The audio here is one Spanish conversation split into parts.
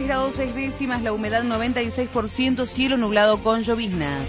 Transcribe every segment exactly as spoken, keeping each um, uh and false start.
grados seis décimas, la humedad noventa y seis por ciento, cielo nublado con lloviznas.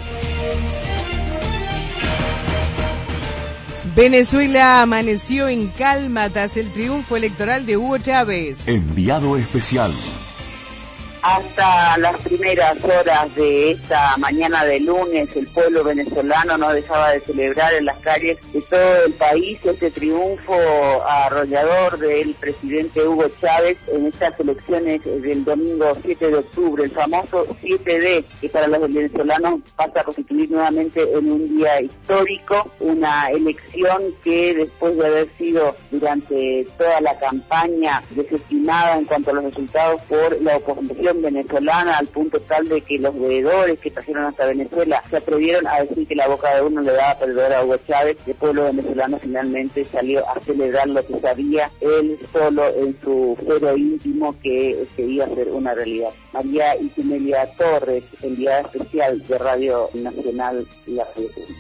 Venezuela amaneció en calma tras el triunfo electoral de Hugo Chávez. Enviado especial. Hasta las primeras horas de esta mañana de lunes, el pueblo venezolano no dejaba de celebrar en las calles de todo el país este triunfo arrollador del presidente Hugo Chávez en estas elecciones del domingo siete de octubre, el famoso siete de, que para los venezolanos pasa a constituir nuevamente en un día histórico, una elección que después de haber sido durante toda la campaña desestimada en cuanto a los resultados por la oposición venezolana, al punto tal de que los veedores que trajeron hasta Venezuela se atrevieron a decir que la boca de uno le daba perdedor a Hugo Chávez. El pueblo venezolano finalmente salió a celebrar lo que sabía él solo en su fuero íntimo, que se iba a hacer una realidad. María Itimelia Torres, enviada especial de Radio Nacional La Radio Pública.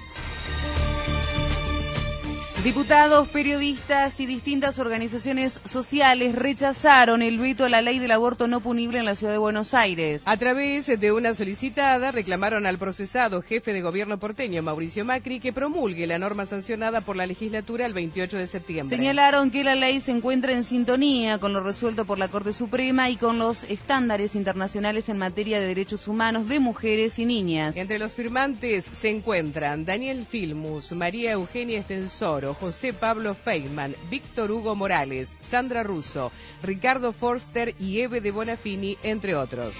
Diputados, periodistas y distintas organizaciones sociales rechazaron el veto a la ley del aborto no punible en la ciudad de Buenos Aires. A través de una solicitada, reclamaron al procesado jefe de gobierno porteño, Mauricio Macri, que promulgue la norma sancionada por la legislatura el veintiocho de septiembre. Señalaron que la ley se encuentra en sintonía con lo resuelto por la Corte Suprema y con los estándares internacionales en materia de derechos humanos de mujeres y niñas. Entre los firmantes se encuentran Daniel Filmus, María Eugenia Estensoro, José Pablo Feynman, Víctor Hugo Morales, Sandra Russo, Ricardo Forster y Eve de Bonafini, entre otros.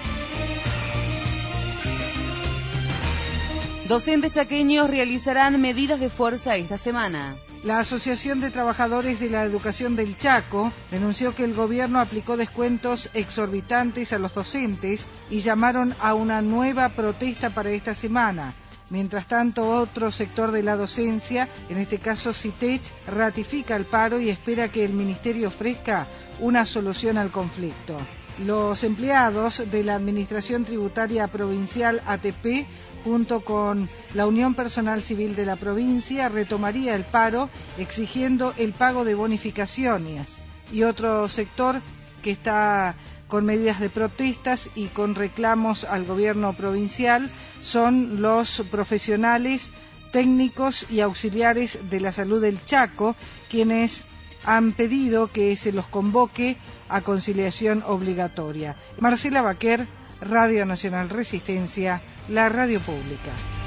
Docentes chaqueños realizarán medidas de fuerza esta semana. La Asociación de Trabajadores de la Educación del Chaco denunció que el gobierno aplicó descuentos exorbitantes a los docentes y llamaron a una nueva protesta para esta semana. Mientras tanto, otro sector de la docencia, en este caso CITECH, ratifica el paro y espera que el Ministerio ofrezca una solución al conflicto. Los empleados de la Administración Tributaria Provincial A T P, junto con la Unión Personal Civil de la provincia, retomaría el paro exigiendo el pago de bonificaciones. Y otro sector que está con medidas de protestas y con reclamos al gobierno provincial son los profesionales, técnicos y auxiliares de la salud del Chaco, quienes han pedido que se los convoque a conciliación obligatoria. Marcela Baquer, Radio Nacional Resistencia, la radio pública.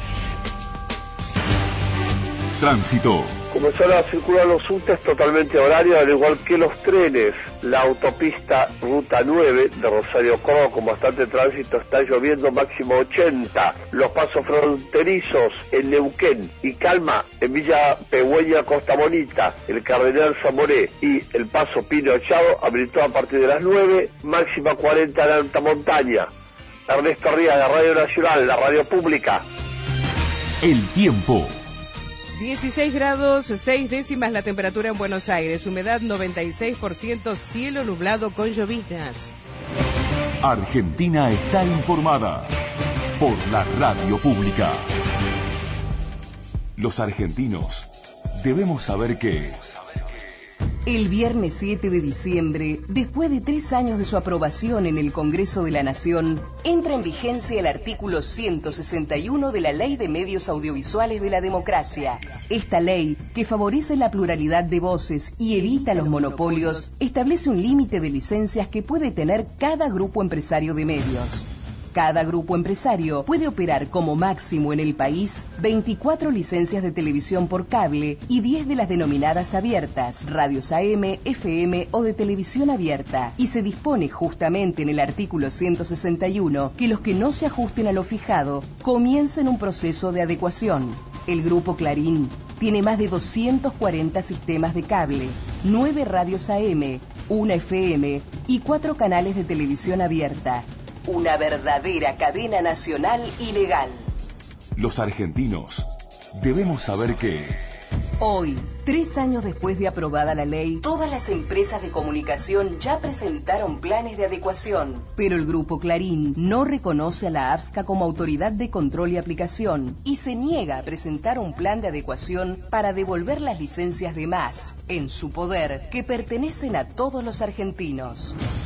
Tránsito. Comenzaron a circular los subtes totalmente horarios, al igual que los trenes. La autopista Ruta nueve de Rosario Córdoba con bastante tránsito, está lloviendo, máximo ochenta. Los pasos fronterizos en Neuquén y Calma en Villa Pegüeña, Costa Bonita, el Cardenal Zamoré y el paso Pino Echado habilitó a partir de las nueve, máxima cuarenta en alta montaña. Ernesto Rías de Radio Nacional, la radio pública. El tiempo. dieciséis grados, seis décimas la temperatura en Buenos Aires, humedad noventa y seis por ciento, cielo nublado con lloviznas. Argentina está informada por la radio pública. Los argentinos debemos saber que... El viernes siete de diciembre, después de tres años de su aprobación en el Congreso de la Nación, entra en vigencia el artículo ciento sesenta y uno de la Ley de Medios Audiovisuales de la Democracia. Esta ley, que favorece la pluralidad de voces y evita los monopolios, establece un límite de licencias que puede tener cada grupo empresario de medios. Cada grupo empresario puede operar como máximo en el país veinticuatro licencias de televisión por cable y diez de las denominadas abiertas, radios A M, F M o de televisión abierta. Y se dispone justamente en el artículo ciento sesenta y uno que los que no se ajusten a lo fijado comiencen un proceso de adecuación. El Grupo Clarín tiene más de doscientos cuarenta sistemas de cable, nueve radios A M, una F M y cuatro canales de televisión abierta. Una verdadera cadena nacional y legal. Los argentinos debemos saber que... Hoy, tres años después de aprobada la ley, todas las empresas de comunicación ya presentaron planes de adecuación. Pero el Grupo Clarín no reconoce a la AFSCA como autoridad de control y aplicación y se niega a presentar un plan de adecuación para devolver las licencias de más, en su poder, que pertenecen a todos los argentinos.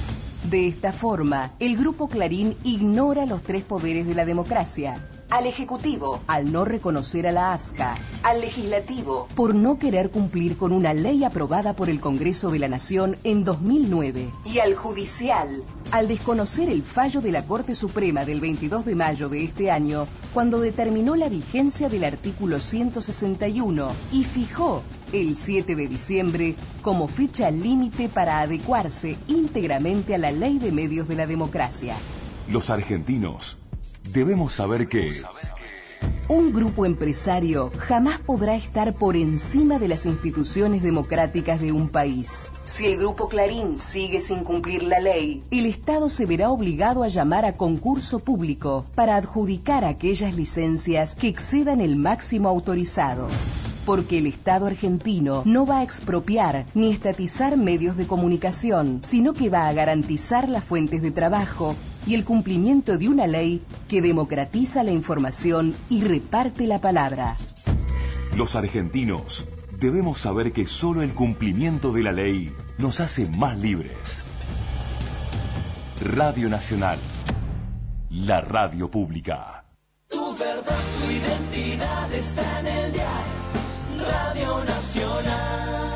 De esta forma, el Grupo Clarín ignora los tres poderes de la democracia. Al Ejecutivo, al no reconocer a la A F S C A. Al Legislativo, por no querer cumplir con una ley aprobada por el Congreso de la Nación en dos mil nueve. Y al Judicial, al desconocer el fallo de la Corte Suprema del veintidós de mayo de este año, cuando determinó la vigencia del artículo ciento sesenta y uno y fijó el siete de diciembre como fecha límite para adecuarse íntegramente a la Ley de Medios de la Democracia. Los argentinos debemos saber que un grupo empresario jamás podrá estar por encima de las instituciones democráticas de un país. Si el Grupo Clarín sigue sin cumplir la ley, el Estado se verá obligado a llamar a concurso público para adjudicar aquellas licencias que excedan el máximo autorizado. Porque el Estado argentino no va a expropiar ni estatizar medios de comunicación, sino que va a garantizar las fuentes de trabajo y el cumplimiento de una ley que democratiza la información y reparte la palabra. Los argentinos debemos saber que solo el cumplimiento de la ley nos hace más libres. Radio Nacional, la radio pública. Tu verdad, tu identidad está en el diario Radio Nacional.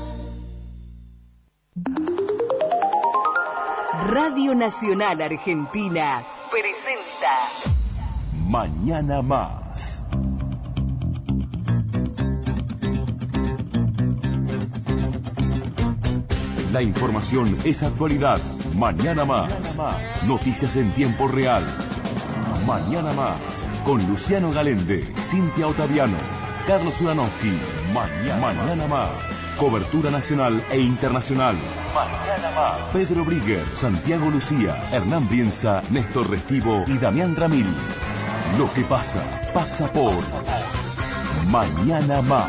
Radio Nacional Argentina presenta Mañana Más. La información es actualidad. Mañana Más. Noticias en tiempo real. Mañana Más. Con Luciano Galende, Cintia Ottaviano, Carlos Ulanowski. Mañana, Mañana Más. Cobertura nacional e internacional. Mañana Más. Pedro Brigger, Santiago Lucía, Hernán Bienza, Néstor Restivo y Damián Ramil. Lo que pasa, pasa por Mañana Más.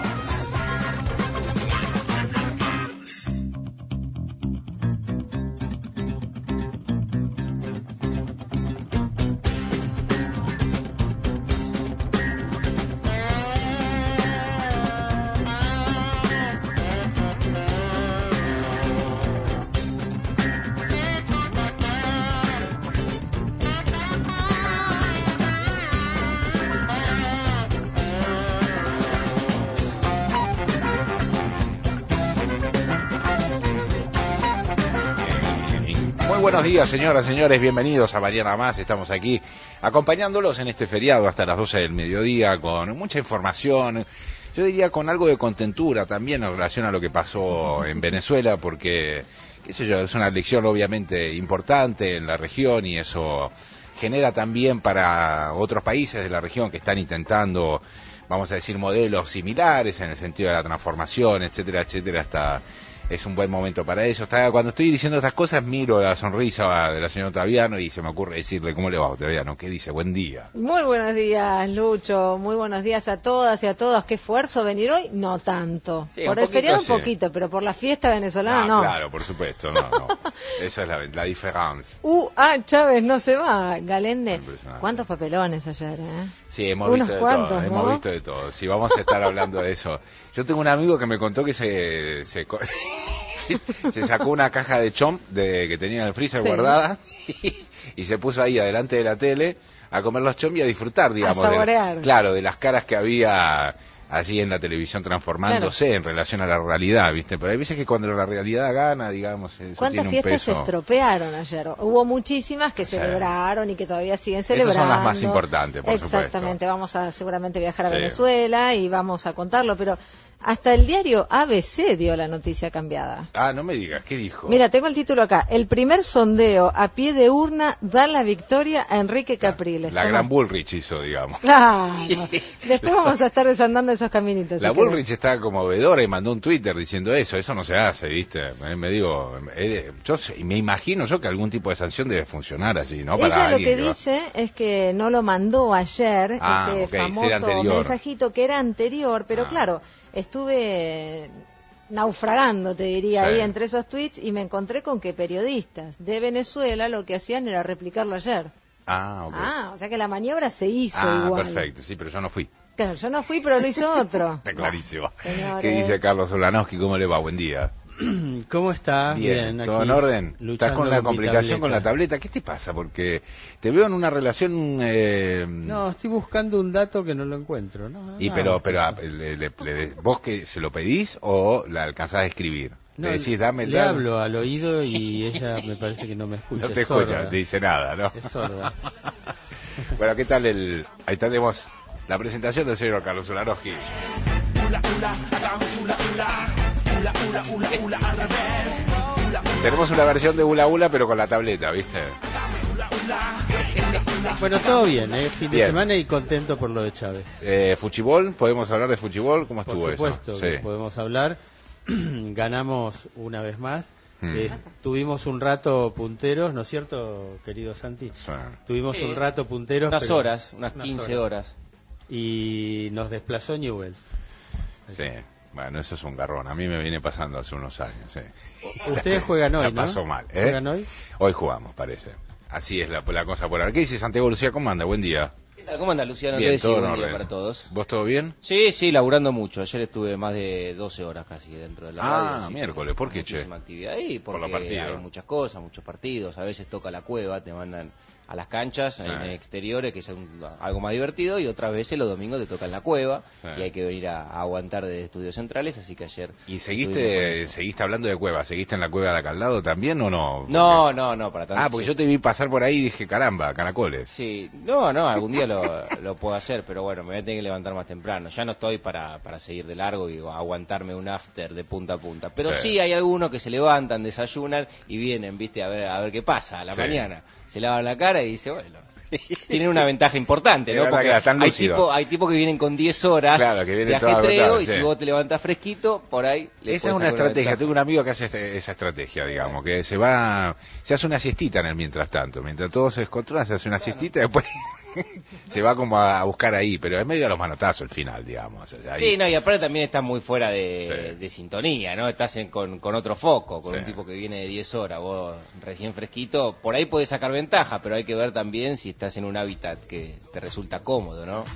Buenos días, señoras, señores, bienvenidos a Mañana Más. Estamos aquí acompañándolos en este feriado hasta las doce del mediodía con mucha información, yo diría con algo de contentura también en relación a lo que pasó en Venezuela, porque, qué sé yo, es una elección obviamente importante en la región y eso genera también para otros países de la región que están intentando, vamos a decir, modelos similares en el sentido de la transformación, etcétera, etcétera, hasta... Es un buen momento para eso. Está, cuando estoy diciendo estas cosas, miro la sonrisa de la señora Ottaviano y se me ocurre decirle, ¿cómo le va, Ottaviano? ¿Qué dice? Buen día. Muy buenos días, Lucho. Muy buenos días a todas y a todos. ¿Qué esfuerzo venir hoy? No tanto. Sí, por el feriado sí. Un poquito, pero por la fiesta venezolana ah, no. Claro, por supuesto, no, no. Esa es la, la diferencia. Uh, ah, Chávez no se va. Galende, ¿cuántos papelones ayer, eh? Sí, hemos Unos visto de cuantos, todo, ¿no? hemos visto de todo. Si vamos a estar hablando de eso. Yo tengo un amigo que me contó que se... se se sacó una caja de chomp de, que tenía en el freezer sí. guardada y, y se puso ahí adelante de la tele a comer los chomp y a disfrutar, digamos. A saborear. De, claro, de las caras que había allí en la televisión transformándose claro. en relación a la realidad, ¿viste? Pero hay veces que cuando la realidad gana, digamos, eso ¿cuántas tiene un fiestas peso? Se estropearon ayer? Hubo muchísimas que sí. celebraron y que todavía siguen celebrando. Esas son las más importantes, por Exactamente, supuesto. vamos a seguramente viajar a sí. Venezuela y vamos a contarlo, pero... Hasta el diario A B C dio la noticia cambiada. Ah, no me digas, ¿qué dijo? Mira, tengo el título acá. El primer sondeo a pie de urna da la victoria a Enrique Capriles. La, la gran Bullrich hizo, digamos. Claro. Después vamos a estar desandando esos caminitos. La si Bullrich querés. está conmovedora y mandó un Twitter diciendo eso. Eso no se hace, ¿viste? Me, me digo, eh, yo sé, me imagino yo que algún tipo de sanción debe funcionar allí, ¿no? Para Ella lo que, que dice va... es que no lo mandó ayer, ah, este okay, famoso mensajito que era anterior, pero ah. claro... Estuve naufragando, te diría, sí. ahí entre esos tweets y me encontré con que periodistas de Venezuela lo que hacían era replicarlo ayer. Ah, ok. Ah, o sea que la maniobra se hizo ah, igual. Perfecto, sí, pero yo no fui. Claro, yo no fui, pero lo hizo otro. Está clarísimo. Señores. ¿Qué dice Carlos Ulanowski? ¿Cómo le va? Buen día. ¿Cómo está? Bien, Bien, ¿todo aquí, en orden? ¿Estás con la con complicación con la tableta? ¿Qué te pasa? Porque te veo en una relación... Eh... No, estoy buscando un dato que no lo encuentro. No, y no, pero, no, pero le, le, le, ¿vos que se lo pedís o la alcanzás a escribir? No, le decís, dame el le dato. hablo al oído y ella me parece que no me escucha. No te es escucha, sorda. no te dice nada, ¿no? Es sorda. Bueno, ¿qué tal el...? Ahí tenemos la presentación del señor Carlos Ulanowski. Tenemos una versión de Ula Ula, pero con la tableta, ¿viste? Bueno, todo bien, ¿eh? Fin de Bien. semana y contento por lo de Chávez. Eh, ¿Fuchibol? ¿Podemos hablar de fuchibol? ¿Cómo Por estuvo supuesto eso? que Sí. podemos hablar. Ganamos una vez más. Mm. Eh, tuvimos un rato punteros, ¿no es cierto, querido Santi? Sí. Tuvimos Sí. un rato punteros. Unas pero- horas, unas quince horas. Y nos desplazó Newells. Sí. Bueno, eso es un garrón. A mí me viene pasando hace unos años, sí. Ustedes juegan hoy, La ¿no? pasó mal, ¿eh? ¿Juegan hoy? Hoy jugamos, parece. Así es la, la cosa por ahora. ¿Qué dice Santiago Lucía? ¿Cómo anda? Buen día. ¿Qué tal? ¿Cómo anda, Luciano? Bien, ¿Qué decís? todo en Buen día orden. para todos. ¿Vos todo bien? Sí, sí, laburando mucho. Ayer estuve más de doce horas casi dentro de la radio. Ah, así miércoles. que ¿Por qué, che? muchísima actividad ahí, Por porque los partidos. hay muchas cosas, muchos partidos. A veces toca la cueva, te mandan a las canchas, Sí. en exteriores, que es un- algo más divertido, y otras veces los domingos te toca en la cueva, Sí. y hay que venir a, a aguantar de estudios centrales, así que ayer... ¿Y estuvimos con seguiste eso. seguiste hablando de cueva? ¿Seguiste en la cueva de acá al lado también o no? No, no, no, para tanto. Ah, porque sí. yo te vi pasar por ahí y dije, caramba, caracoles. Sí, no, no, algún día lo, lo puedo hacer, pero bueno, me voy a tener que levantar más temprano. Ya no estoy para, para seguir de largo y aguantarme un after de punta a punta. Pero Sí. sí, hay algunos que se levantan, desayunan y vienen, viste, a ver, a ver qué pasa a la Sí. mañana. Se lavan la cara y dice, bueno, tienen una ventaja importante, Es ¿no? verdad Porque que la están hay lúcidos. tipo, hay tipos que vienen con diez horas Claro, que vienen de todos ajetreo agotados, y sí. si vos te levantás fresquito, por ahí... le Esa es podés una sacar estrategia. ventaja. Tengo un amigo que hace este- esa estrategia, digamos, que se va, se hace una siestita en el mientras tanto. Mientras todo se descontrola, se hace una siestita y después se va como a buscar ahí. Pero es medio a los manotazos el final, digamos. O sea, ahí- Sí, no, y aparte también estás muy fuera de, Sí. de sintonía, ¿no? Estás en- con, con otro foco, con Sí. un tipo que viene de diez horas, vos recién fresquito, por ahí podés sacar ventaja, pero hay que ver también si estás en un hábitat que te resulta cómodo, ¿no?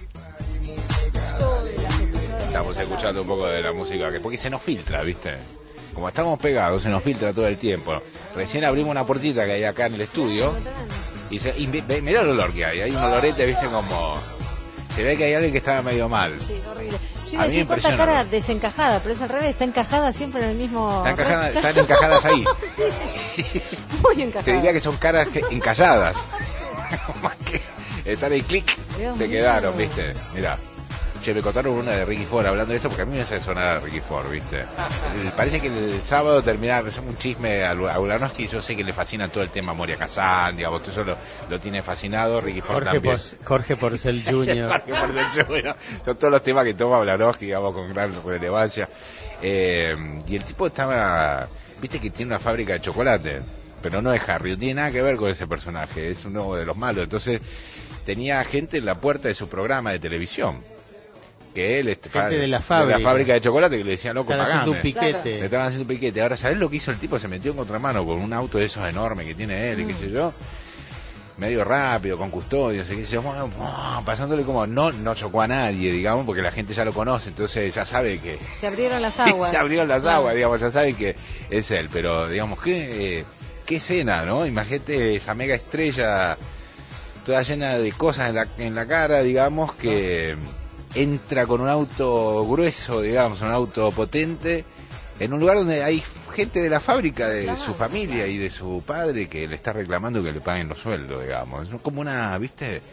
Estamos escuchando un poco de la música, que porque se nos filtra, ¿viste? Como estamos pegados, se nos filtra todo el tiempo. Recién abrimos una puertita que hay acá en el estudio y, se, y ve- ve- mirá el olor que hay. Hay un olorete, ¿viste? Como... Se ve que hay alguien que estaba medio mal. Sí, horrible. Yo A iba a mí me decir corta impresiona. cara desencajada, pero es al revés, está encajada siempre en el mismo... Están, encajadas, recto. están encajadas ahí. Sí, muy encajada. Te diría que son caras que, encalladas. Más que estar ahí, clic, Dios te mío. quedaron, ¿viste? Mirá. Che, me contaron una de Ricky Ford hablando de esto porque a mí me hace sonar a Ricky Ford, ¿viste? El- parece que el sábado terminaba, es un chisme a Lu- a Ulanowski, yo sé que le fascina todo el tema Moria Kazan, digamos, todo eso lo, lo tiene fascinado, Ricky Ford Jorge, también. Pos- Jorge Porcel junior Jorge Porcel junior Son todos los temas que toma Ulanowski, digamos, con gran relevancia. Eh, y el tipo estaba, viste que tiene una fábrica de chocolate, pero no es Harry, no tiene nada que ver con ese personaje, es uno de los malos. Entonces tenía gente en la puerta de su programa de televisión, que él est- Gente de la fábrica. fábrica de chocolate, que le decían, loco, Están haciendo pagame. un piquete. Le estaban haciendo un piquete. Ahora, ¿sabés lo que hizo el tipo? Se metió en contramano con un auto de esos enormes que tiene él y qué sé yo. Medio rápido, con custodio, sé qué sé yo, bueno, ¡buah! Pasándole como, no, no chocó a nadie, digamos, porque la gente ya lo conoce, entonces ya sabe que... Se abrieron las aguas. Se abrieron las Claro. aguas, digamos, ya saben que es él, pero digamos, qué, qué escena, ¿no? Imagínate esa mega estrella toda llena de cosas en la, en la cara, digamos, que entra con un auto grueso, digamos, un auto potente, en un lugar donde hay gente de la fábrica, de Claro, su familia y de su padre que le está reclamando que le paguen los sueldos, digamos. Es como una, ¿viste?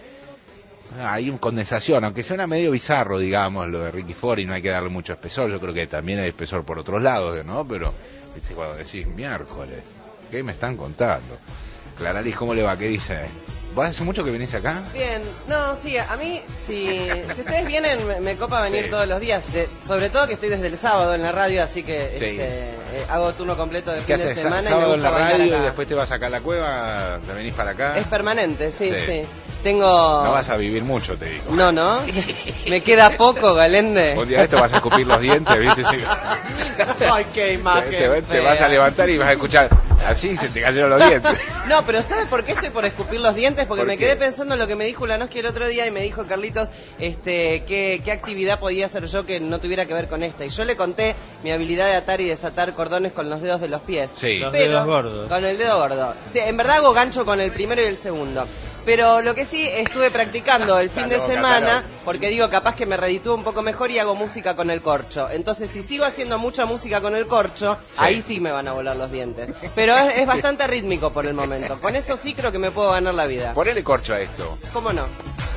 Hay una condensación, aunque suena medio bizarro, digamos, lo de Ricky Ford y no hay que darle mucho espesor. Yo creo que también hay espesor por otros lados, ¿no? Pero, ¿viste? Cuando decís, miércoles, ¿qué me están contando? Claralis, ¿cómo le va? ¿Qué dice? ¿Vos hace mucho que venís acá? Bien, no, sí, a mí, si, si ustedes vienen, me, me copa venir Sí. todos los días, de- sobre todo que estoy desde el sábado en la radio, así que Sí. este, eh, hago turno completo de ¿Qué fin de haces? semana y me Sábado en gusta la bailar radio acá. y después te vas acá a la cueva, te venís para acá. Es permanente, sí, Sí. sí. Tengo... No vas a vivir mucho, te digo. No, no, me queda poco, Galende. Un día de esto vas a escupir los dientes, ¿viste? Sí. Ay, qué imagen Te, te- te fea. vas a levantar y vas a escuchar, así se te cayeron los dientes. No, pero ¿sabes por qué estoy por escupir los dientes? Porque ¿Por me qué? quedé pensando en lo que me dijo Ulanowski el otro día y me dijo Carlitos este, qué, qué actividad podía hacer yo que no tuviera que ver con esta. Y yo le conté mi habilidad de atar y desatar cordones con los dedos de los pies. Sí. Los Pero- dedos gordos. Con el dedo gordo. Sí, en verdad hago gancho con el primero y el segundo. Pero lo que sí estuve practicando el fin de loca, semana, está loca. porque digo, capaz que me reditúo un poco mejor y hago música con el corcho. Entonces, si sigo haciendo mucha música con el corcho, ahí sí me van a volar los dientes. Pero es, es bastante rítmico por el momento. Con eso sí creo que me puedo ganar la vida. Ponele corcho a esto. ¿Cómo no?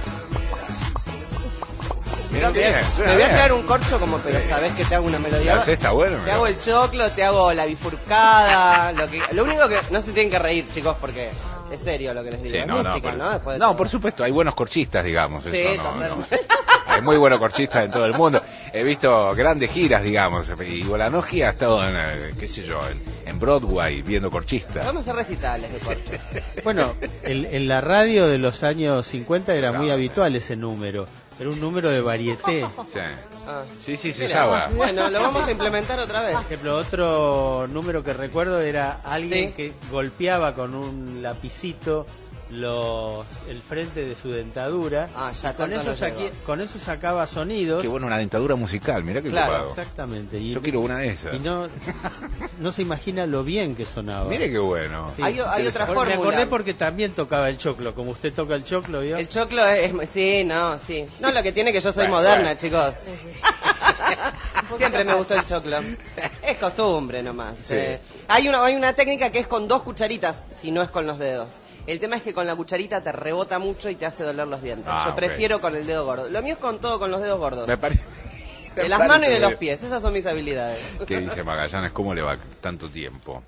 Mirá Me, bien, me suena voy a bien. traer un corcho como, pero sabés que te hago una melodía. Ya sé, está bueno, Te mirá. hago el choclo, te hago la bifurcada. Lo, que, lo único que no se tienen que reír, chicos, porque es serio lo que les digo. Sí, es no, no, música, por, ¿no? Después de no, todo. por supuesto, hay buenos corchistas, digamos. Sí, eso no, no. totalmente. Hay muy buenos corchistas en todo el mundo. He visto grandes giras, digamos. Y Ulanowski ha estado en, eh, qué sé yo, en, en Broadway viendo corchistas. Vamos a hacer recitales de corcho. Bueno, en, en la radio de los años cincuenta era muy Usaba. habitual ese número. Era un número de varieté. Sí, Ah. sí, sí, se Mira, usaba. bueno, lo vamos a implementar otra vez. Por ejemplo, otro número que recuerdo era alguien Sí. que golpeaba con un lapicito los el frente de su dentadura. Ah, ya y con, tanto eso no llegó. saqui- con eso sacaba sonidos. Qué bueno, una dentadura musical, mirá qué Claro, copado. Exactamente. Y, Yo quiero una de esas. y no, no se imagina lo bien que sonaba. Mire qué bueno. Sí. Hay, hay otra Por- Me fórmula. acordé porque también tocaba el choclo, como usted toca el choclo, ¿vio? El choclo es, es- sí, no, sí. No, lo que tiene que yo soy Bueno, moderna, bueno. chicos. Siempre me gustó el choclo. Es costumbre nomás. Sí. eh. Hay una hay una técnica que es con dos cucharitas, si no es con los dedos. El tema es que con la cucharita te rebota mucho y te hace doler los dientes. Ah, yo ok. prefiero con el dedo gordo. Lo mío es con todo con los dedos gordos. Me parece. me De las parece manos y de que- los pies. Esas son mis habilidades. ¿Qué dice Magallanes? ¿Cómo le va tanto tiempo?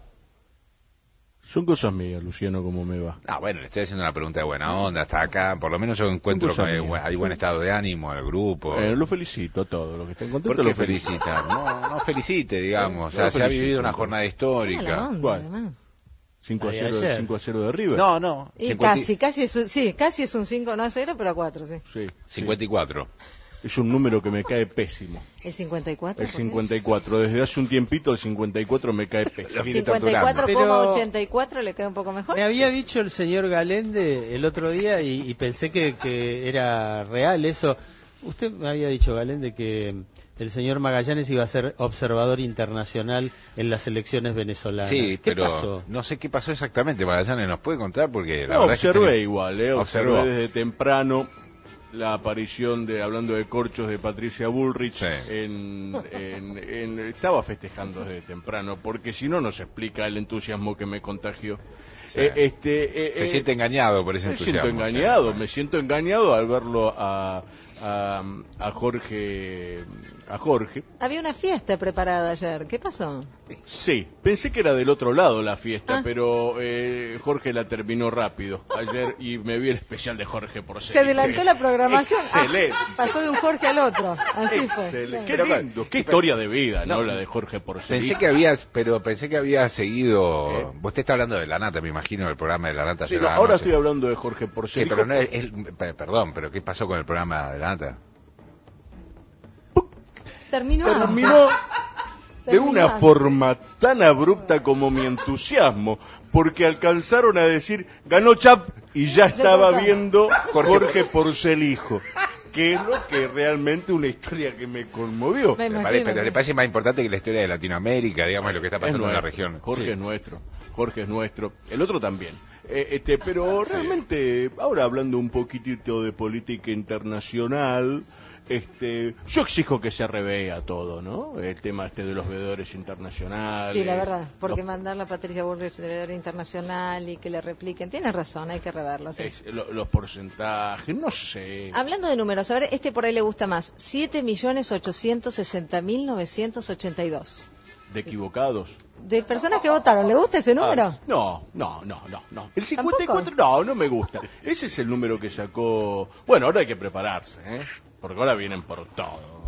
Son cosas mías, Luciano, cómo me va. Ah, bueno, le estoy haciendo una pregunta de buena onda. Hasta acá, por lo menos yo encuentro Son que cosas mías. hay buen estado de ánimo al grupo. Eh, lo felicito a todos los que estén ¿Por contentos. qué lo felicito. felicitar? No, no felicite, digamos. O No, sea, no se ha felicito, vivido una no. jornada Mira la histórica. onda, ¿Cuál? además. cinco a Ahí cero, ayer. cinco a cero de River. No, no. Y cincuenta casi, casi es un, sí, casi es un cinco, no a cero, pero a cuatro, sí. Sí, cincuenta y cuatro. sí. Es un número que me cae pésimo. El cincuenta y cuatro. El cincuenta y cuatro. Desde hace un tiempito el cincuenta y cuatro me cae pésimo. Lo viene cincuenta y cuatro torturando. coma Pero- ochenta y cuatro le queda un poco mejor. Me había dicho el señor Galende el otro día y, y pensé que, que era real eso. Usted me había dicho, Galende, que el señor Magallanes iba a ser observador internacional en las elecciones venezolanas. Sí, ¿Qué pero pasó? no sé qué pasó exactamente. Magallanes nos puede contar porque la No, verdad es que observé tiene- igual, eh, observé Observó. desde temprano la aparición de, hablando de corchos, de Patricia Bullrich. Sí. En, en- en- estaba festejando desde temprano, porque si no, no se explica el entusiasmo que me contagió. Sí. Eh, este, eh, Se eh, siente engañado por ese Me entusiasmo. siento engañado, me siento engañado al verlo a, a, a Jorge, a Jorge. Había una fiesta preparada ayer. ¿Qué pasó? Sí, pensé que era del otro lado la fiesta, Ah. pero eh, Jorge la terminó rápido ayer y me vi el especial de Jorge por Se adelantó la programación. Ah, Excelente. pasó de un Jorge al otro. Así fue. Excelente. Qué Pero- lindo, qué historia de vida, ¿no? No, La de Jorge Porcel. Pensé que habías, pero pensé que había seguido. Usted está hablando de la nata, me imagino, el programa de la nata. Sí, ayer no, a la ahora noche. estoy hablando de Jorge Porcel. Que, pero no es, es- pe- perdón, pero ¿qué pasó con el programa de la nata? Terminó. Terminó de Terminó una antes. forma tan abrupta como mi entusiasmo, porque alcanzaron a decir, ganó Chap, y ya estaba cortaron. viendo Jorge Porcel hijo, que es lo que realmente una historia que me conmovió. Me Me imagino, parece, pero sí. le parece más importante que la historia de Latinoamérica, digamos, lo que está pasando en la nuestro, región. Jorge Sí. es nuestro, Jorge es nuestro, el otro también. Eh, este, pero Sí. realmente, ahora hablando un poquitito de política internacional, este, yo exijo que se revea todo, ¿no? El tema este de los veedores internacionales. Sí, la verdad, porque los, mandarla a Patricia Bullrich de deber internacional y que le repliquen, tienes razón, hay que reverlo. Sí. es- lo- los porcentajes, no sé. Hablando de números, a ver, este por ahí le gusta más, siete millones ochocientos sesenta mil novecientos ochenta y dos. De equivocados. De personas que votaron, ¿le gusta ese número? Ah, no, no, no, no, no. El cincuenta y cuatro, no, no me gusta. Ese es el número que sacó. Bueno, ahora hay que prepararse, ¿eh? Porque ahora vienen por todo.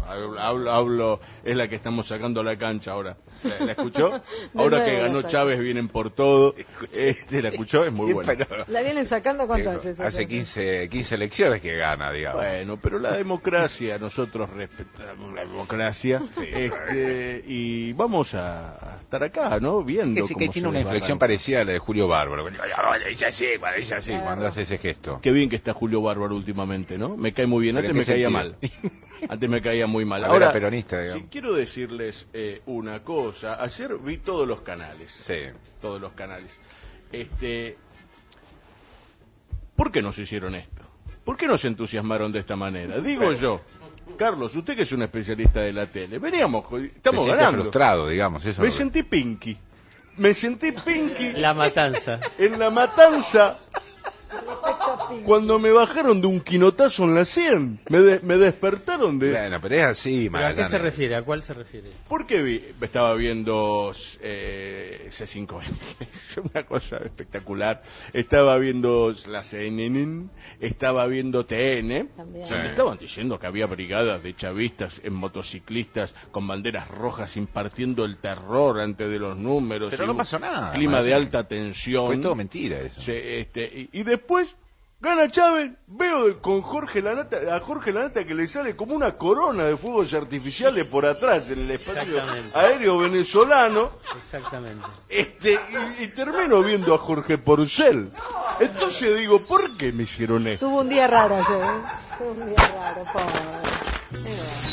hablo, hablo, hablo, es la que estamos sacando a la cancha ahora. ¿La, la escuchó? Ahora que ganó Chávez vienen por todo. Este, ¿la escuchó? Es muy buena. ¿La vienen sacando cuánto hace eso? Hace quince, quince elecciones que gana, digamos. Bueno, pero la democracia, nosotros respetamos la democracia. Sí, este, y vamos a, a estar acá, ¿no? Viendo que, cómo que tiene una inflexión parecida a la de Julio Bárbaro. Cuando dice así, cuando dice así, cuando hace ese gesto. Qué bien que está Julio Bárbaro últimamente, ¿no? Me cae muy bien. Antes me caía mal. Antes me caía muy mal. Ahora, era peronista, digamos. Sí, quiero decirles eh, una cosa. Ayer vi todos los canales. Sí. Todos los canales. Este, ¿por qué nos hicieron esto? ¿Por qué nos entusiasmaron de esta manera? Digo yo, Carlos, usted que es un especialista de la tele, veníamos, estamos ganando. Frustrado, digamos, eso. Me sentí Pinky. Me sentí Pinky. La matanza. En la matanza. Cuando me bajaron de un quinotazo en la cien, me, de, me despertaron de... Bueno, pero es así, ¿Pero a qué se refiere? ¿A cuál se refiere? Porque vi, estaba viendo eh, C cinco veinte, es una cosa espectacular. Estaba viendo la C N N, estaba viendo T N. Sí. Me estaban diciendo que había brigadas de chavistas en motociclistas con banderas rojas impartiendo el terror antes de los números. Pero no pasó nada. Clima de alta tensión. Fue todo mentira eso. Sí, este, y, y después... Gana Chávez, veo con Jorge Lanata, a Jorge Lanata que le sale como una corona de fuegos artificiales por atrás en el espacio aéreo venezolano. Exactamente. Este, y, y termino viendo a Jorge Porcel. Entonces digo, ¿por qué me hicieron esto? Tuvo un día raro ayer, ¿eh? Tuvo un día raro, pobre.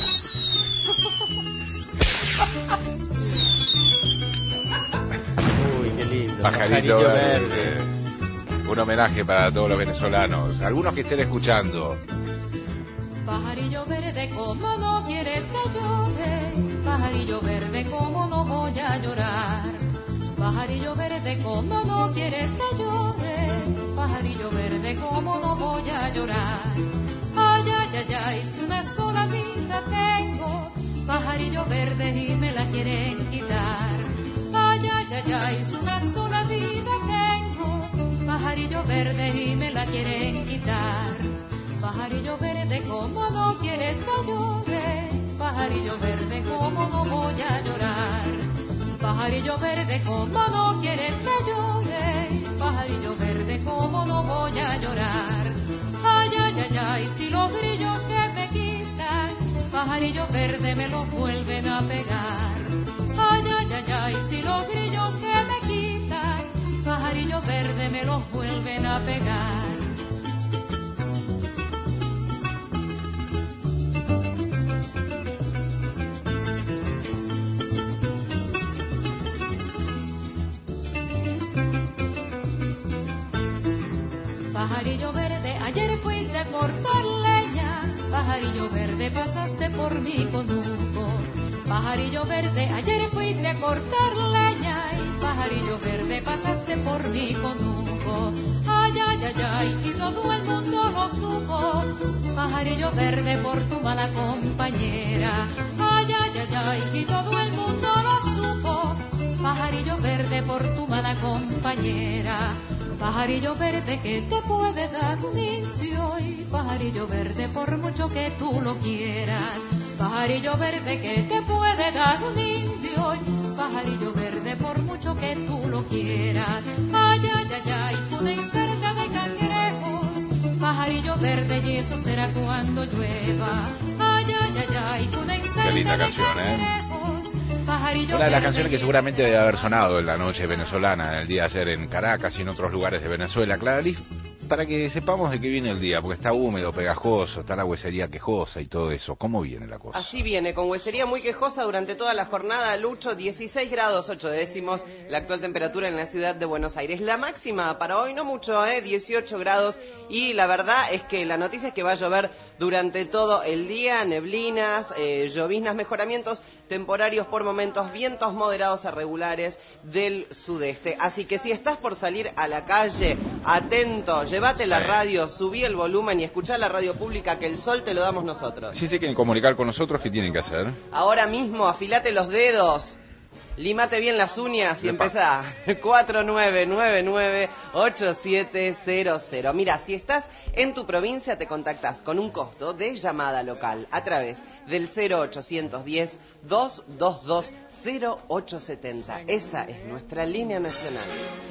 Uy, qué lindo. Pajarito verde. verde. Un homenaje para todos los venezolanos, algunos que estén escuchando. Pajarillo verde, ¿cómo no quieres que llore? Pajarillo verde, ¿cómo no voy a llorar? Pajarillo verde, ¿cómo no quieres que llore? Pajarillo verde, ¿cómo no voy a llorar? Ay, ay, ay, ay, si una sola vida tengo, pajarillo verde y me la quieren quitar. Ay, ay, ay, ay, si una sola vida tengo, pajarillo verde y me la quieren quitar. Pajarillo verde, ¿cómo no quieres que llore? Pajarillo verde, ¿cómo no voy a llorar? Pajarillo verde, ¿cómo no quieres que llore? Pajarillo verde, ¿cómo no voy a llorar? Ay, ay, ay, ay, si los grillos que me quitan, pajarillo verde me los vuelven a pegar. Ay, ay, ay, ay, si los grillos que me quitan, pajarillo verde me los vuelven a pegar. Pajarillo verde, ayer fuiste a cortar leña, pajarillo verde, pasaste por mi conuco. Pajarillo verde, ayer fuiste a cortar leña, y pajarillo verde, pasaste por mi conuco. Ay, ay, ay, ay, y todo el mundo lo supo, pajarillo verde, por tu mala compañera. Ay, ay, ay, ay, y todo el mundo lo supo, pajarillo verde, por tu mala compañera. Pajarillo verde, que te puede dar un indio, y pajarillo verde, por mucho que tú lo quieras. Pajarillo verde, que te puede dar un indio, y pajarillo verde, por mucho que tú lo quieras. Ay, ay, ay, ay, una incerta de cangrejos, pajarillo verde, y eso será cuando llueva. Ay, ay, ay, ay, una incerta Qué linda de canción, cangrejos. ¿eh? Una de las canciones que seguramente debe haber sonado en la noche venezolana, el día de ayer en Caracas y en otros lugares de Venezuela. Clara Liz, para que sepamos de qué viene el día, porque está húmedo, pegajoso, está la huesería quejosa y todo eso. ¿Cómo viene la cosa? Así viene, con huesería muy quejosa durante toda la jornada. Lucho, dieciséis grados ocho décimos, la actual temperatura en la ciudad de Buenos Aires. La máxima para hoy no mucho, ¿eh? dieciocho grados, y la verdad es que la noticia es que va a llover durante todo el día, neblinas, eh, lloviznas, mejoramientos temporarios por momentos, vientos moderados a regulares del sudeste. Así que si estás por salir a la calle, atento, llévate la radio, subí el volumen y escuchá la radio pública, que el sol te lo damos nosotros. Si se quieren comunicar con nosotros, ¿qué tienen que hacer? Ahora mismo, afilate los dedos. Limate bien las uñas y empezá. cuatro nueve nueve nueve ocho siete cero cero. Mira, si estás en tu provincia te contactás con un costo de llamada local a través del cero ochocientos diez, doscientos veintidós, cero ochocientos setenta. Esa es nuestra línea nacional.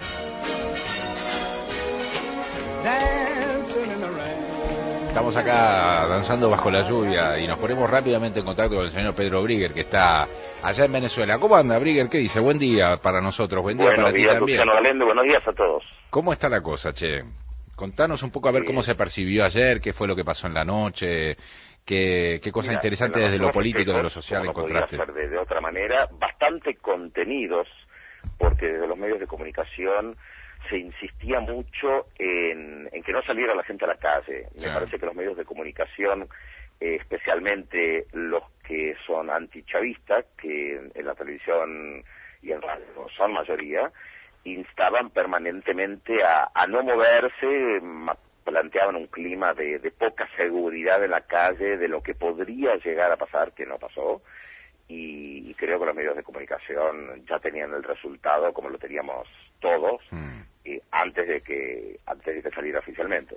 Estamos acá danzando bajo la lluvia y nos ponemos rápidamente en contacto con el señor Pedro Brigger, que está allá en Venezuela. ¿Cómo anda, Brigger? ¿Qué dice? Buen día para nosotros, buen día Buenos para días, ti también. Luciano Galende, buenos días a todos. ¿Cómo está la cosa, che? Contanos un poco a ver Sí. cómo se percibió ayer, qué fue lo que pasó en la noche, qué, qué cosa Mira, interesante en la desde noche lo político y de lo festejos, social como no podía encontraste. ser de, de otra manera, bastante contenidos, porque desde los medios de comunicación se insistía mucho en, en que no saliera la gente a la calle. Me Sí. parece que los medios de comunicación, eh, especialmente los que son antichavistas, que en, en la televisión y en radio son mayoría, instaban permanentemente a, a no moverse, ma- planteaban un clima de, de poca seguridad en la calle, de lo que podría llegar a pasar, que no pasó, y, y creo que los medios de comunicación ya tenían el resultado, como lo teníamos todos, Mm. eh, antes de que antes de que saliera oficialmente.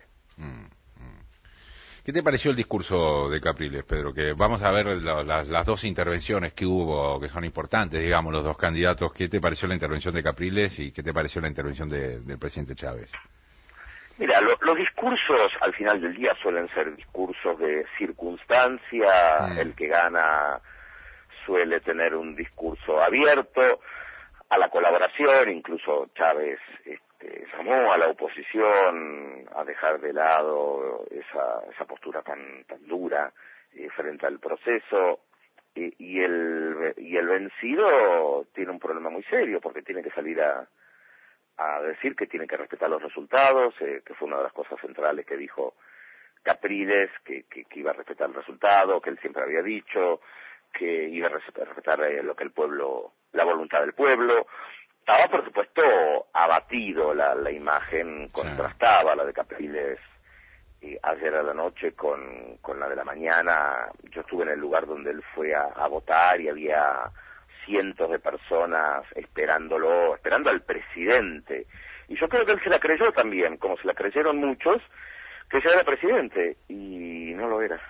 ¿Qué te pareció el discurso de Capriles, Pedro? Que vamos a ver la- las, las dos intervenciones que hubo, que son importantes, digamos, los dos candidatos. ¿Qué te pareció la intervención de Capriles y qué te pareció la intervención de- del presidente Chávez? Mira, lo- los discursos al final del día suelen ser discursos de circunstancia, Mm. el que gana suele tener un discurso abierto a la colaboración, incluso Chávez este, llamó a la oposición a dejar de lado esa, esa postura tan, tan dura eh, frente al proceso, y, y, el, y el vencido tiene un problema muy serio porque tiene que salir a a decir que tiene que respetar los resultados, eh, que fue una de las cosas centrales que dijo Capriles, que, que, que iba a respetar el resultado, que él siempre había dicho, que iba a res- a respetar eh, lo que el pueblo, la voluntad del pueblo. Estaba, por supuesto, abatido, la, la imagen contrastaba la de Capriles eh, ayer a la noche con, con la de la mañana. Yo estuve en el lugar donde él fue a, a votar y había cientos de personas esperándolo, esperando al presidente. Y yo creo que él se la creyó también, como se la creyeron muchos, que ya era presidente, y no lo era.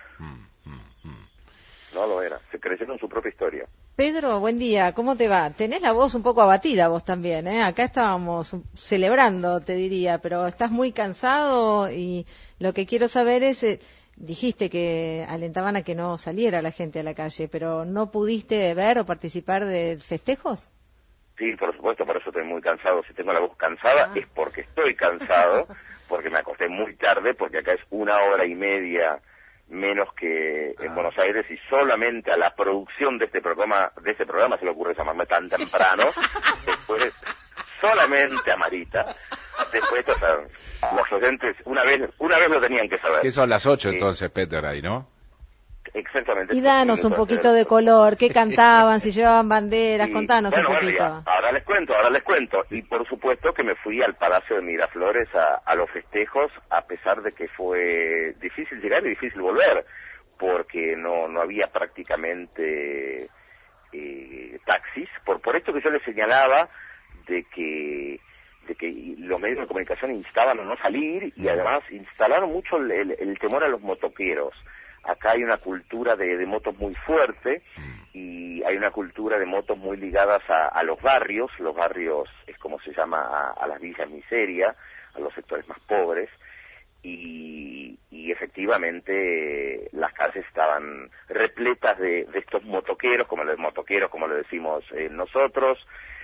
No lo era, se creyeron su propia historia. Pedro, buen día, ¿cómo te va? Tenés la voz un poco abatida vos también, ¿eh? Acá estábamos celebrando, te diría, pero estás muy cansado y lo que quiero saber es, eh, dijiste que alentaban a que no saliera la gente a la calle, pero ¿no pudiste ver o participar de festejos? Sí, por supuesto, por eso estoy muy cansado. Si tengo la voz cansada es porque estoy cansado, porque me acosté muy tarde, porque acá es una hora y media menos que en Buenos Aires, y solamente a la producción de este programa de este programa se le ocurre llamarme tan temprano. Después solamente a Marita. Después, o sea, los oyentes una vez una vez lo tenían que saber. Que son las ocho Sí, entonces, Peter, ahí, ¿no? exactamente. Y danos un poquito de color, ¿qué cantaban, si llevaban banderas? Y, Contanos bueno, un bueno, poquito. ya, ahora les cuento, ahora les cuento. Y por supuesto que me fui al Palacio de Miraflores a, a los festejos, a pesar de que fue difícil llegar y difícil volver, porque no no había prácticamente eh, taxis, por por esto que yo les señalaba de que de que los medios de comunicación instaban a no salir, y además instalaron mucho el, el, el temor a los motoqueros. Acá hay una cultura de, de motos muy fuerte, y hay una cultura de motos muy ligadas a, a los barrios. Los barrios es como se llama a, a las villas miseria, a los sectores más pobres, y, y efectivamente las calles estaban repletas de, de estos motoqueros, como los motoqueros, como le decimos eh, nosotros,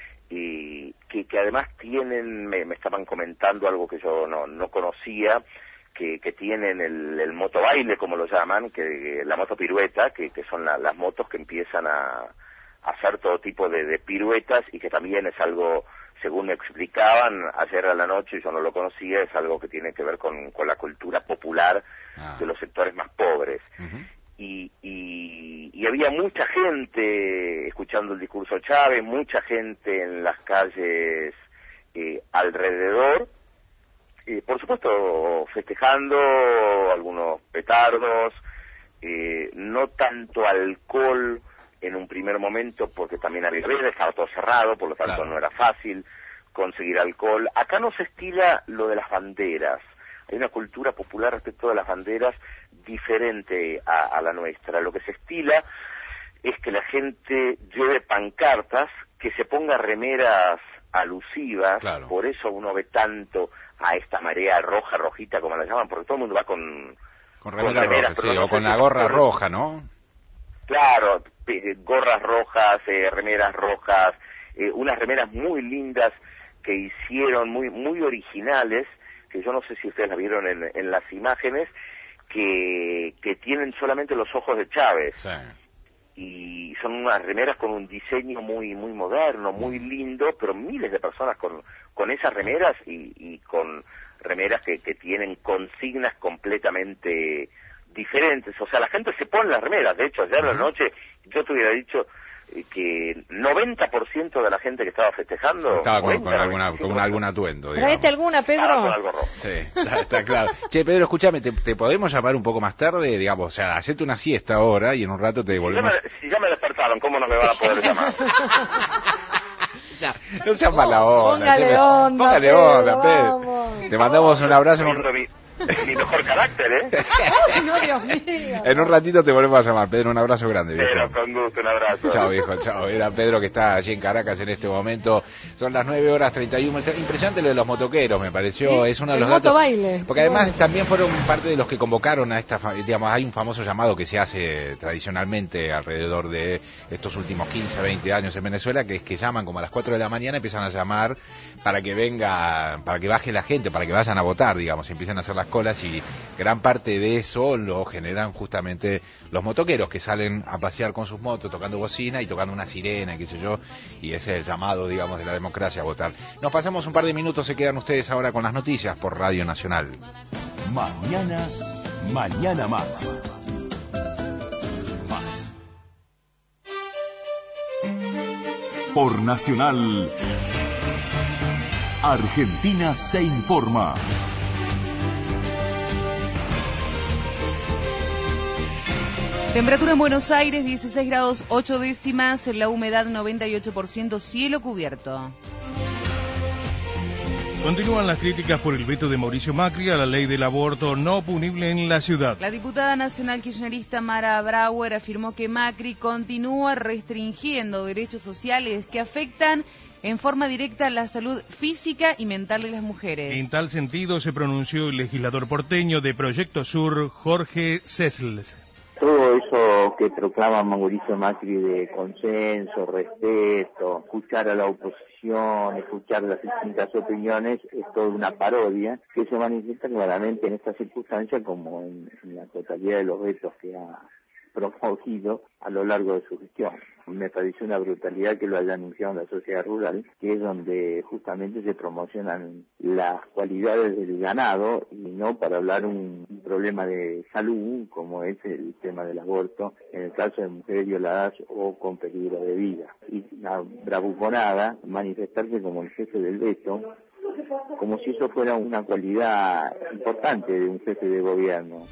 y que, que además tienen, me, me estaban comentando algo que yo no, no conocía, que, que tienen el, el motobaile, como lo llaman, que la moto pirueta, que, que son la, las motos que empiezan a, a hacer todo tipo de, de piruetas, y que también es algo, según me explicaban ayer a la noche, y yo no lo conocía, es algo que tiene que ver con, con la cultura popular Ah. de los sectores más pobres. Y, y, y había mucha gente escuchando el discurso de Chávez, mucha gente en las calles eh, alrededor, eh, por supuesto festejando, algunos petardos, eh, no tanto alcohol en un primer momento porque también había redes, estaba todo cerrado, por lo tanto claro. no era fácil conseguir alcohol. Acá no se estila lo de las banderas. Hay una cultura popular respecto de las banderas diferente a, a la nuestra. Lo que se estila es que la gente lleve pancartas, que se ponga remeras alusivas, claro. por eso uno ve tanto a esta marea roja, rojita, como la llaman, porque todo el mundo va con... Con remera con remeras roja, sí, no o con la gorra por... roja, ¿no? Claro, gorras rojas, eh, remeras rojas, eh, unas remeras muy lindas que hicieron, muy muy originales, que yo no sé si ustedes la vieron en, en las imágenes, que, que tienen solamente los ojos de Chávez. Sí. Y son unas remeras con un diseño muy muy moderno, muy lindo, pero miles de personas con, con esas remeras y, y con remeras que, que tienen consignas completamente diferentes. O sea, la gente se pone las remeras. De hecho, ayer a la noche yo te hubiera dicho que noventa por ciento de la gente que estaba festejando estaba con, con, alguna, con algún atuendo. ¿Traete alguna, Pedro? Ah, con algo rojo. Sí, está, está claro. Che, Pedro, escúchame, ¿te, ¿te podemos llamar un poco más tarde? Digamos, o sea, hacete una siesta ahora y en un rato te devolvemos. Si ya me, si ya me despertaron, ¿cómo no me van a poder llamar? Ya. No seas mala onda. Póngale che, onda, Póngale Pedro, onda, Pedro. vamos. Te mandamos un abrazo. En un... mi, mi mejor carácter, ¿eh? Ay, no, Dios mío. En un ratito te volvemos a llamar, Pedro. Un abrazo grande, viejo. Pero con gusto, un abrazo. Chao, viejo, chao. Era Pedro que está allí en Caracas en este momento. Son las nueve horas treinta y uno. Impresionante lo de los motoqueros, me pareció. ¿Sí? Es uno de el los datos. motobaile. Porque además bueno. también fueron parte de los que convocaron a esta, digamos, hay un famoso llamado que se hace tradicionalmente alrededor de estos últimos quince, veinte años en Venezuela, que es que llaman como a las cuatro de la mañana, empiezan a llamar para que venga, para que baje la gente, para que vayan a votar, digamos, empiezan a hacer las colas y gran parte de eso lo generan justamente los motoqueros que salen a pasear con sus motos tocando bocina y tocando una sirena, qué sé yo, y ese es el llamado, digamos, de la democracia a votar. Nos pasamos un par de minutos, se quedan ustedes ahora con las noticias por Radio Nacional. Mañana, mañana más. Más. Por Nacional, Argentina se informa. Temperatura en Buenos Aires, dieciséis grados ocho décimas, la humedad noventa y ocho por ciento, cielo cubierto. Continúan las críticas por el veto de Mauricio Macri a la ley del aborto no punible en la ciudad. La diputada nacional kirchnerista Mara Brauer afirmó que Macri continúa restringiendo derechos sociales que afectan en forma directa la salud física y mental de las mujeres. En tal sentido se pronunció el legislador porteño de Proyecto Sur, Jorge Sesles. Todo eso que proclama Mauricio Macri de consenso, respeto, escuchar a la oposición, escuchar las distintas opiniones, es toda una parodia que se manifiesta claramente en esta circunstancia como en, en la totalidad de los vetos que ha promovido a lo largo de su gestión. Me pareció una brutalidad que lo haya anunciado en la sociedad rural, que es donde justamente se promocionan las cualidades del ganado y no para hablar un, un problema de salud como es el tema del aborto en el caso de mujeres violadas o con peligro de vida. Y la bravuconada, manifestarse como el jefe del veto, como si eso fuera una cualidad importante de un jefe de gobierno.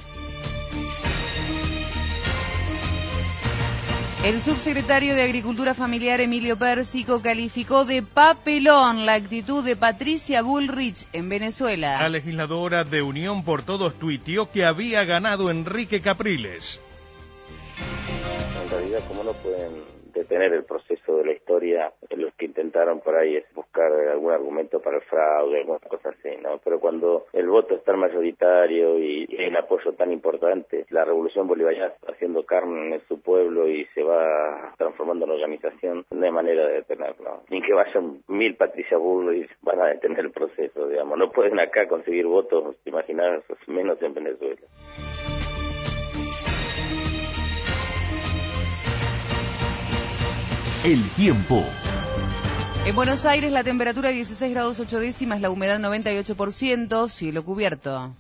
El subsecretario de Agricultura Familiar, Emilio Pérsico, calificó de papelón la actitud de Patricia Bullrich en Venezuela. La legisladora de Unión por Todos tuiteó que había ganado Enrique Capriles. En realidad, como no pueden detener el proceso de la historia, los que intentaron por ahí es buscar algún argumento para el fraude, algunas cosas así, ¿no? Pero cuando el voto es tan mayoritario y hay un apoyo tan importante, la revolución bolivariana está haciendo carne en su pueblo y se va transformando en organización, no hay manera de detenerlo. Ni que vayan mil Patricia Bullrich van a detener el proceso, digamos. No pueden acá conseguir votos, imaginar, menos en Venezuela. El tiempo. En Buenos Aires la temperatura dieciséis grados ocho décimas, la humedad noventa y ocho por ciento, cielo cubierto.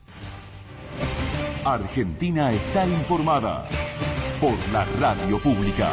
Argentina está informada por la radio pública.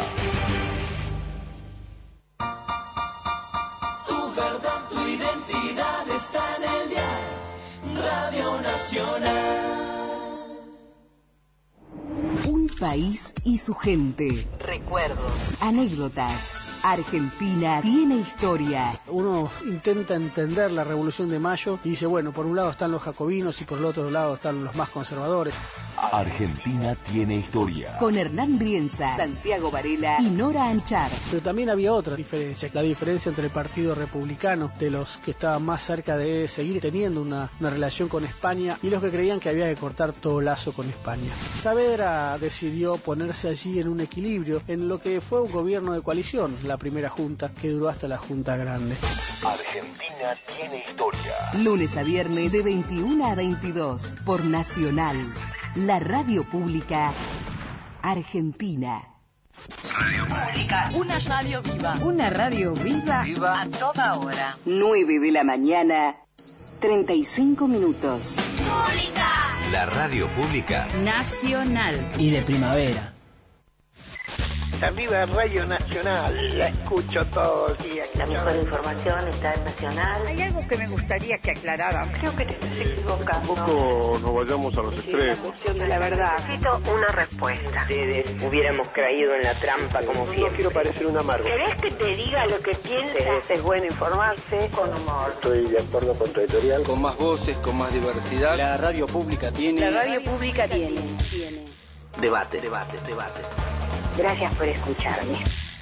Tu verdad, tu identidad está en el diario Radio Nacional. Un país y su gente. Recuerdos, anécdotas. Argentina tiene historia. Uno intenta entender la Revolución de Mayo y dice, bueno, por un lado están los jacobinos y por el otro lado están los más conservadores. Argentina tiene historia. Con Hernán Brienza, Santiago Varela y Nora Anchar. Pero también había otra diferencia, la diferencia entre el Partido Republicano, de los que estaban más cerca de seguir teniendo una, una relación con España, y los que creían que había que cortar todo lazo con España. Saavedra decidió ponerse allí en un equilibrio, en lo que fue un gobierno de coalición, la primera junta, que duró hasta la Junta Grande. Argentina tiene historia. Lunes a viernes de veintiuna a veintidós por Nacional, la radio pública argentina. Radio Pública. Una radio viva. Una radio viva, Viva. A toda hora. nueve de la mañana, treinta y cinco minutos. Pública. La radio pública Nacional. Y de primavera. La viva Radio Nacional, la escucho todos los días. La mejor información está en Nacional. Hay algo que me gustaría que aclararan. Creo que te estás equivocando. Tampoco nos vayamos a los La extremos. cuestión de la verdad. Necesito una respuesta. Ustedes hubiéramos caído en la trampa como siempre. No quiero parecer un amargo. ¿Querés que te diga lo que piensas? Es bueno informarse con humor. Estoy de acuerdo con tu editorial. Con más voces, con más diversidad. La radio pública tiene... La radio pública tiene. tiene. Debate, debate, debate. Gracias por escucharme.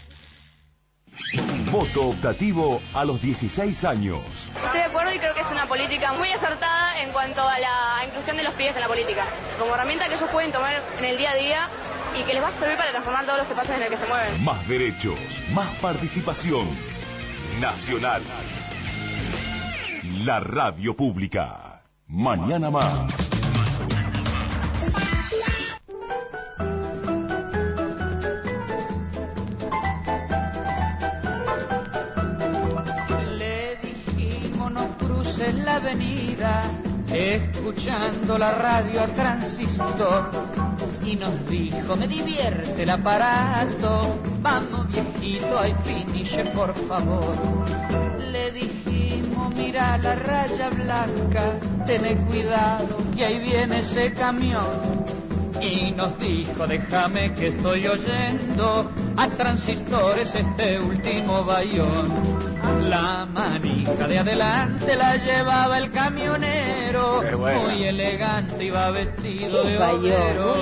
Voto optativo a los dieciséis años. Estoy de acuerdo y creo que es una política muy acertada en cuanto a la inclusión de los pibes en la política, como herramienta que ellos pueden tomar en el día a día y que les va a servir para transformar todos los espacios en el que se mueven. Más derechos, más participación. Nacional. La radio pública. Mañana más. En la avenida, escuchando la radio a transistor, y nos dijo, me divierte el aparato, vamos viejito, hay finish por favor. Le dijimos, mira la raya blanca, tené cuidado que ahí viene ese camión. Y nos dijo, déjame que estoy oyendo a transistores este último bayón. La manija de adelante la llevaba el camionero, muy elegante, iba vestido de obrero.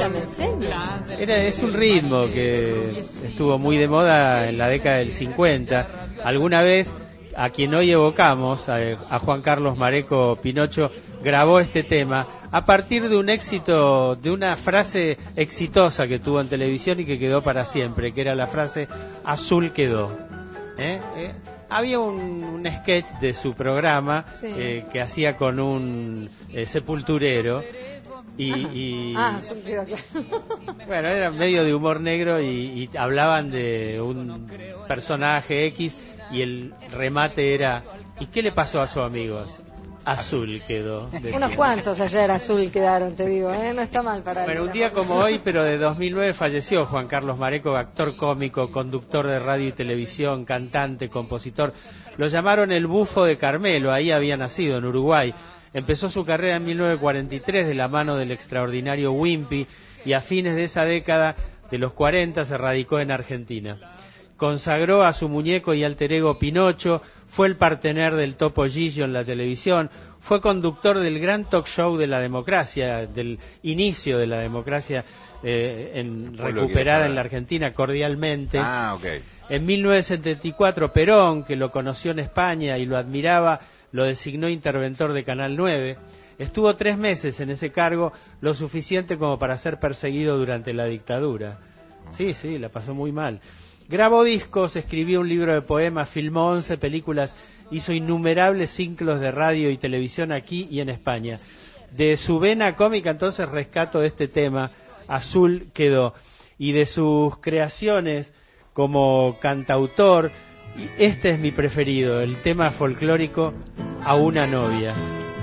Era, es un ritmo que estuvo muy de moda en la década del cincuenta. Alguna vez, a quien hoy evocamos, a, a Juan Carlos Mareco Pinocho, grabó este tema a partir de un éxito, de una frase exitosa que tuvo en televisión y que quedó para siempre, que era la frase "azul quedó". ¿Eh? ¿Eh? Había un, un sketch de su programa sí. eh, que hacía con un eh, sepulturero y, y ah, sí, claro. Bueno, era medio de humor negro y, y hablaban de un personaje X y el remate era ¿y qué le pasó a sus amigos? Azul quedó. Decía. Unos cuantos ayer azul quedaron, te digo, ¿eh? No está mal para Bueno, un día como hoy, pero de dos mil nueve, falleció Juan Carlos Mareco, actor cómico, conductor de radio y televisión, cantante, compositor. Lo llamaron el Bufo de Carmelo, ahí había nacido, en Uruguay. Empezó su carrera en mil novecientos cuarenta y tres de la mano del extraordinario Wimpy y a fines de esa década, de los cuarenta, se radicó en Argentina. Consagró a su muñeco y alter ego Pinocho, fue el partener del Topo Gigio en la televisión, fue conductor del gran talk show de la democracia, del inicio de la democracia eh, en, recuperada en la Argentina cordialmente. Ah, ok. En mil novecientos setenta y cuatro Perón, que lo conoció en España y lo admiraba, lo designó interventor de Canal nueve. Estuvo tres meses en ese cargo, lo suficiente como para ser perseguido durante la dictadura. Sí, sí, la pasó muy mal. Grabó discos, escribió un libro de poemas, filmó once películas, hizo innumerables ciclos de radio y televisión aquí y en España. De su vena cómica, entonces, rescato este tema, Azul quedó. Y de sus creaciones como cantautor, este es mi preferido, el tema folclórico A una novia.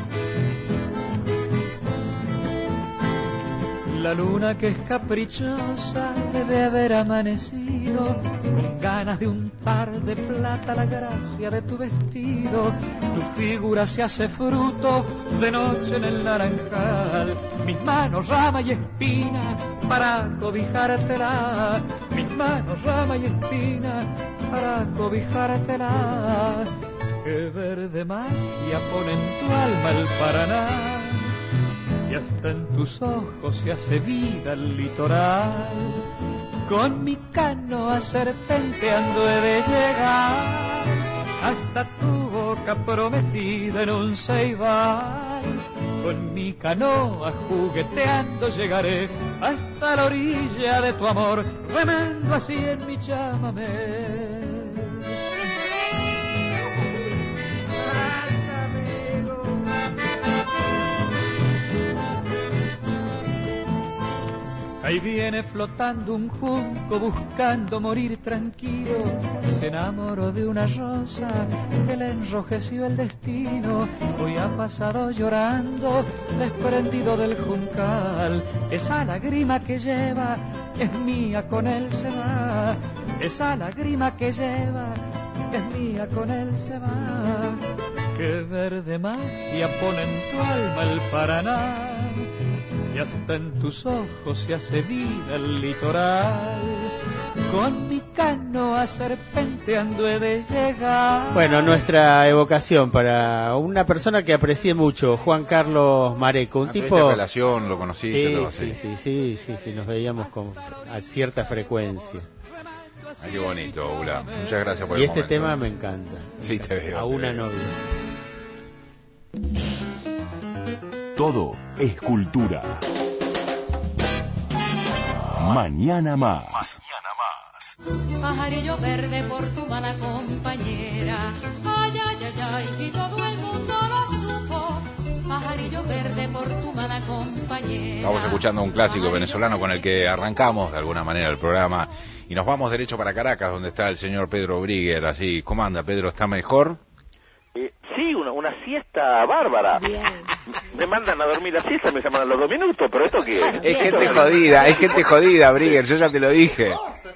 La luna que es caprichosa debe haber amanecido con ganas de untar de plata la gracia de tu vestido. Tu figura se hace fruto de noche en el naranjal mis manos rama y espina para cobijártela, mis manos rama y espina para cobijártela. Qué verde magia pone en tu alma el Paraná, y hasta en tus ojos se hace vida el litoral. Con mi canoa serpenteando he de llegar hasta tu boca prometida en un ceibal. Con mi canoa jugueteando llegaré hasta la orilla de tu amor, remando así en mi chamamé. Ahí viene flotando un junco buscando morir tranquilo. Se enamoró de una rosa que le enrojeció el destino. Hoy ha pasado llorando desprendido del juncal. Esa lágrima que lleva es mía, con él se va. Esa lágrima que lleva es mía, con él se va. Qué verde magia pone en tu alma el Paraná, y hasta en tus ojos se hace vida el litoral. Con mi canoa serpenteando he de llegar. Bueno, nuestra evocación para una persona que aprecié mucho, Juan Carlos Mareco, un ¿A tipo... relación, lo conocí? Sí, todo sí, así? sí, sí, sí, sí, nos veíamos con a cierta frecuencia. Ay, qué bonito, Ula. Muchas gracias por Y el este momento. tema me encanta. Sí, te veo. A te una veo. novia. Todo es cultura. Mañana más. Pajarillo verde por tu mala compañera. Ay, ay, ay, ay, y todo el mundo lo supo. Pajarillo verde por tu mala compañera. Estamos escuchando un clásico venezolano con el que arrancamos de alguna manera el programa y nos vamos derecho para Caracas, donde está el señor Pedro Briguer. Así, ¿cómo anda, Pedro? ¿Está mejor? Eh, sí, una, una siesta bárbara. Bien. Me mandan a dormir la siesta, me llaman a los dos minutos, pero ¿esto qué es? Es gente jodida, es gente jodida, Briguer, yo ya te lo dije.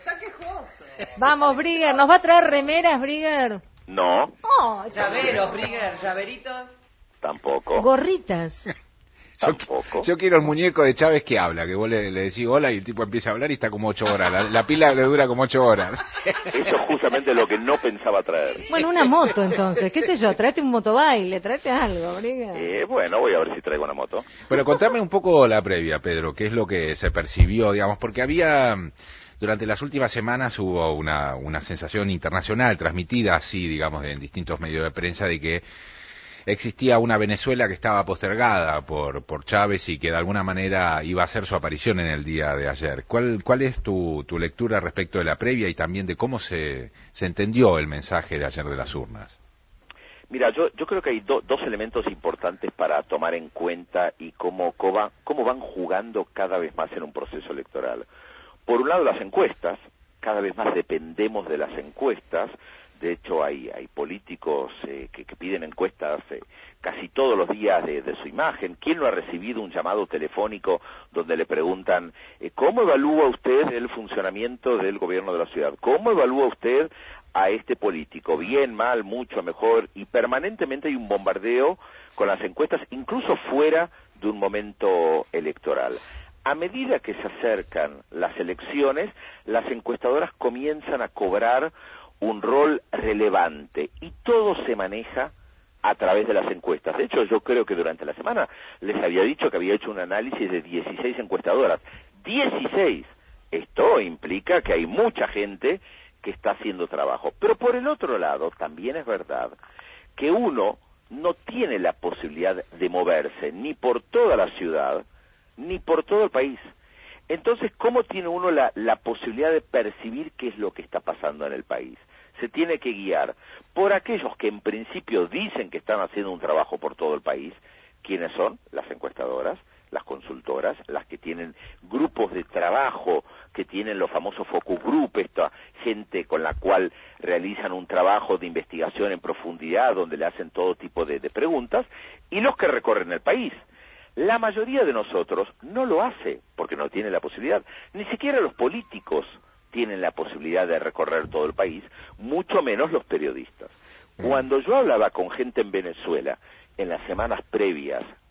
Vamos, Brigger, ¿nos va a traer remeras, Brigger? No, Oh, Llaveros, Brigger, llaveritos. tampoco. gorritas. Yo, yo quiero el muñeco de Chávez que habla, que vos le, le decís hola y el tipo empieza a hablar y está como ocho horas. La, la pila le dura como ocho horas. Eso es justamente lo que no pensaba traer. Bueno, una moto entonces, qué sé yo, tráete un motobaile, tráete algo, Brigger. Eh, bueno, voy a ver si traigo una moto. Pero contame un poco la previa, Pedro, qué es lo que se percibió, digamos, porque había... Durante las últimas semanas hubo una, una sensación internacional transmitida así, digamos, en distintos medios de prensa de que existía una Venezuela que estaba postergada por, por Chávez y que de alguna manera iba a hacer su aparición en el día de ayer. ¿Cuál, cuál es tu, tu lectura respecto de la previa y también de cómo se, se entendió el mensaje de ayer de las urnas? Mira, yo, yo creo que hay do, dos elementos importantes para tomar en cuenta y cómo, cómo, cómo van jugando cada vez más en un proceso electoral. Por un lado, las encuestas, cada vez más dependemos de las encuestas. De hecho, hay, hay políticos eh, que, que piden encuestas eh, casi todos los días de, de su imagen. ¿Quién no ha recibido un llamado telefónico donde le preguntan eh, ¿cómo evalúa usted el funcionamiento del gobierno de la ciudad? ¿Cómo evalúa usted a este político? ¿Bien, mal, mucho, mejor? Y permanentemente hay un bombardeo con las encuestas, incluso fuera de un momento electoral. A medida que se acercan las elecciones, las encuestadoras comienzan a cobrar un rol relevante y todo se maneja a través de las encuestas. De hecho, yo creo que durante la semana les había dicho que había hecho un análisis de dieciséis encuestadoras. dieciséis. Esto implica que hay mucha gente que está haciendo trabajo. Pero por el otro lado, también es verdad que uno no tiene la posibilidad de moverse ni por toda la ciudad, ni por todo el país. Entonces, ¿cómo tiene uno la, la posibilidad de percibir qué es lo que está pasando en el país? Se tiene que guiar por aquellos que en principio dicen que están haciendo un trabajo por todo el país. ¿Quiénes son? Las encuestadoras, las consultoras, las que tienen grupos de trabajo, que tienen los famosos focus group, esta gente con la cual realizan un trabajo de investigación en profundidad, donde le hacen todo tipo de, de preguntas, y los que recorren el país. La mayoría de nosotros no lo hace porque no tiene la posibilidad. Ni siquiera los políticos tienen la posibilidad de recorrer todo el país, mucho menos los periodistas. Cuando yo hablaba con gente en Venezuela en las semanas previas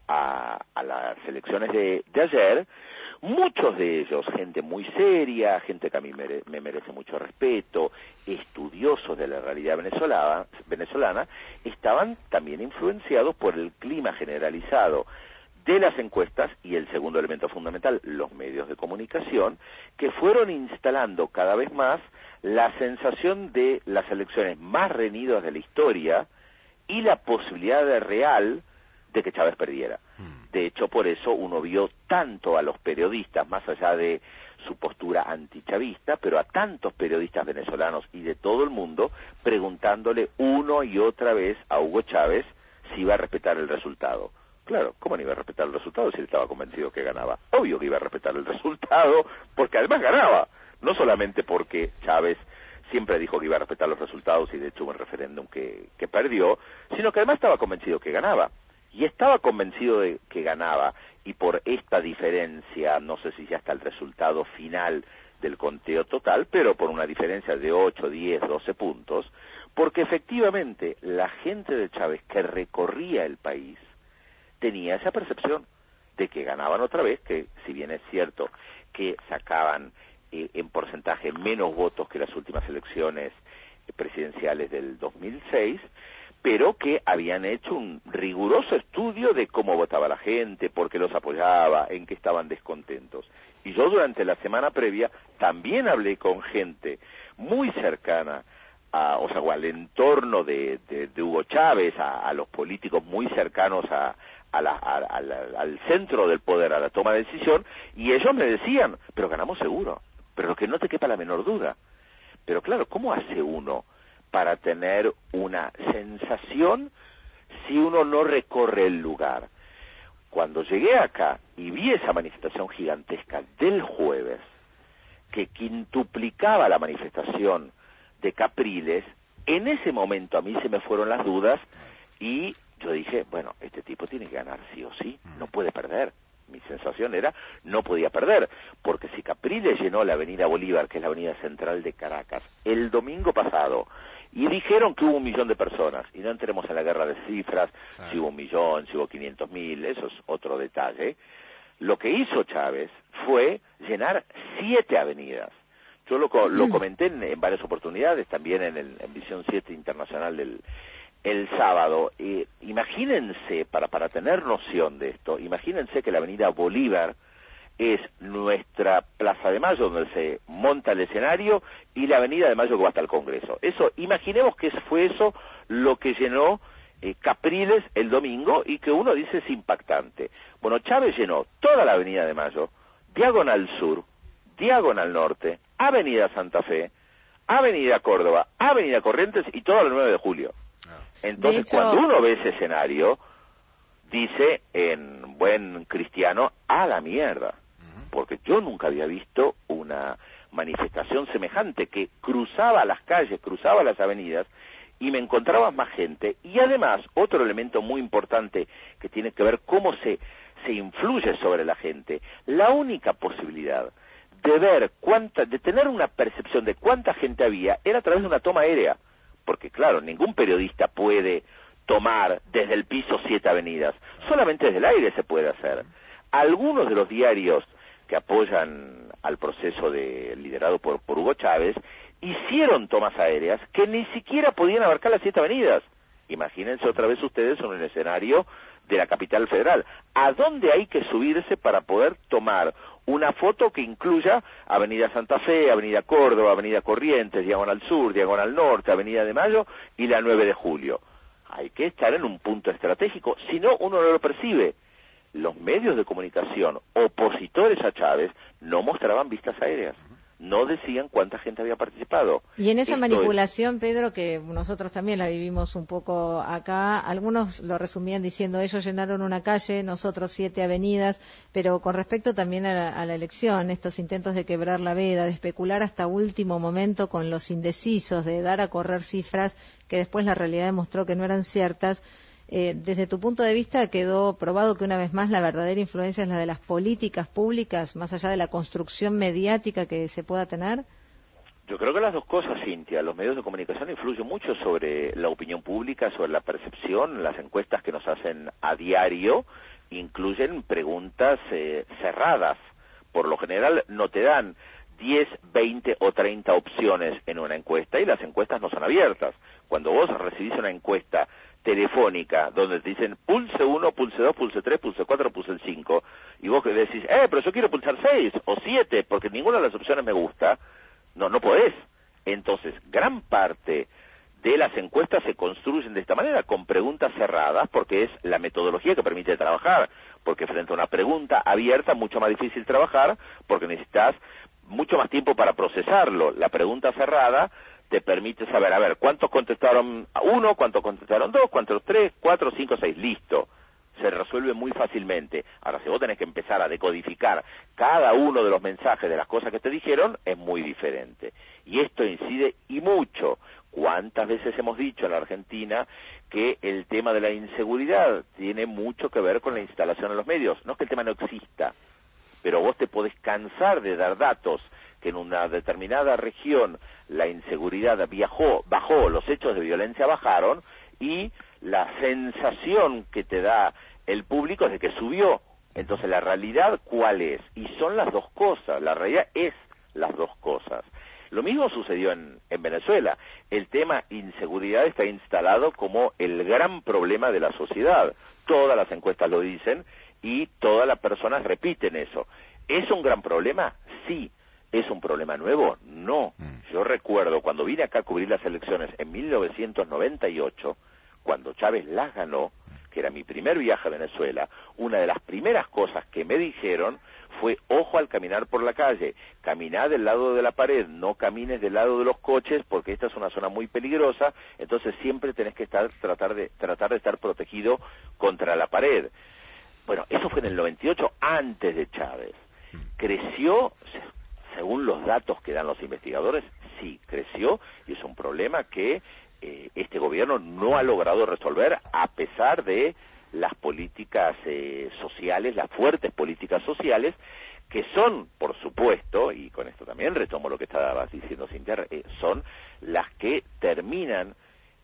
a, a las elecciones de, de ayer, muchos de ellos, gente muy seria, gente que a mí mere, me merece mucho respeto, estudiosos de la realidad venezolana, venezolana, estaban también influenciados por el clima generalizado de las encuestas y el segundo elemento fundamental, los medios de comunicación, que fueron instalando cada vez más la sensación de las elecciones más reñidas de la historia y la posibilidad de real de que Chávez perdiera. De hecho, por eso uno vio tanto a los periodistas, más allá de su postura antichavista, pero a tantos periodistas venezolanos y de todo el mundo, preguntándole uno y otra vez a Hugo Chávez si iba a respetar el resultado. Claro, ¿cómo no iba a respetar el resultado si él estaba convencido que ganaba? Obvio que iba a respetar el resultado, porque además ganaba. No solamente porque Chávez siempre dijo que iba a respetar los resultados y de hecho hubo un referéndum que, que perdió, sino que además estaba convencido que ganaba. Y estaba convencido de que ganaba, y por esta diferencia, no sé si ya está el resultado final del conteo total, pero por una diferencia de ocho, diez, doce puntos, porque efectivamente la gente de Chávez que recorría el país tenía esa percepción de que ganaban otra vez, que si bien es cierto que sacaban eh, en porcentaje menos votos que las últimas elecciones presidenciales del dos mil seis, pero que habían hecho un riguroso estudio de cómo votaba la gente, por qué los apoyaba, en qué estaban descontentos. Y yo durante la semana previa también hablé con gente muy cercana, a, o sea, al entorno de, de, de Hugo Chávez, a, a los políticos muy cercanos a, a la, a, a la, al centro del poder, a la toma de decisión, y ellos me decían, pero ganamos seguro, pero que no te quepa la menor duda. Pero claro, ¿cómo hace uno para tener una sensación si uno no recorre el lugar? Cuando llegué acá y vi esa manifestación gigantesca del jueves, que quintuplicaba la manifestación de Capriles, en ese momento a mí se me fueron las dudas y yo dije, bueno, este tipo tiene que ganar sí o sí, no puede perder. Mi sensación era, no podía perder, porque si Capriles llenó la avenida Bolívar, que es la avenida central de Caracas, el domingo pasado, y dijeron que hubo un millón de personas, y no entremos en la guerra de cifras, ah. si hubo un millón, si hubo quinientos mil, eso es otro detalle. Lo que hizo Chávez fue llenar siete avenidas. Yo lo, lo comenté en, en varias oportunidades, también en, el, en Visión siete Internacional del el sábado. Eh, imagínense, para, para tener noción de esto, imagínense que la avenida Bolívar es nuestra Plaza de Mayo, donde se monta el escenario, y la Avenida de Mayo que va hasta el Congreso. Eso, imaginemos que fue eso lo que llenó eh, Capriles el domingo, y que uno dice es impactante. Bueno, Chávez llenó toda la Avenida de Mayo, Diagonal Sur, Diagonal Norte, Avenida Santa Fe, Avenida Córdoba, Avenida Corrientes y toda la nueve de julio. Entonces, hecho, cuando uno ve ese escenario, dice en buen cristiano, a la mierda. Porque yo nunca había visto una manifestación semejante que cruzaba las calles, cruzaba las avenidas y me encontraba más gente. Y además, otro elemento muy importante que tiene que ver cómo se, se influye sobre la gente, la única posibilidad de ver cuánta, de tener una percepción de cuánta gente había era a través de una toma aérea. Porque claro, ningún periodista puede tomar desde el piso siete avenidas, solamente desde el aire se puede hacer. Algunos de los diarios que apoyan al proceso de liderado por, por Hugo Chávez hicieron tomas aéreas que ni siquiera podían abarcar las siete avenidas. Imagínense otra vez ustedes en un escenario de la capital federal. ¿A dónde hay que subirse para poder tomar una foto que incluya Avenida Santa Fe, Avenida Córdoba, Avenida Corrientes, Diagonal Sur, Diagonal Norte, Avenida de Mayo y la nueve de julio? Hay que estar en un punto estratégico, si no uno no lo percibe. Los medios de comunicación opositores a Chávez no mostraban vistas aéreas, no decían cuánta gente había participado. Y en esa Esto manipulación, es... Pedro, que nosotros también la vivimos un poco acá, algunos lo resumían diciendo ellos llenaron una calle, nosotros siete avenidas, pero con respecto también a la, a la elección, estos intentos de quebrar la veda, de especular hasta último momento con los indecisos, de dar a correr cifras que después la realidad demostró que no eran ciertas. Eh, desde tu punto de vista, ¿quedó probado que una vez más la verdadera influencia es la de las políticas públicas, más allá de la construcción mediática que se pueda tener? Yo creo que las dos cosas, Cintia. Los medios de comunicación influyen mucho sobre la opinión pública, sobre la percepción, las encuestas que nos hacen a diario, incluyen preguntas eh, cerradas. Por lo general no te dan diez, veinte o treinta opciones en una encuesta, y las encuestas no son abiertas. Cuando vos recibís una encuesta telefónica donde te dicen pulse uno, pulse dos, pulse tres, pulse cuatro, pulse cinco, y vos que decís, eh, pero yo quiero pulsar seis o siete porque ninguna de las opciones me gusta, no, no podés. Entonces, gran parte de las encuestas se construyen de esta manera, con preguntas cerradas, porque es la metodología que permite trabajar, porque frente a una pregunta abierta, mucho más difícil trabajar, porque necesitas mucho más tiempo para procesarlo. La pregunta cerrada te permite saber, a ver, ¿cuántos contestaron uno, cuántos contestaron dos, cuántos tres, cuatro, cinco, seis? Listo. Se resuelve muy fácilmente. Ahora, si vos tenés que empezar a decodificar cada uno de los mensajes de las cosas que te dijeron, es muy diferente. Y esto incide y mucho. ¿Cuántas veces hemos dicho en la Argentina que el tema de la inseguridad tiene mucho que ver con la instalación en los medios? No es que el tema no exista, pero vos te podés cansar de dar datos que en una determinada región la inseguridad viajó, bajó, los hechos de violencia bajaron, y la sensación que te da el público es de que subió. Entonces, ¿la realidad cuál es? Y son las dos cosas, la realidad es las dos cosas. Lo mismo sucedió en, en Venezuela. El tema inseguridad está instalado como el gran problema de la sociedad. Todas las encuestas lo dicen y todas las personas repiten eso. ¿Es un gran problema? Sí. ¿Es un problema nuevo? No. Yo recuerdo cuando vine acá a cubrir las elecciones en mil novecientos noventa y ocho, cuando Chávez las ganó, que era mi primer viaje a Venezuela, una de las primeras cosas que me dijeron fue, ojo al caminar por la calle, caminá del lado de la pared, no camines del lado de los coches, porque esta es una zona muy peligrosa, entonces siempre tenés que estar, tratar de, tratar de estar protegido contra la pared. Bueno, eso fue en el noventa y ocho, antes de Chávez. Creció, según los datos que dan los investigadores, sí, creció, y es un problema que eh, este gobierno no ha logrado resolver, a pesar de las políticas eh, sociales, las fuertes políticas sociales, que son, por supuesto, y con esto también retomo lo que estaba diciendo Cintia, eh, son las que terminan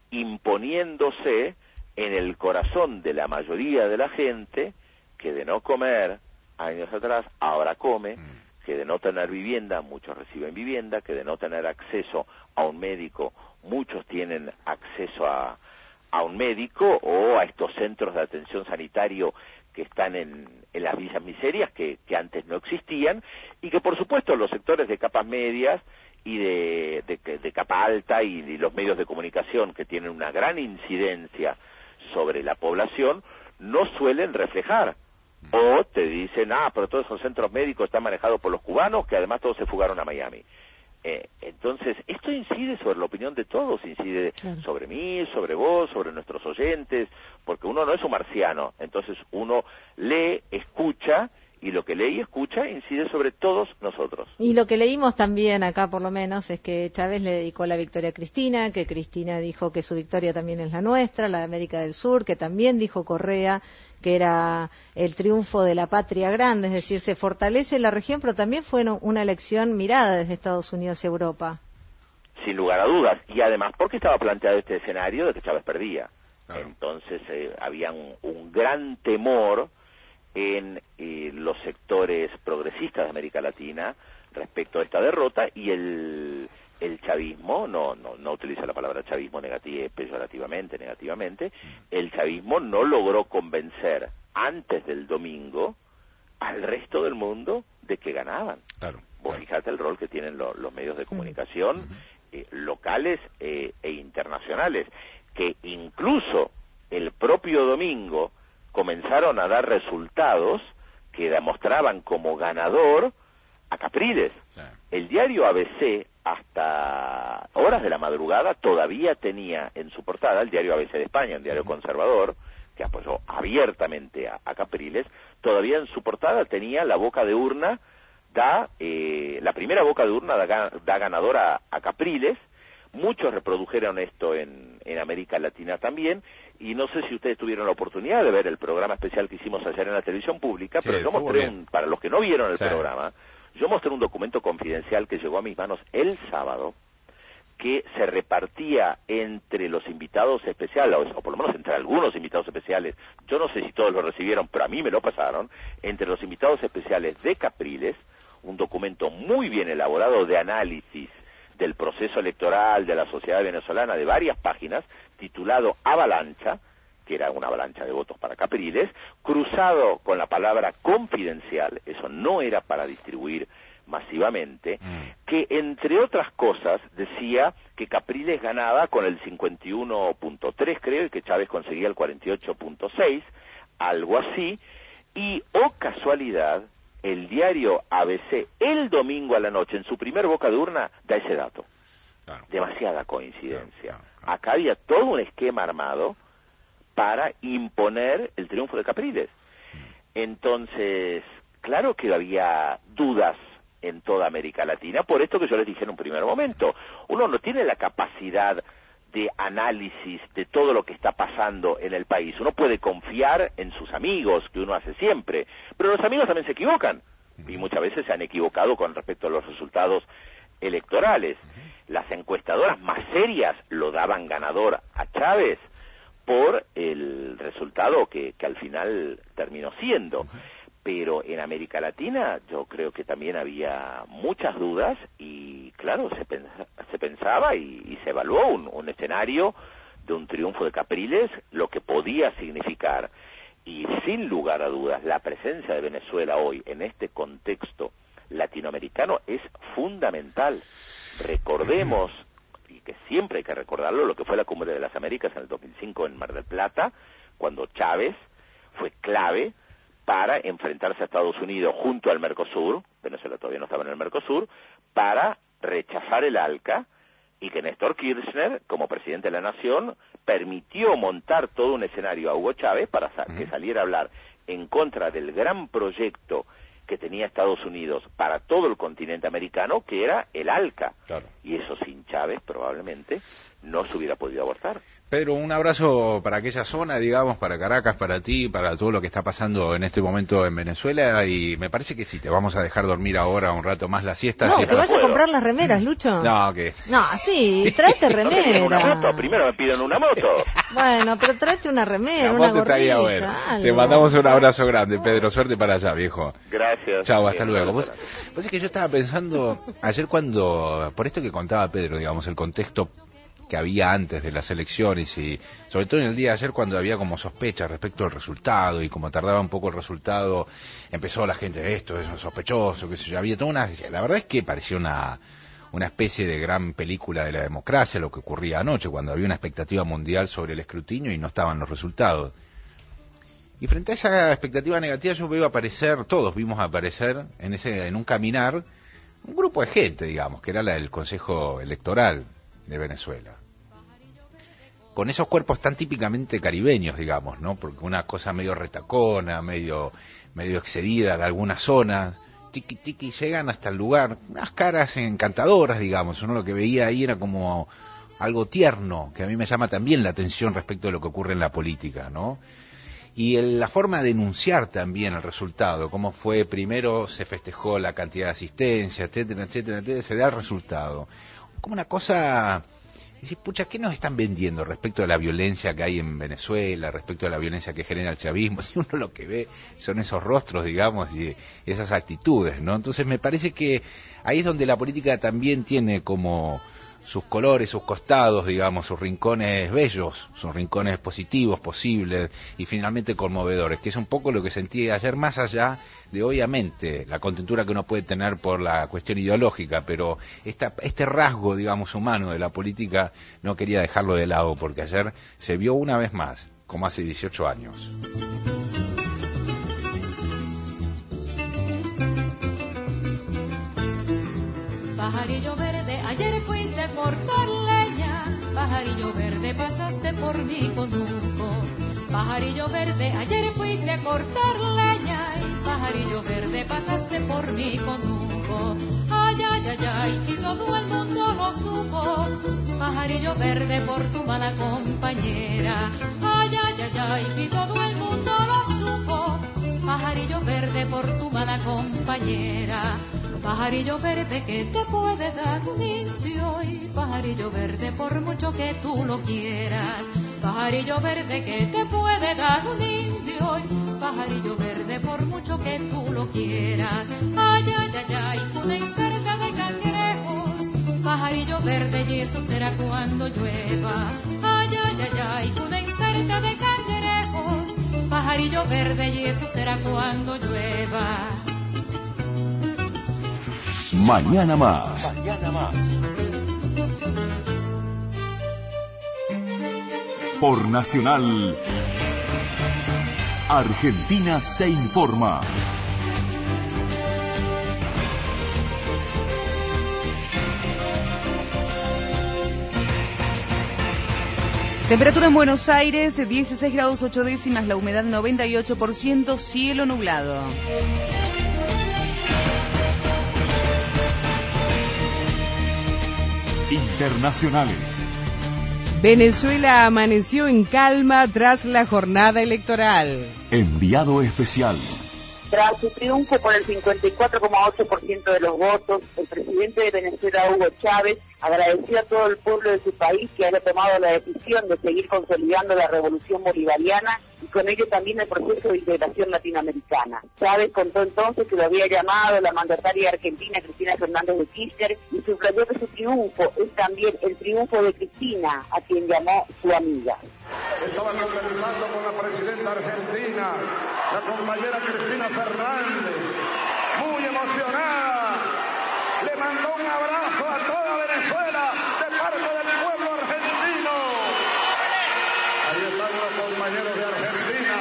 imponiéndose en el corazón de la mayoría de la gente, que de no comer años atrás, ahora come, que de no tener vivienda, muchos reciben vivienda, que de no tener acceso a un médico, muchos tienen acceso a, a un médico o a estos centros de atención sanitario que están en, en las villas miserias, que, que antes no existían, y que por supuesto los sectores de capas medias y de, de, de capa alta y, y los medios de comunicación, que tienen una gran incidencia sobre la población, no suelen reflejar. O te dicen, ah, pero todos esos centros médicos están manejados por los cubanos, que además todos se fugaron a Miami. Eh, entonces, esto incide sobre la opinión de todos, incide claro. sobre mí, sobre vos, sobre nuestros oyentes, porque uno no es un marciano, entonces uno lee, escucha, y lo que lee y escucha incide sobre todos nosotros. Y lo que leímos también acá, por lo menos, es que Chávez le dedicó la victoria a Cristina, que Cristina dijo que su victoria también es la nuestra, la de América del Sur, que también dijo Correa que era el triunfo de la patria grande, es decir, se fortalece la región, pero también fue una elección mirada desde Estados Unidos y Europa. Sin lugar a dudas, y además porque estaba planteado este escenario de que Chávez perdía. Claro. Entonces eh, había un, un gran temor en eh, los sectores progresistas de América Latina respecto a esta derrota, y el, el chavismo, no, no, no utiliza la palabra chavismo negativ- peyorativamente, negativamente, el chavismo no logró convencer antes del domingo al resto del mundo de que ganaban. Claro, Vos claro. fijate el rol que tienen lo, los medios de comunicación uh-huh. eh, locales eh, e internacionales, que incluso el propio domingo comenzaron a dar resultados que demostraban como ganador a Capriles. Sí. El diario A B C, hasta horas de la madrugada, todavía tenía en su portada, el diario A B C de España, un diario uh-huh. conservador, que apoyó abiertamente a, a Capriles, todavía en su portada tenía la boca de urna, da eh, la primera boca de urna da, da ganadora a Capriles. Muchos reprodujeron esto en, en América Latina también, y no sé si ustedes tuvieron la oportunidad de ver el programa especial que hicimos ayer en la televisión pública, sí, pero yo mostré, un, para los que no vieron el sí. programa, yo mostré un documento confidencial que llegó a mis manos el sábado, que se repartía entre los invitados especiales, o por lo menos entre algunos invitados especiales, yo no sé si todos lo recibieron, pero a mí me lo pasaron, entre los invitados especiales de Capriles, un documento muy bien elaborado de análisis del proceso electoral de la sociedad venezolana de varias páginas, titulado Avalancha, que era una avalancha de votos para Capriles, cruzado con la palabra confidencial, eso no era para distribuir masivamente, mm. que entre otras cosas decía que Capriles ganaba con el cincuenta y uno punto tres, creo, y que Chávez conseguía el cuarenta y ocho punto seis, algo así, y, oh casualidad, el diario A B C, el domingo a la noche, en su primer boca de urna, da ese dato. Claro. Demasiada coincidencia. Claro, claro, claro. Acá había todo un esquema armado para imponer el triunfo de Capriles. Entonces, claro que había dudas en toda América Latina, por esto que yo les dije en un primer momento. Uno no tiene la capacidad de análisis de todo lo que está pasando en el país. Uno puede confiar en sus amigos, que uno hace siempre, pero los amigos también se equivocan, y muchas veces se han equivocado con respecto a los resultados electorales. Las encuestadoras más serias lo daban ganador a Chávez por el resultado que, que al final terminó siendo. Pero en América Latina yo creo que también había muchas dudas y claro, se, pensa, se pensaba y, y se evaluó un, un escenario de un triunfo de Capriles, lo que podía significar, y sin lugar a dudas la presencia de Venezuela hoy en este contexto latinoamericano es fundamental. Recordemos, y que siempre hay que recordarlo, lo que fue la Cumbre de las Américas en el dos mil cinco en Mar del Plata, cuando Chávez fue clave para enfrentarse a Estados Unidos junto al Mercosur, Venezuela todavía no estaba en el Mercosur, para rechazar el ALCA, y que Néstor Kirchner, como presidente de la Nación, permitió montar todo un escenario a Hugo Chávez para que saliera a hablar en contra del gran proyecto que tenía Estados Unidos para todo el continente americano, que era el ALCA. Claro. Y eso sin Chávez probablemente no se hubiera podido abortar. Pedro, un abrazo para aquella zona, digamos, para Caracas, para ti, para todo lo que está pasando en este momento en Venezuela, y me parece que sí, te vamos a dejar dormir ahora un rato más la siesta. No, si que vaya a comprar las remeras, Lucho. No, que... No, sí, tráete remera. Una moto, primero me piden una moto. Bueno, pero tráete una remera, la una moto gorrita, bueno. algo. Te mandamos un abrazo grande, Pedro, suerte para allá, viejo. Gracias. Chao, hasta luego. Vos, vos es que yo estaba pensando, ayer cuando, por esto que contaba Pedro, digamos, el contexto que había antes de las elecciones y sobre todo en el día de ayer cuando había como sospecha respecto al resultado y como tardaba un poco el resultado, empezó la gente, esto es sospechoso, que se yo, había toda una... La verdad es que parecía una, una especie de gran película de la democracia lo que ocurría anoche, cuando había una expectativa mundial sobre el escrutinio y no estaban los resultados. Y frente a esa expectativa negativa yo veo aparecer, todos vimos aparecer en ese en un caminar, un grupo de gente, digamos, que era la del Consejo Electoral de Venezuela. Con esos cuerpos tan típicamente caribeños, digamos, ¿no? Porque una cosa medio retacona, medio medio excedida en algunas zonas, tiqui tiqui, llegan hasta el lugar, unas caras encantadoras, digamos, uno lo que veía ahí era como algo tierno, que a mí me llama también la atención respecto de lo que ocurre en la política, ¿no? Y el, la forma de enunciar también el resultado, cómo fue, primero se festejó la cantidad de asistencia, etcétera, etcétera, etcétera, se da el resultado. Como una cosa... Decís, pucha, ¿qué nos están vendiendo respecto a la violencia que hay en Venezuela, respecto a la violencia que genera el chavismo? Si uno lo que ve son esos rostros, digamos, y esas actitudes, ¿no? Entonces me parece que ahí es donde la política también tiene como sus colores, sus costados, digamos, sus rincones bellos, sus rincones positivos, posibles y finalmente conmovedores, que es un poco lo que sentí ayer, más allá de, obviamente, la contentura que uno puede tener por la cuestión ideológica, pero esta, este rasgo, digamos, humano de la política no quería dejarlo de lado, porque ayer se vio una vez más, como hace dieciocho años. Pajarillo verde, ayer fuiste a cortar leña, pajarillo verde, pasaste por mi conuco. Pajarillo verde, ayer fuiste a cortar leña, y pajarillo verde, pasaste por mi conuco. Ay, ay, ay, ay, y todo el mundo lo supo, pajarillo verde, por tu mala compañera. Ay, ay, ay, ay, y todo el mundo lo supo, pajarillo verde, por tu mala compañera. Pajarillo verde que te puede dar un indio y pajarillo verde por mucho que tú lo quieras. Pajarillo verde que te puede dar un indio y pajarillo verde por mucho que tú lo quieras. Ay, ay, ay, ay, una incerta de cangrejos. Pajarillo verde y eso será cuando llueva. Ay, ay, ay, ay, una incerta de cangrejos. Pajarillo verde y eso será cuando llueva. Mañana más. Mañana más. Por Nacional, Argentina se informa. Temperatura en Buenos Aires, dieciséis grados ocho décimas, la humedad noventa y ocho por ciento, cielo nublado. Internacionales. Venezuela amaneció en calma tras la jornada electoral. Enviado especial. Tras su triunfo por el cincuenta y cuatro coma ocho por ciento de los votos, el presidente de Venezuela, Hugo Chávez, agradeció a todo el pueblo de su país que haya tomado la decisión de seguir consolidando la revolución bolivariana y con ello también el proceso de integración latinoamericana. Chávez contó entonces que lo había llamado la mandataria argentina Cristina Fernández de Kirchner y subrayó que su triunfo es también el triunfo de Cristina, a quien llamó su amiga. Estaba conversando con la presidenta argentina, la compañera Cristina Fernández, muy emocionada, le mandó un abrazo a toda Venezuela de parte del pueblo argentino. Ahí están los compañeros de Argentina,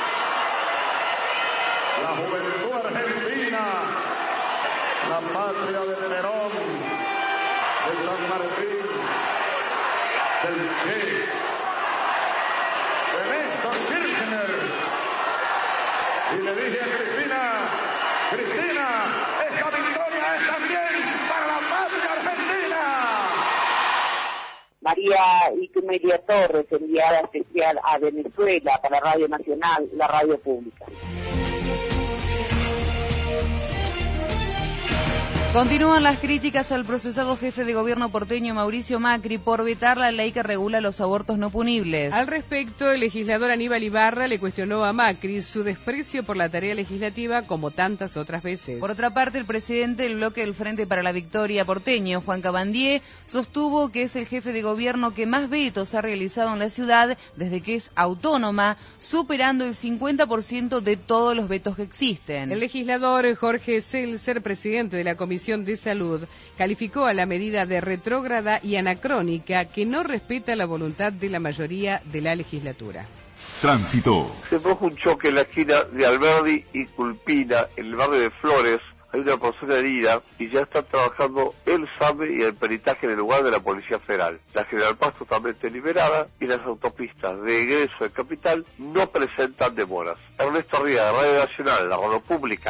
la juventud argentina, la patria de Nerón, de San Martín, del Che, de Néstor Kirchner. Y le dije a Cristina, Cristina, esta victoria es también para la patria argentina. María Itumelia Torres, enviada especial a Venezuela para Radio Nacional, la radio pública. Continúan las críticas al procesado jefe de gobierno porteño Mauricio Macri por vetar la ley que regula los abortos no punibles. Al respecto, el legislador Aníbal Ibarra le cuestionó a Macri su desprecio por la tarea legislativa como tantas otras veces. Por otra parte, el presidente del bloque del Frente para la Victoria porteño, Juan Cabandier, sostuvo que es el jefe de gobierno que más vetos ha realizado en la ciudad desde que es autónoma, superando el cincuenta por ciento de todos los vetos que existen. El legislador Jorge Seltzer, presidente de la Comisión de Salud, calificó a la medida de retrógrada y anacrónica que no respeta la voluntad de la mayoría de la legislatura. Tránsito. Se produjo un choque en la esquina de Alberdi y Culpina, en el barrio de Flores. Hay una persona herida y ya está trabajando el SAME y el peritaje en el lugar de la Policía Federal. La General Paz totalmente liberada y las autopistas de egreso de Capital no presentan demoras. Ernesto Ría, de Radio Nacional, la radio pública.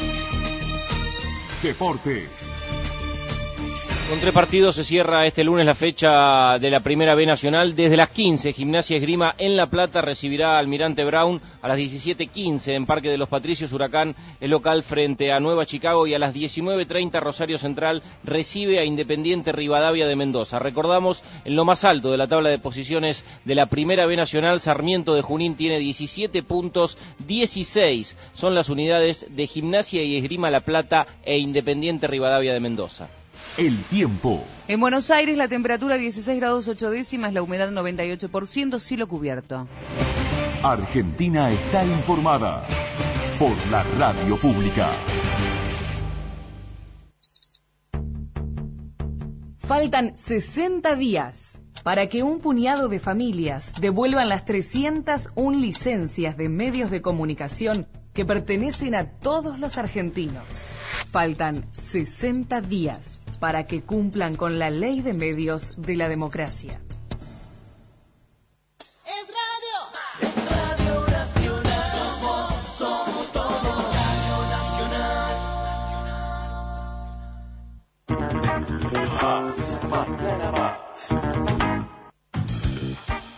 Deportes. Con tres partidos se cierra este lunes la fecha de la Primera B Nacional. Desde las quince, Gimnasia Esgrima en La Plata recibirá a Almirante Brown. A las diecisiete quince, en Parque de los Patricios, Huracán es local frente a Nueva Chicago. Y a las diecinueve treinta, Rosario Central recibe a Independiente Rivadavia de Mendoza. Recordamos, en lo más alto de la tabla de posiciones de la Primera B Nacional, Sarmiento de Junín tiene diecisiete puntos, dieciséis son las unidades de Gimnasia y Esgrima La Plata e Independiente Rivadavia de Mendoza. El tiempo. En Buenos Aires la temperatura dieciséis grados ocho décimas, la humedad noventa y ocho por ciento, cielo cubierto. Argentina está informada por la radio pública. Faltan sesenta días para que un puñado de familias devuelvan las trescientas una licencias de medios de comunicación que pertenecen a todos los argentinos. Faltan sesenta días para que cumplan con la ley de medios de la democracia. Es radio, es Radio Nacional, somos, somos todos Radio Nacional. Más, mañana más.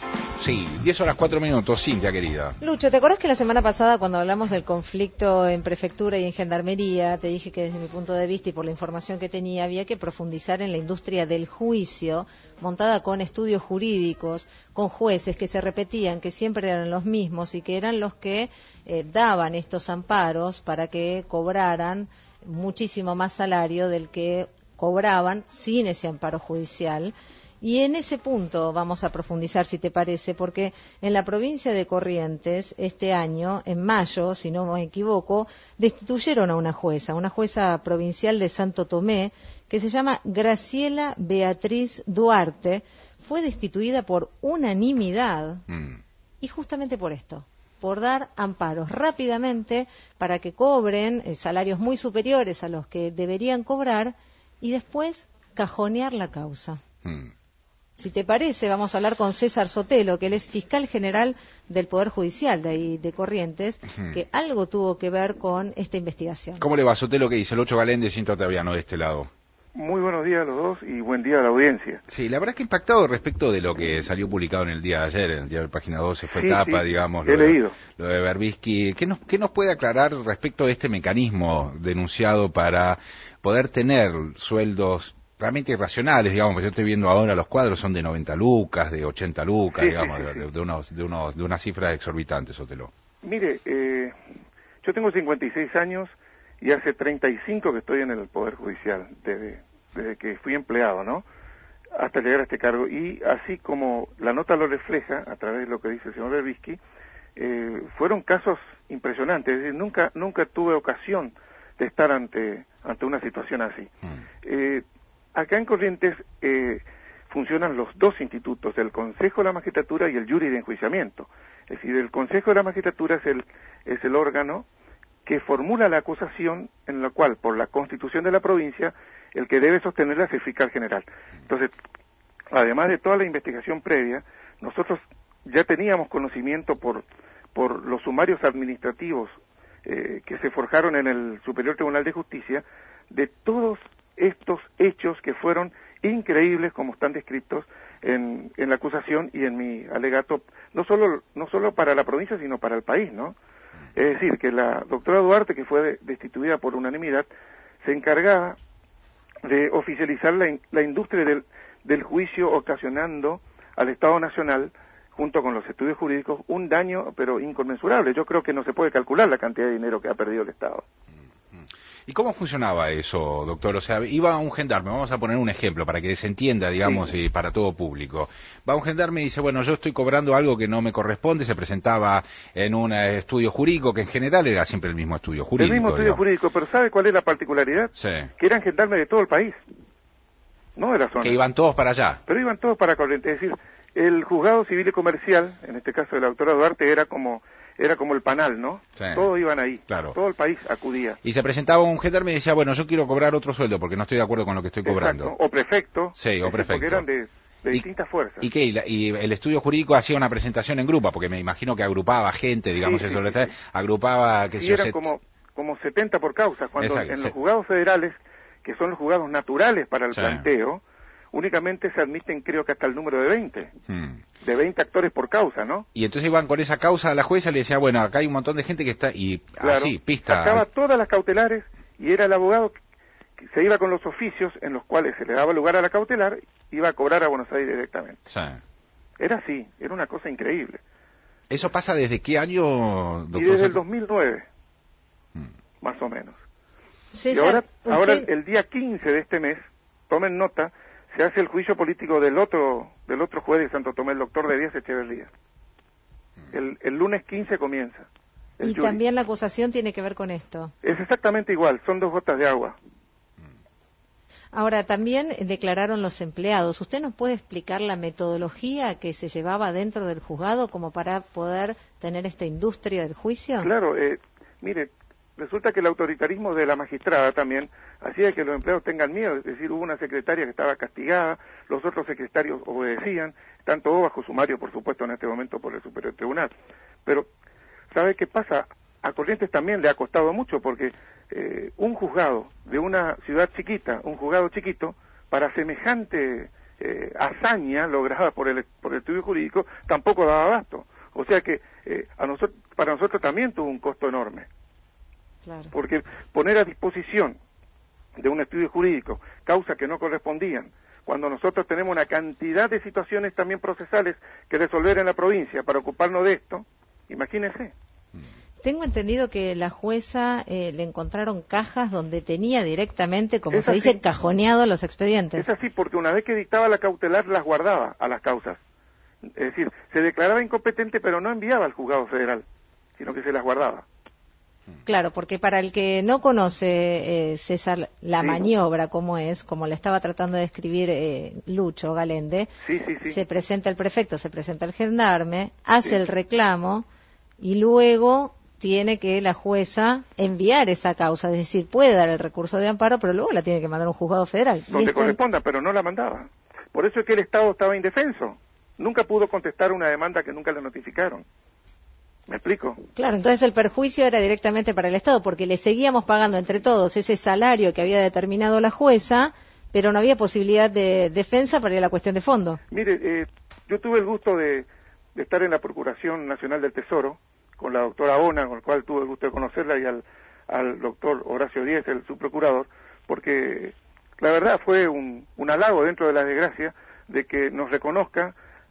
Sí, diez horas cuatro minutos, Cintia querida. Lucho, ¿te acuerdas que la semana pasada cuando hablamos del conflicto en prefectura y en gendarmería, te dije que desde mi punto de vista y por la información que tenía había que profundizar en la industria del juicio, montada con estudios jurídicos, con jueces que se repetían, que siempre eran los mismos y que eran los que eh, daban estos amparos para que cobraran muchísimo más salario del que cobraban sin ese amparo judicial? Y en ese punto vamos a profundizar, si te parece, porque en la provincia de Corrientes, este año, en mayo, si no me equivoco, destituyeron a una jueza, una jueza provincial de Santo Tomé, que se llama Graciela Beatriz Duarte, fue destituida por unanimidad, mm. y justamente por esto, por dar amparos rápidamente para que cobren eh, salarios muy superiores a los que deberían cobrar y después cajonear la causa. Mm. Si te parece, vamos a hablar con César Sotelo, que él es fiscal general del Poder Judicial de ahí de Corrientes, uh-huh. que algo tuvo que ver con esta investigación. ¿Cómo le va, Sotelo? ¿Qué dice? El ocho Galén de Cintia Otaviano de este lado. Muy buenos días a los dos y buen día a la audiencia. Sí, la verdad es que impactado respecto de lo que salió publicado en el día de ayer, en el día de Página doce, fue sí, tapa, sí, digamos. He lo leído. De, lo de Berbisky. ¿Qué nos, ¿Qué nos puede aclarar respecto de este mecanismo denunciado para poder tener sueldos realmente irracionales, digamos, porque yo estoy viendo ahora los cuadros son de noventa lucas, de ochenta lucas, sí, digamos, sí, sí. De, de, unos, de, unos, de unas cifras exorbitantes, Sotelo? Mire, eh, yo tengo cincuenta y seis años y hace treinta y cinco que estoy en el Poder Judicial, desde, desde que fui empleado, ¿no? Hasta llegar a este cargo. Y así como la nota lo refleja, a través de lo que dice el señor Berbisky, eh, fueron casos impresionantes, es decir, nunca, nunca tuve ocasión de estar ante, ante una situación así. Mm. Eh, Acá en Corrientes eh, funcionan los dos institutos, el Consejo de la Magistratura y el Jury de Enjuiciamiento. Es decir, el Consejo de la Magistratura es el, es el órgano que formula la acusación en la cual, por la Constitución de la provincia, el que debe sostenerla es el fiscal general. Entonces, además de toda la investigación previa, nosotros ya teníamos conocimiento por, por los sumarios administrativos eh, que se forjaron en el Superior Tribunal de Justicia de todos estos hechos que fueron increíbles como están descritos en, en la acusación y en mi alegato, no solo, no solo para la provincia, sino para el país, ¿no? Es decir, que la doctora Duarte, que fue destituida por unanimidad, se encargaba de oficializar la, in, la industria del, del juicio, ocasionando al Estado Nacional, junto con los estudios jurídicos, un daño, pero inconmensurable. Yo creo que no se puede calcular la cantidad de dinero que ha perdido el Estado. ¿Y cómo funcionaba eso, doctor? O sea, iba un gendarme, vamos a poner un ejemplo para que se entienda, digamos, sí. y para todo público. Va un gendarme y dice, bueno, yo estoy cobrando algo que no me corresponde, se presentaba en un estudio jurídico, que en general era siempre el mismo estudio jurídico. El mismo estudio digamos. jurídico, pero ¿sabe cuál es la particularidad? Sí. Que eran gendarmes de todo el país, no de la zona. Que iban todos para allá. Pero iban todos para Corrientes, es decir, el juzgado civil y comercial, en este caso de la doctora Duarte, era como... era como el panal, ¿no? Sí. Todos iban ahí, claro. Todo el país acudía. Y se presentaba un gendarme y decía, bueno, yo quiero cobrar otro sueldo porque no estoy de acuerdo con lo que estoy cobrando. Exacto. O prefecto. Sí, o prefecto. Porque eran de, de ¿Y, distintas fuerzas. ¿Y qué? ¿Y, la, ¿Y el estudio jurídico hacía una presentación en grupo? Porque me imagino que agrupaba gente, digamos, sí, eso, sí, sí. agrupaba... que y yo eran sé... como, como setenta por causa, cuando Exacto, en sí. los juzgados federales, que son los juzgados naturales para el sí. planteo, únicamente se admiten, creo que hasta el número de veinte. Hmm. De veinte actores por causa, ¿no? Y entonces iban con esa causa a la jueza y le decía, bueno, acá hay un montón de gente que está... Y claro, así, pista... sacaba todas las cautelares y era el abogado que se iba con los oficios en los cuales se le daba lugar a la cautelar, iba a cobrar a Buenos Aires directamente. Sí. Era así, era una cosa increíble. ¿Eso pasa desde qué año, doctor? Y desde el dos mil nueve, hmm. más o menos. César, y ahora, usted... ahora el día quince de este mes, tomen nota, se hace el juicio político del otro del otro juez de Santo Tomé, el doctor de Díaz Echeverría. El, el lunes quince comienza. Y jury. También la acusación tiene que ver con esto. Es exactamente igual, son dos gotas de agua. Ahora, también declararon los empleados. ¿Usted nos puede explicar la metodología que se llevaba dentro del juzgado como para poder tener esta industria del juicio? Claro, eh, mire, resulta que el autoritarismo de la magistrada también hacía que los empleados tengan miedo, es decir, hubo una secretaria que estaba castigada, los otros secretarios obedecían, están todos bajo sumario, por supuesto, en este momento por el Superior Tribunal. Pero, ¿sabe qué pasa? A Corrientes también le ha costado mucho, porque eh, un juzgado de una ciudad chiquita, un juzgado chiquito, para semejante eh, hazaña lograda por el, por el estudio jurídico tampoco daba abasto. O sea que eh, a nosotros, para nosotros también tuvo un costo enorme. Claro. Porque poner a disposición de un estudio jurídico causas que no correspondían, cuando nosotros tenemos una cantidad de situaciones también procesales que resolver en la provincia para ocuparnos de esto, imagínense. Tengo entendido que la jueza eh, le encontraron cajas donde tenía directamente, como Es se así. dice, cajoneado los expedientes. Es así, porque una vez que dictaba la cautelar las guardaba a las causas. Es decir, se declaraba incompetente pero no enviaba al juzgado federal, sino que se las guardaba. Claro, porque para el que no conoce, eh, César, la Sí. maniobra, cómo es, como la estaba tratando de escribir eh, Lucho Galende, Sí, sí, sí. se presenta el prefecto, se presenta el gendarme, hace Sí. el reclamo y luego tiene que la jueza enviar esa causa, es decir, puede dar el recurso de amparo, pero luego la tiene que mandar a un juzgado federal. Y Donde esto- corresponda, pero no la mandaba. Por eso es que el Estado estaba indefenso. Nunca pudo contestar una demanda que nunca le notificaron. ¿Me explico? Claro, entonces el perjuicio era directamente para el Estado, porque le seguíamos pagando entre todos ese salario que había determinado la jueza, pero no había posibilidad de defensa para ir a la cuestión de fondo. Mire, eh, yo tuve el gusto de, de estar en la Procuración Nacional del Tesoro con la doctora Ona, con la cual tuve el gusto de conocerla, y al, al doctor Horacio Díez, el subprocurador, porque la verdad fue un, un halago dentro de la desgracia de que nos reconozca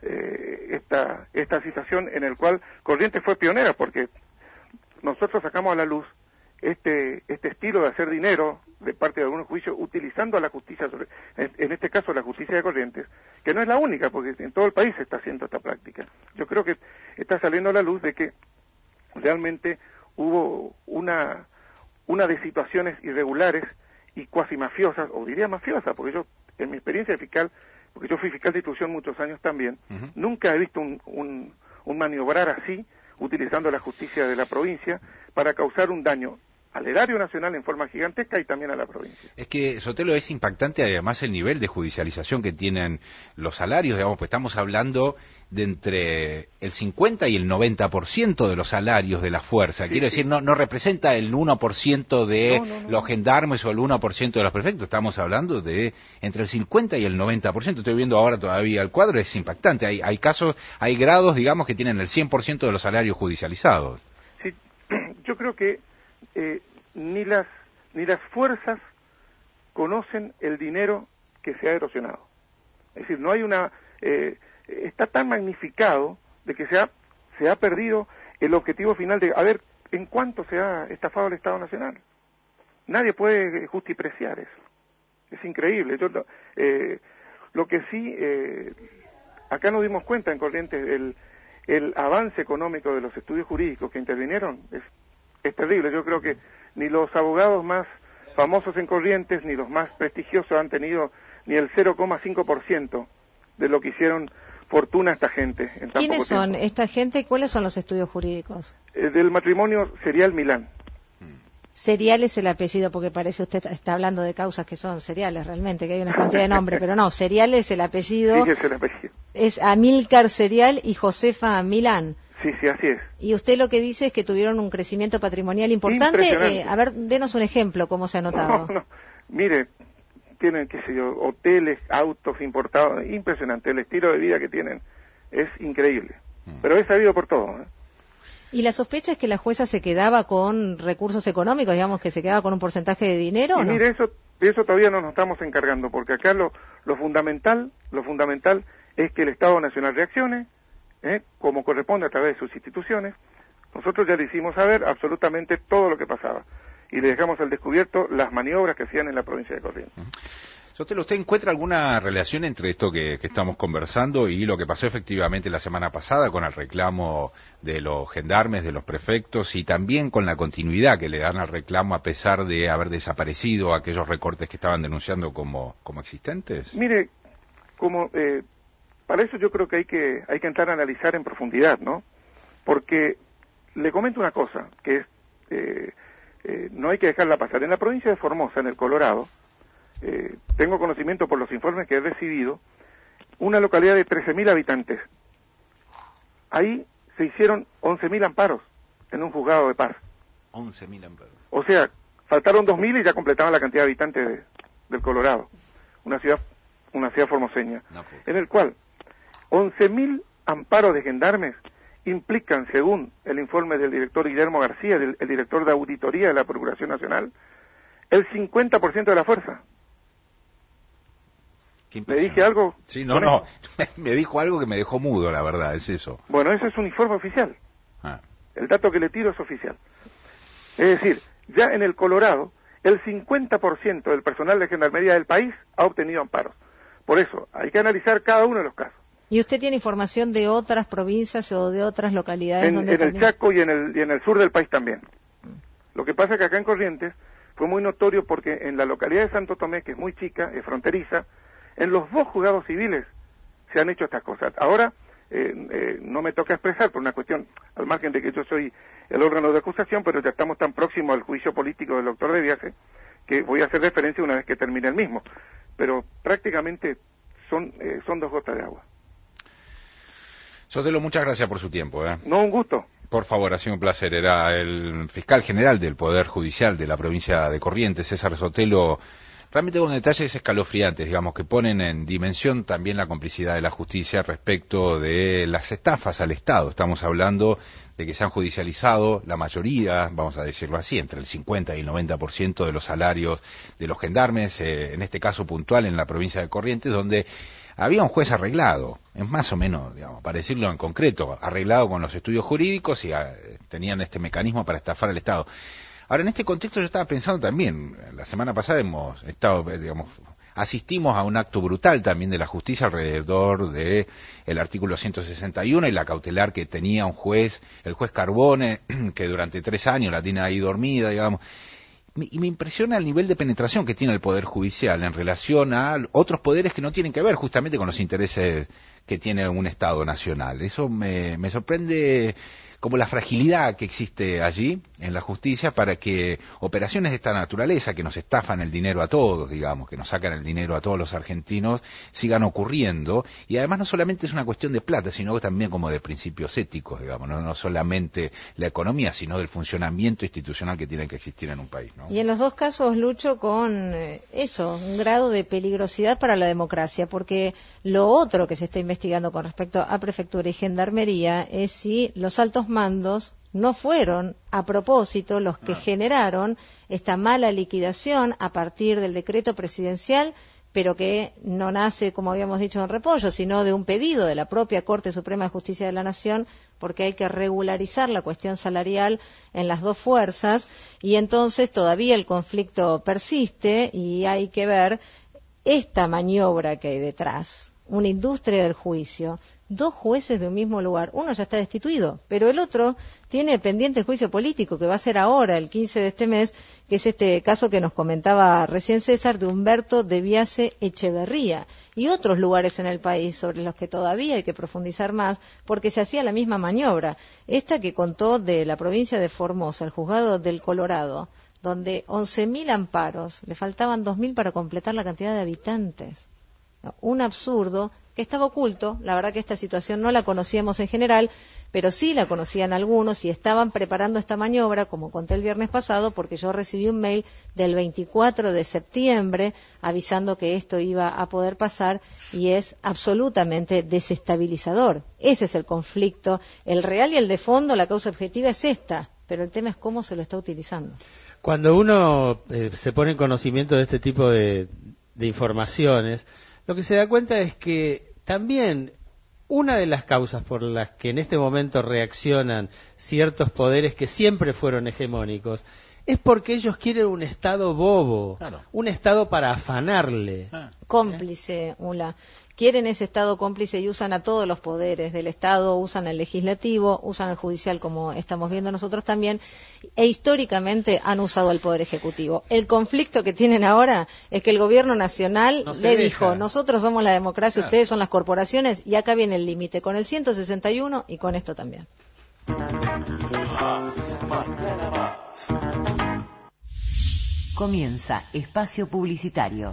eh, esta, esta situación en el cual Corrientes fue pionera, porque nosotros sacamos a la luz este este estilo de hacer dinero de parte de algunos juicios utilizando a la justicia, sobre, en, en este caso la justicia de Corrientes, que no es la única, porque en todo el país se está haciendo esta práctica. Yo creo que está saliendo a la luz de que realmente hubo una, una de situaciones irregulares y cuasi mafiosas, o diría mafiosas, porque yo, en mi experiencia de fiscal, porque yo fui fiscal de instrucción muchos años también, Uh-huh. nunca he visto un, un, un maniobrar así, utilizando la justicia de la provincia para causar un daño al erario nacional en forma gigantesca y también a la provincia. Es que, Sotelo, es impactante además el nivel de judicialización que tienen los salarios, digamos, pues estamos hablando de entre el cincuenta y el noventa por ciento de los salarios de la fuerza. Sí, Quiero sí. decir, no, no representa el uno por ciento de No, no, no. los gendarmes o el uno por ciento de los prefectos, estamos hablando de entre el cincuenta y el noventa por ciento. Estoy viendo ahora todavía el cuadro, es impactante. Hay, hay casos, hay grados, digamos, que tienen el cien por ciento de los salarios judicializados. Sí, yo creo que eh, ni las ni las fuerzas conocen el dinero que se ha erosionado. Es decir, no hay una eh, está tan magnificado de que se ha se ha perdido el objetivo final de a ver en cuánto se ha estafado el Estado Nacional. Nadie puede justipreciar eso. Es increíble. Yo, eh, lo que sí eh, acá nos dimos cuenta en Corrientes el el avance económico de los estudios jurídicos que intervinieron es es terrible. Yo creo que ni los abogados más famosos en Corrientes, ni los más prestigiosos han tenido ni el cero coma cinco por ciento de lo que hicieron fortuna esta gente. En tan ¿Quiénes poco son tiempo. esta gente y cuáles son los estudios jurídicos? Eh, del matrimonio Serial Milán. Serial es el apellido, porque parece usted está hablando de causas que son seriales realmente, que hay una cantidad de nombres, pero no, Serial es el apellido, Sí, es el apellido. es Amílcar Serial y Josefa Milán. Sí, sí, así es. Y usted lo que dice es que tuvieron un crecimiento patrimonial importante. Impresionante. Eh, a ver, denos un ejemplo, cómo se ha notado. No, no. Mire, tienen, qué sé yo, hoteles, autos importados, impresionante. El estilo de vida que tienen es increíble. Pero es sabido por todo, ¿eh? ¿Y la sospecha es que la jueza se quedaba con recursos económicos, digamos, que se quedaba con un porcentaje de dinero o Y no? mire, eso, de eso todavía no nos estamos encargando, porque acá lo, lo fundamental, lo fundamental es que el Estado Nacional reaccione, ¿eh? como corresponde a través de sus instituciones. Nosotros ya le hicimos saber absolutamente todo lo que pasaba y le dejamos al descubierto las maniobras que hacían en la provincia de Corrientes. Sotelo, ¿usted encuentra alguna relación entre esto que, que estamos conversando y lo que pasó efectivamente la semana pasada con el reclamo de los gendarmes, de los prefectos y también con la continuidad que le dan al reclamo a pesar de haber desaparecido aquellos recortes que estaban denunciando como, como existentes? Mire, como eh, para eso yo creo que hay que hay que entrar a analizar en profundidad, ¿no? Porque le comento una cosa, que es eh, eh, no hay que dejarla pasar. En la provincia de Formosa, en el Colorado, eh, tengo conocimiento por los informes que he recibido, una localidad de trece mil habitantes. Ahí se hicieron once mil amparos en un juzgado de paz. once mil amparos. O sea, faltaron dos mil y ya completaban la cantidad de habitantes de- del Colorado. Una ciudad una ciudad formoseña, en el cual once mil amparos de gendarmes implican, según el informe del director Guillermo García, del, el director de auditoría de la Procuración Nacional, el cincuenta por ciento de la fuerza. ¿Me dije algo? Sí, no, no, me dijo algo que me dejó mudo, la verdad, es eso. Bueno, ese es un informe oficial. Ah. El dato que le tiro es oficial. Es decir, ya en el Colorado, el cincuenta por ciento del personal de gendarmería del país ha obtenido amparos. Por eso, hay que analizar cada uno de los casos. ¿Y usted tiene información de otras provincias o de otras localidades? En, donde en el también... Chaco y en el, y en el sur del país también. Lo que pasa es que acá en Corrientes fue muy notorio porque en la localidad de Santo Tomé, que es muy chica, es fronteriza, en los dos juzgados civiles se han hecho estas cosas. Ahora, eh, eh, no me toca expresar por una cuestión, al margen de que yo soy el órgano de acusación, pero ya estamos tan próximos al juicio político del doctor de Viaje, que voy a hacer referencia una vez que termine el mismo. Pero prácticamente son, eh, son dos gotas de agua. Sotelo, muchas gracias por su tiempo. ¿eh? No, un gusto. Por favor, ha sido un placer. Era el fiscal general del Poder Judicial de la provincia de Corrientes, César Sotelo, realmente con detalles escalofriantes, digamos, que ponen en dimensión también la complicidad de la justicia respecto de las estafas al Estado. Estamos hablando de que se han judicializado la mayoría, vamos a decirlo así, entre el cincuenta y el noventa por ciento de los salarios de los gendarmes, eh, en este caso puntual en la provincia de Corrientes, donde había un juez arreglado, es más o menos, digamos, para decirlo en concreto, arreglado con los estudios jurídicos y a, tenían este mecanismo para estafar al Estado. Ahora, en este contexto yo estaba pensando también, la semana pasada hemos estado, digamos, asistimos a un acto brutal también de la justicia alrededor de el artículo ciento sesenta y uno y la cautelar que tenía un juez, el juez Carbone, que durante tres años la tiene ahí dormida, digamos. Y me impresiona el nivel de penetración que tiene el Poder Judicial en relación a otros poderes que no tienen que ver justamente con los intereses que tiene un Estado nacional. Eso me, me sorprende como la fragilidad que existe allí en la justicia para que operaciones de esta naturaleza, que nos estafan el dinero a todos, digamos, que nos sacan el dinero a todos los argentinos, sigan ocurriendo. Y además no solamente es una cuestión de plata, sino también como de principios éticos, digamos, no, no solamente la economía, sino del funcionamiento institucional que tiene que existir en un país, ¿no? Y en los dos casos lucho con eh, eso, un grado de peligrosidad para la democracia, porque lo otro que se está investigando con respecto a prefectura y gendarmería es si los altos mandos no fueron a propósito los que generaron esta mala liquidación a partir del decreto presidencial, pero que no nace, como habíamos dicho, en repollo, sino de un pedido de la propia Corte Suprema de Justicia de la Nación, porque hay que regularizar la cuestión salarial en las dos fuerzas, y entonces todavía el conflicto persiste y hay que ver esta maniobra que hay detrás, una industria del juicio. Dos jueces de un mismo lugar, uno ya está destituido, pero el otro tiene pendiente el juicio político que va a ser ahora, el quince de este mes, que es este caso que nos comentaba recién César de Humberto de Biase Echeverría y otros lugares en el país sobre los que todavía hay que profundizar más porque se hacía la misma maniobra. Esta que contó de la provincia de Formosa, el juzgado del Colorado, donde once mil amparos, le faltaban dos mil para completar la cantidad de habitantes. Un absurdo que estaba oculto. La verdad que esta situación no la conocíamos en general, pero sí la conocían algunos y estaban preparando esta maniobra, como conté el viernes pasado, porque yo recibí un mail del veinticuatro de septiembre avisando que esto iba a poder pasar y es absolutamente desestabilizador. Ese es el conflicto, el real y el de fondo, la causa objetiva es esta, pero el tema es cómo se lo está utilizando. Cuando uno eh, se pone en conocimiento de este tipo de, de informaciones, lo que se da cuenta es que también una de las causas por las que en este momento reaccionan ciertos poderes que siempre fueron hegemónicos es porque ellos quieren un Estado bobo, claro, un Estado para afanarle. Ah. Cómplice, Ula. Quieren ese Estado cómplice y usan a todos los poderes del Estado, usan el legislativo, usan el judicial, como estamos viendo nosotros también, e históricamente han usado el Poder Ejecutivo. El conflicto que tienen ahora es que el Gobierno Nacional no le dijo, nosotros somos la democracia, claro, ustedes son las corporaciones, y acá viene el límite, con el ciento sesenta y uno y con esto también. Comienza Espacio Publicitario.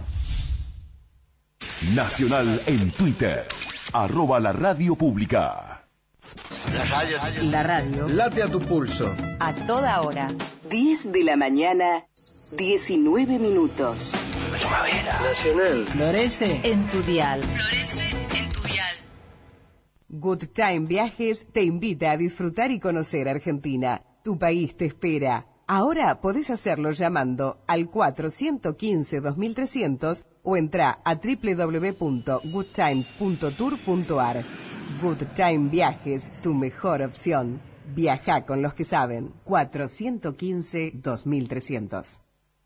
Nacional en Twitter, arroba la radio pública. La radio. La radio. Late a tu pulso. A toda hora. diez de la mañana diecinueve minutos. Primavera. Nacional. Florece En tu dial. Florece en tu dial. Good Time Viajes te invita a disfrutar y conocer Argentina. Tu país te espera. Ahora podés hacerlo llamando al cuatro uno cinco dos mil trescientos o entra a doble u doble u doble u punto good time punto tour punto a r. Good Time Viajes, tu mejor opción. Viaja con los que saben. cuatro uno cinco dos mil trescientos.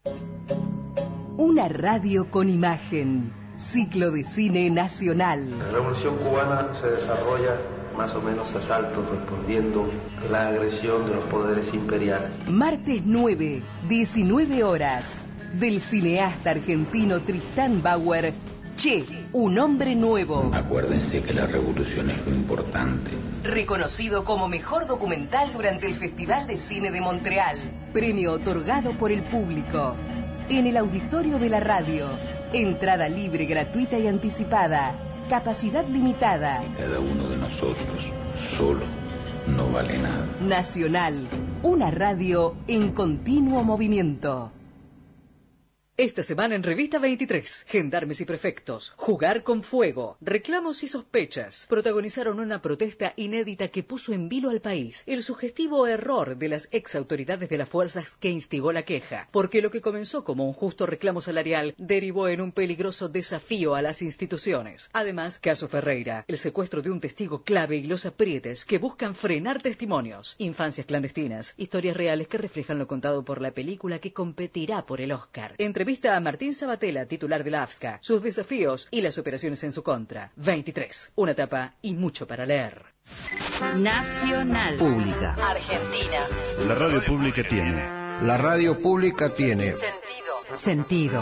Una radio con imagen. Ciclo de cine nacional. La Revolución Cubana se desarrolla más o menos a saltos respondiendo a la agresión de los poderes imperiales. Martes nueve, diecinueve horas. Del cineasta argentino Tristán Bauer. Che, un hombre nuevo. Acuérdense que la revolución es lo importante. Reconocido como mejor documental durante el Festival de Cine de Montreal. Premio otorgado por el público. En el auditorio de la radio. Entrada libre, gratuita y anticipada. Capacidad limitada. Cada uno de nosotros solo no vale nada. Nacional. Una radio en continuo movimiento. Esta semana en Revista veintitrés, Gendarmes y Prefectos, Jugar con Fuego, Reclamos y Sospechas, protagonizaron una protesta inédita que puso en vilo al país el sugestivo error de las ex autoridades de las fuerzas que instigó la queja, porque lo que comenzó como un justo reclamo salarial derivó en un peligroso desafío a las instituciones. Además, caso Ferreira, el secuestro de un testigo clave y los aprietes que buscan frenar testimonios, infancias clandestinas, historias reales que reflejan lo contado por la película que competirá por el Oscar. Entrevista a Martín Sabatella, titular de la A F S C A, sus desafíos y las operaciones en su contra. veintitrés, una etapa y mucho para leer. Nacional. Pública. Argentina. La radio pública tiene. La radio pública tiene. Sentido. Sentido.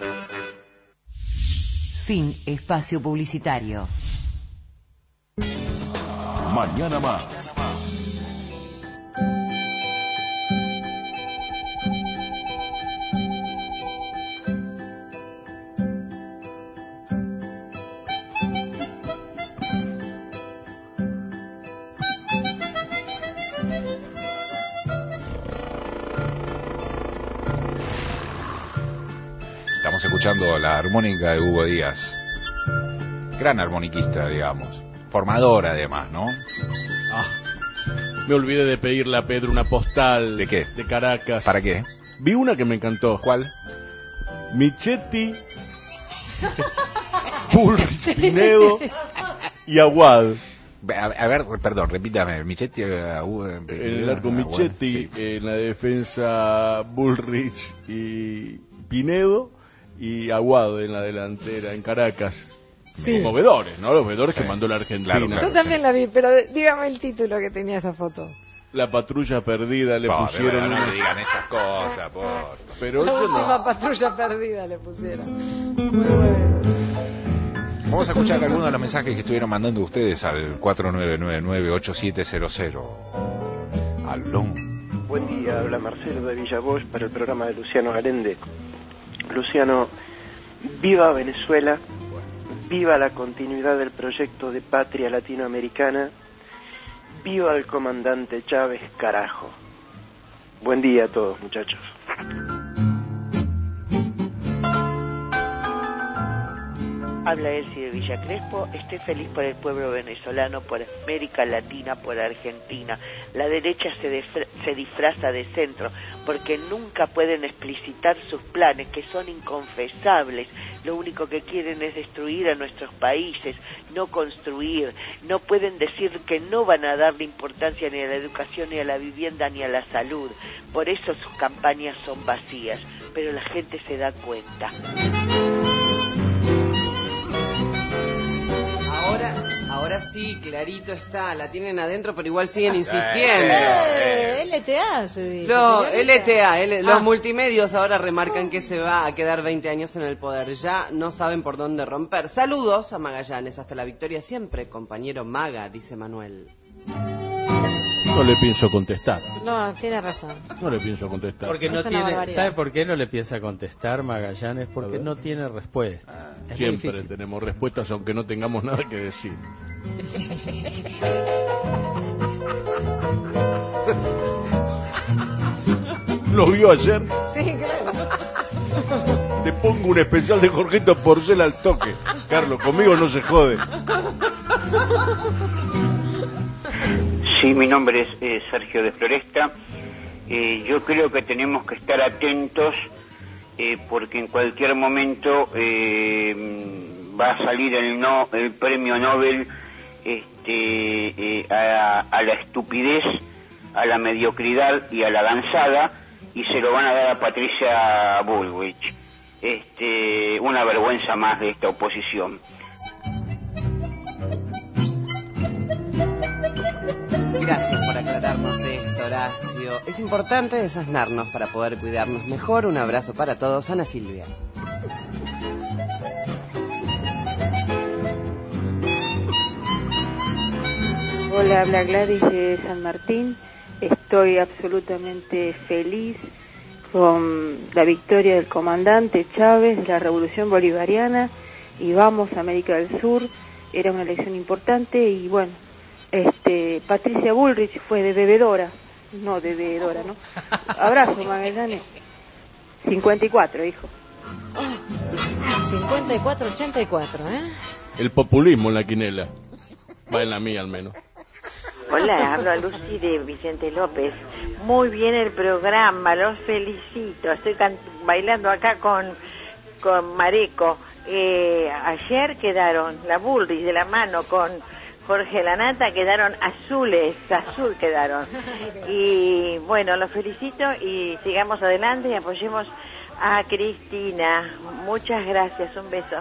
Fin espacio publicitario. Mañana más. Estamos escuchando la armónica de Hugo Díaz. Gran armoniquista, digamos. Formador, además, ¿no? Ah, me olvidé de pedirle a Pedro una postal. ¿De qué? De Caracas. ¿Para qué? Vi una que me encantó. ¿Cuál? Michetti, Bullrich, Pinedo y Aguad. A, a ver, perdón, repítame. Michetti, uh, en el arco Michetti, sí. En la defensa Bullrich y Pinedo, y Aguado en la delantera, en Caracas. Sí. Como vedores, ¿no? Los vedores Sí. que mandó la Argentina. Claro, claro. Yo también la vi, pero dígame el título que tenía esa foto. La patrulla perdida le Pobre, pusieron... bueno, no una- me digan esas cosas, por... Pero La yo última no. patrulla perdida le pusieron. Muy bueno. Vamos a escuchar algunos de los mensajes que estuvieron mandando ustedes al cuatro nueve nueve nueve ocho siete cero cero. Aló. Buen día, habla Marcelo de Villa Bosch para el programa de Luciano Galende. Luciano, viva Venezuela, viva la continuidad del proyecto de patria latinoamericana, viva el comandante Chávez, carajo. Buen día a todos, muchachos. Habla Elsie de Villa Crespo. Estoy feliz por el pueblo venezolano, por América Latina, por Argentina. La derecha se, defra- se disfraza de centro porque nunca pueden explicitar sus planes, que son inconfesables. Lo único que quieren es destruir a nuestros países, no construir. No pueden decir que no van a darle importancia ni a la educación, ni a la vivienda, ni a la salud. Por eso sus campañas son vacías, pero la gente se da cuenta. Ahora, ahora sí, clarito está, la tienen adentro, pero igual siguen Eh, insistiendo. L T A se dice. Lo, señorita. L T A, L- los Ah. multimedios ahora remarcan que se va a quedar veinte años en el poder. Ya no saben por dónde romper. Saludos a Magallanes, hasta la victoria siempre, compañero Maga, dice Manuel. No le pienso contestar. No, tiene razón. No le pienso contestar. Porque no Es una tiene, barbaridad. ¿sabe por qué no le piensa contestar Magallanes? Porque no tiene respuesta. Es muy Siempre difícil. tenemos respuestas aunque no tengamos nada que decir. ¿Lo vio ayer? Sí, claro. Te pongo un especial de Jorgito Porcel al toque. Carlos, conmigo no se jode. Sí, mi nombre es eh, Sergio de Floresta. Eh, yo creo que tenemos que estar atentos eh, porque en cualquier momento eh, va a salir el, no, el premio Nobel este, eh, a, a la estupidez, a la mediocridad y a la gansada, y se lo van a dar a Patricia Bullrich. Este, una vergüenza más de esta oposición. Gracias por aclararnos esto, Horacio. Es importante desasnarnos para poder cuidarnos mejor. Un abrazo para todos. Ana Silvia. Hola, habla Gladys de San Martín. Estoy absolutamente feliz con la victoria del comandante Chávez de la Revolución Bolivariana, y vamos a América del Sur. Era una elección importante y bueno, este Patricia Bullrich fue de bebedora, no de bebedora, ¿no? Abrazo, Magallanes. cincuenta y cuatro, hijo. cincuenta y cuatro ochenta y cuatro, ¿eh? El populismo en la quinela. Va en la mía al menos. Hola, hablo a Lucy de Vicente López. Muy bien el programa, los felicito. Estoy can- bailando acá con, con Mareco. Eh, ayer quedaron la Bullrich de la mano con Jorge Lanata, quedaron azules, azul quedaron. Y bueno, los felicito y sigamos adelante y apoyemos a Cristina. Muchas gracias, un beso.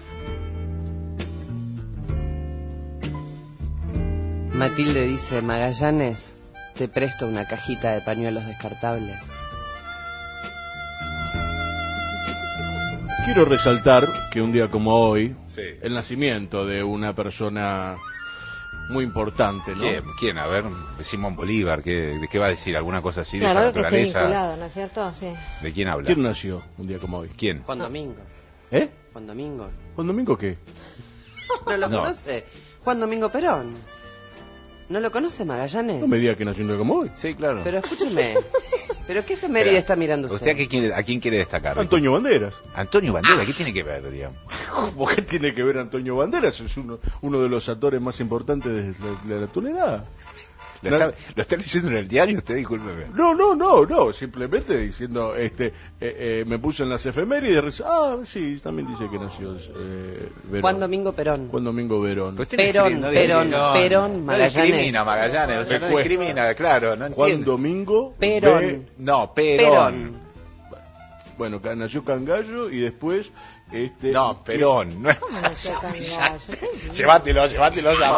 Matilde dice, Magallanes, te presto una cajita de pañuelos descartables. Quiero resaltar que un día como hoy, sí, el nacimiento de una persona muy importante, ¿no? ¿Quién? ¿Quién? A ver, Simón Bolívar, ¿qué, ¿de qué va a decir? ¿Alguna cosa así Claro, de esa que esté naturaleza? vinculado, ¿no es cierto? Sí. ¿De quién habla? ¿Quién nació un día como hoy? ¿Quién? Juan Domingo. ¿Eh? Juan Domingo. ¿Juan Domingo qué? ¿No lo No. conoce? Juan Domingo Perón. ¿No lo conoce, Magallanes? No me diga que nació un día como hoy. Sí, claro. Pero escúcheme, ¿pero qué efeméride está mirando usted? ¿Usted a, qué quiere, a quién quiere destacar? Antonio Banderas. Antonio Banderas, ¿qué tiene que ver, digamos? ¿Cómo que tiene que ver Antonio Banderas? Es uno, uno de los actores más importantes de la, de la actualidad. ¿Lo está, ¿Lo está leyendo en el diario usted? Discúlpeme. No, no, no, no, simplemente diciendo, este, eh, eh, me puse en las efemérides, ah, sí, también dice que nació eh, Verón. Juan Domingo Perón. Juan Domingo Verón. Usted Perón, no Perón, discrimina, no, Perón, no Magallanes. discrimina Magallanes, o sea, no Después, discrimina, claro, no Juan entiendo. Domingo Perón. Be- No, Perón. Perón. Bueno, ca- nació Cangallo y después... Este, No, Perón. No es... ¿Cómo no se Cangallo? Llévatelo, llévatelo. ya.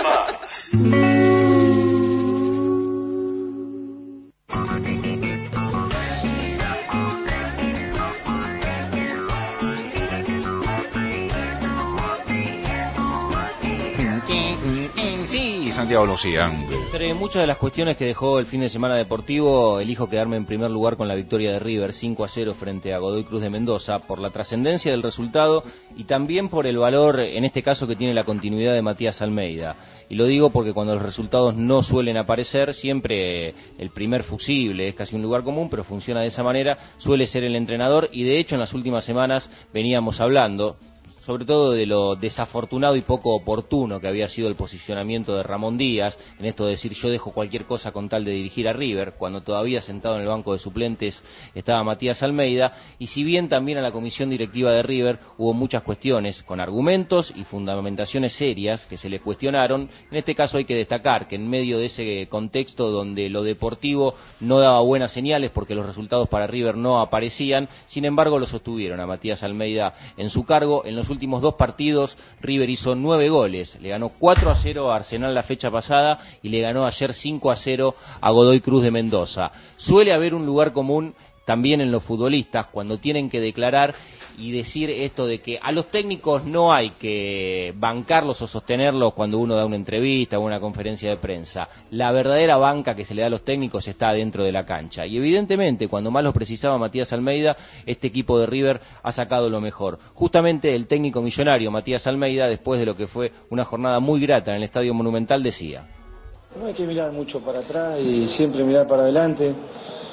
Sí, Santiago Lucía. Entre muchas de las cuestiones que dejó el fin de semana deportivo, elijo quedarme en primer lugar con la victoria de River cinco a cero frente a Godoy Cruz de Mendoza, por la trascendencia del resultado y también por el valor, en este caso, que tiene la continuidad de Matías Almeida. Y lo digo porque cuando los resultados no suelen aparecer, siempre el primer fusible, es casi un lugar común, pero funciona de esa manera, suele ser el entrenador, y de hecho en las últimas semanas veníamos hablando sobre todo de lo desafortunado y poco oportuno que había sido el posicionamiento de Ramón Díaz, en esto de decir yo dejo cualquier cosa con tal de dirigir a River, cuando todavía sentado en el banco de suplentes estaba Matías Almeida, y si bien también a la comisión directiva de River hubo muchas cuestiones con argumentos y fundamentaciones serias que se le cuestionaron, en este caso hay que destacar que en medio de ese contexto donde lo deportivo no daba buenas señales porque los resultados para River no aparecían, sin embargo lo sostuvieron a Matías Almeida en su cargo. En los últimos dos partidos River hizo nueve goles, le ganó cuatro a cero a Arsenal la fecha pasada y le ganó ayer cinco a cero a Godoy Cruz de Mendoza. Suele haber un lugar común también en los futbolistas cuando tienen que declarar y decir esto de que a los técnicos no hay que bancarlos o sostenerlos cuando uno da una entrevista o una conferencia de prensa. La verdadera banca que se le da a los técnicos está dentro de la cancha. Y evidentemente, cuando más lo precisaba Matías Almeida, este equipo de River ha sacado lo mejor. Justamente el técnico millonario Matías Almeida, después de lo que fue una jornada muy grata en el Estadio Monumental, decía: no hay que mirar mucho para atrás y siempre mirar para adelante.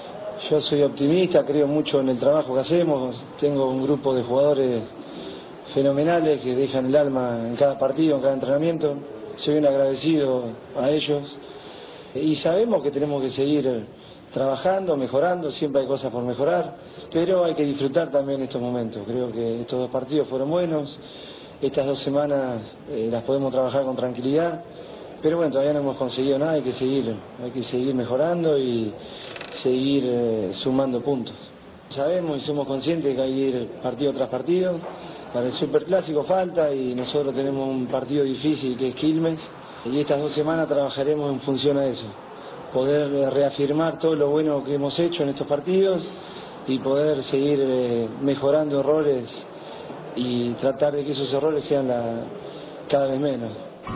Yo soy optimista, creo mucho en el trabajo que hacemos, tengo un grupo de jugadores fenomenales que dejan el alma en cada partido, en cada entrenamiento, soy un agradecido a ellos y sabemos que tenemos que seguir trabajando, mejorando, siempre hay cosas por mejorar, pero hay que disfrutar también estos momentos. Creo que estos dos partidos fueron buenos, estas dos semanas eh, las podemos trabajar con tranquilidad, pero bueno, todavía no hemos conseguido nada, hay que seguir, hay que seguir mejorando y seguir eh, sumando puntos. Sabemos y somos conscientes que hay que ir partido tras partido, para el Superclásico falta y nosotros tenemos un partido difícil que es Quilmes y estas dos semanas trabajaremos en función a eso, poder eh, reafirmar todo lo bueno que hemos hecho en estos partidos y poder seguir eh, mejorando errores y tratar de que esos errores sean la, cada vez menos.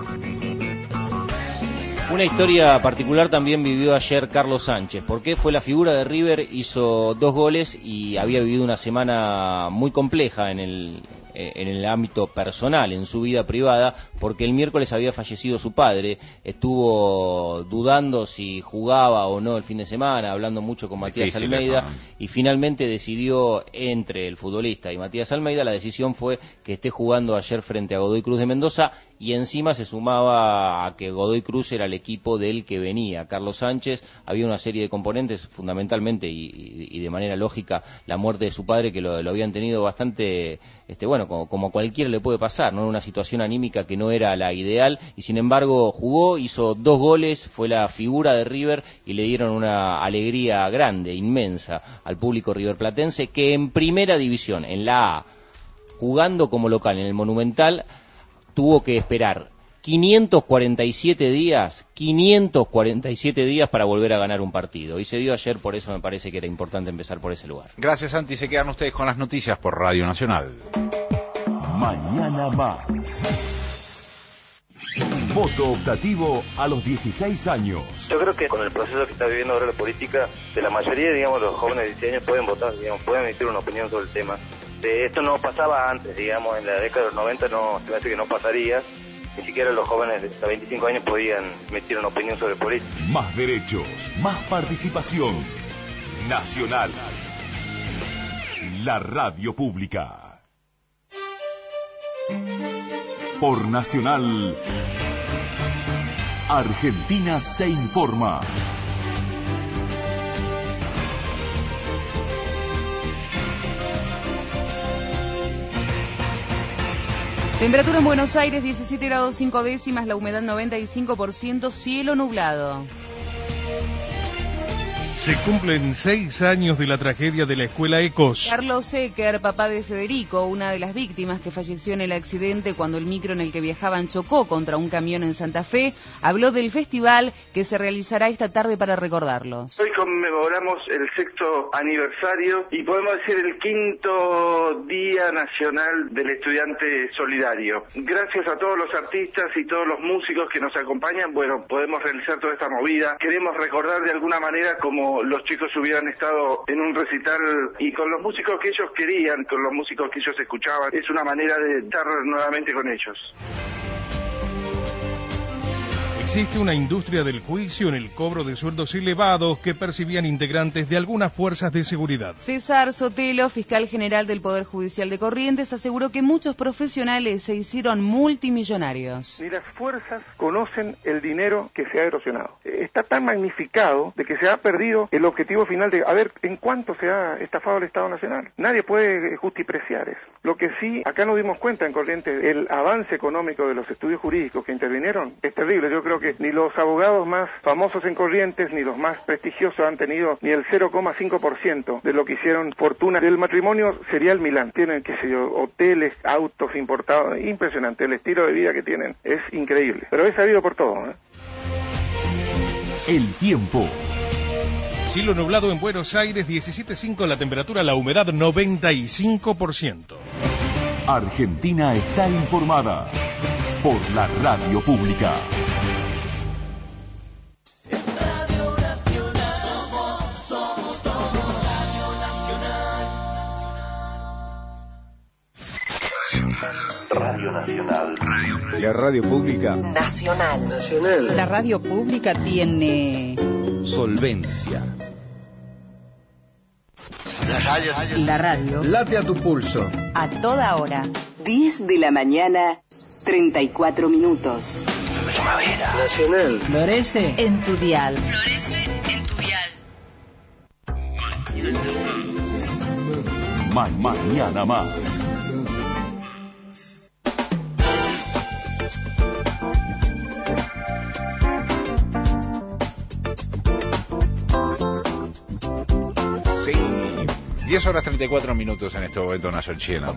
Una historia particular también vivió ayer Carlos Sánchez, porque fue la figura de River, hizo dos goles y había vivido una semana muy compleja en el, en el ámbito personal, en su vida privada, porque el miércoles había fallecido su padre, estuvo dudando si jugaba o no el fin de semana, hablando mucho con Matías Difícil Almeida, eso. Y finalmente decidió entre el futbolista y Matías Almeida, la decisión fue que esté jugando ayer frente a Godoy Cruz de Mendoza, y encima se sumaba a que Godoy Cruz era el equipo del que venía Carlos Sánchez. Había una serie de componentes, fundamentalmente y, y, y de manera lógica, la muerte de su padre, que lo, lo habían tenido bastante, este bueno, como, como cualquiera le puede pasar, ¿no? Una situación anímica que no era la ideal, y sin embargo jugó, hizo dos goles, fue la figura de River, y le dieron una alegría grande, inmensa, al público riverplatense, que en primera división, en la A, jugando como local en el Monumental, tuvo que esperar quinientos cuarenta y siete días, quinientos cuarenta y siete días para volver a ganar un partido. Y se dio ayer, por eso me parece que era importante empezar por ese lugar. Gracias, Santi. Se quedan ustedes con las noticias por Radio Nacional. Mañana más. Voto optativo a los dieciséis años. Yo creo que con el proceso que está viviendo ahora la política, de la mayoría, digamos, los jóvenes de dieciséis años pueden votar, digamos, pueden emitir una opinión sobre el tema. De esto no pasaba antes, digamos, en la década de los noventa no, se me hace que no pasaría, ni siquiera los jóvenes de veinticinco años podían emitir una opinión sobre política. Más derechos, más participación. Nacional. La radio pública. Por Nacional, Argentina se informa. Temperatura en Buenos Aires, diecisiete grados cinco décimas, la humedad noventa y cinco por ciento, cielo nublado. Se cumplen seis años de la tragedia de la escuela Ecos. Carlos Ecker, papá de Federico, una de las víctimas que falleció en el accidente cuando el micro en el que viajaban chocó contra un camión en Santa Fe, habló del festival que se realizará esta tarde para recordarlos. Hoy conmemoramos el sexto aniversario y podemos decir el quinto Día Nacional del Estudiante Solidario. Gracias a todos los artistas y todos los músicos que nos acompañan, bueno, podemos realizar toda esta movida. Queremos recordar de alguna manera como los chicos hubieran estado en un recital y con los músicos que ellos querían, con los músicos que ellos escuchaban. Es una manera de estar nuevamente con ellos. Existe una industria del juicio en el cobro de sueldos elevados que percibían integrantes de algunas fuerzas de seguridad. César Sotelo, fiscal general del Poder Judicial de Corrientes, aseguró que muchos profesionales se hicieron multimillonarios. Ni las fuerzas conocen el dinero que se ha erosionado. Está tan magnificado de que se ha perdido el objetivo final de a ver en cuánto se ha estafado el Estado Nacional. Nadie puede justipreciar eso. Lo que sí, acá nos dimos cuenta en Corrientes, el avance económico de los estudios jurídicos que intervinieron es terrible. Yo creo que ni los abogados más famosos en Corrientes ni los más prestigiosos han tenido ni el cero coma cinco por ciento de lo que hicieron fortuna. El matrimonio serial Milán. Tienen, qué sé yo, hoteles, autos importados. Impresionante. El estilo de vida que tienen es increíble. Pero es sabido por todo, ¿eh? El tiempo. Cielo nublado en Buenos Aires, diecisiete punto cinco la temperatura, la humedad noventa y cinco por ciento. Argentina está informada por la radio pública. Radio Nacional. La radio pública Nacional. Nacional. La radio pública tiene solvencia. La radio. La radio. Late a tu pulso. A toda hora. diez de la mañana, treinta y cuatro minutos. Primavera. Nacional. Florece en tu dial. Florece en tu dial. Ma- mañana más. diez horas treinta y cuatro minutos en este momento Nación China.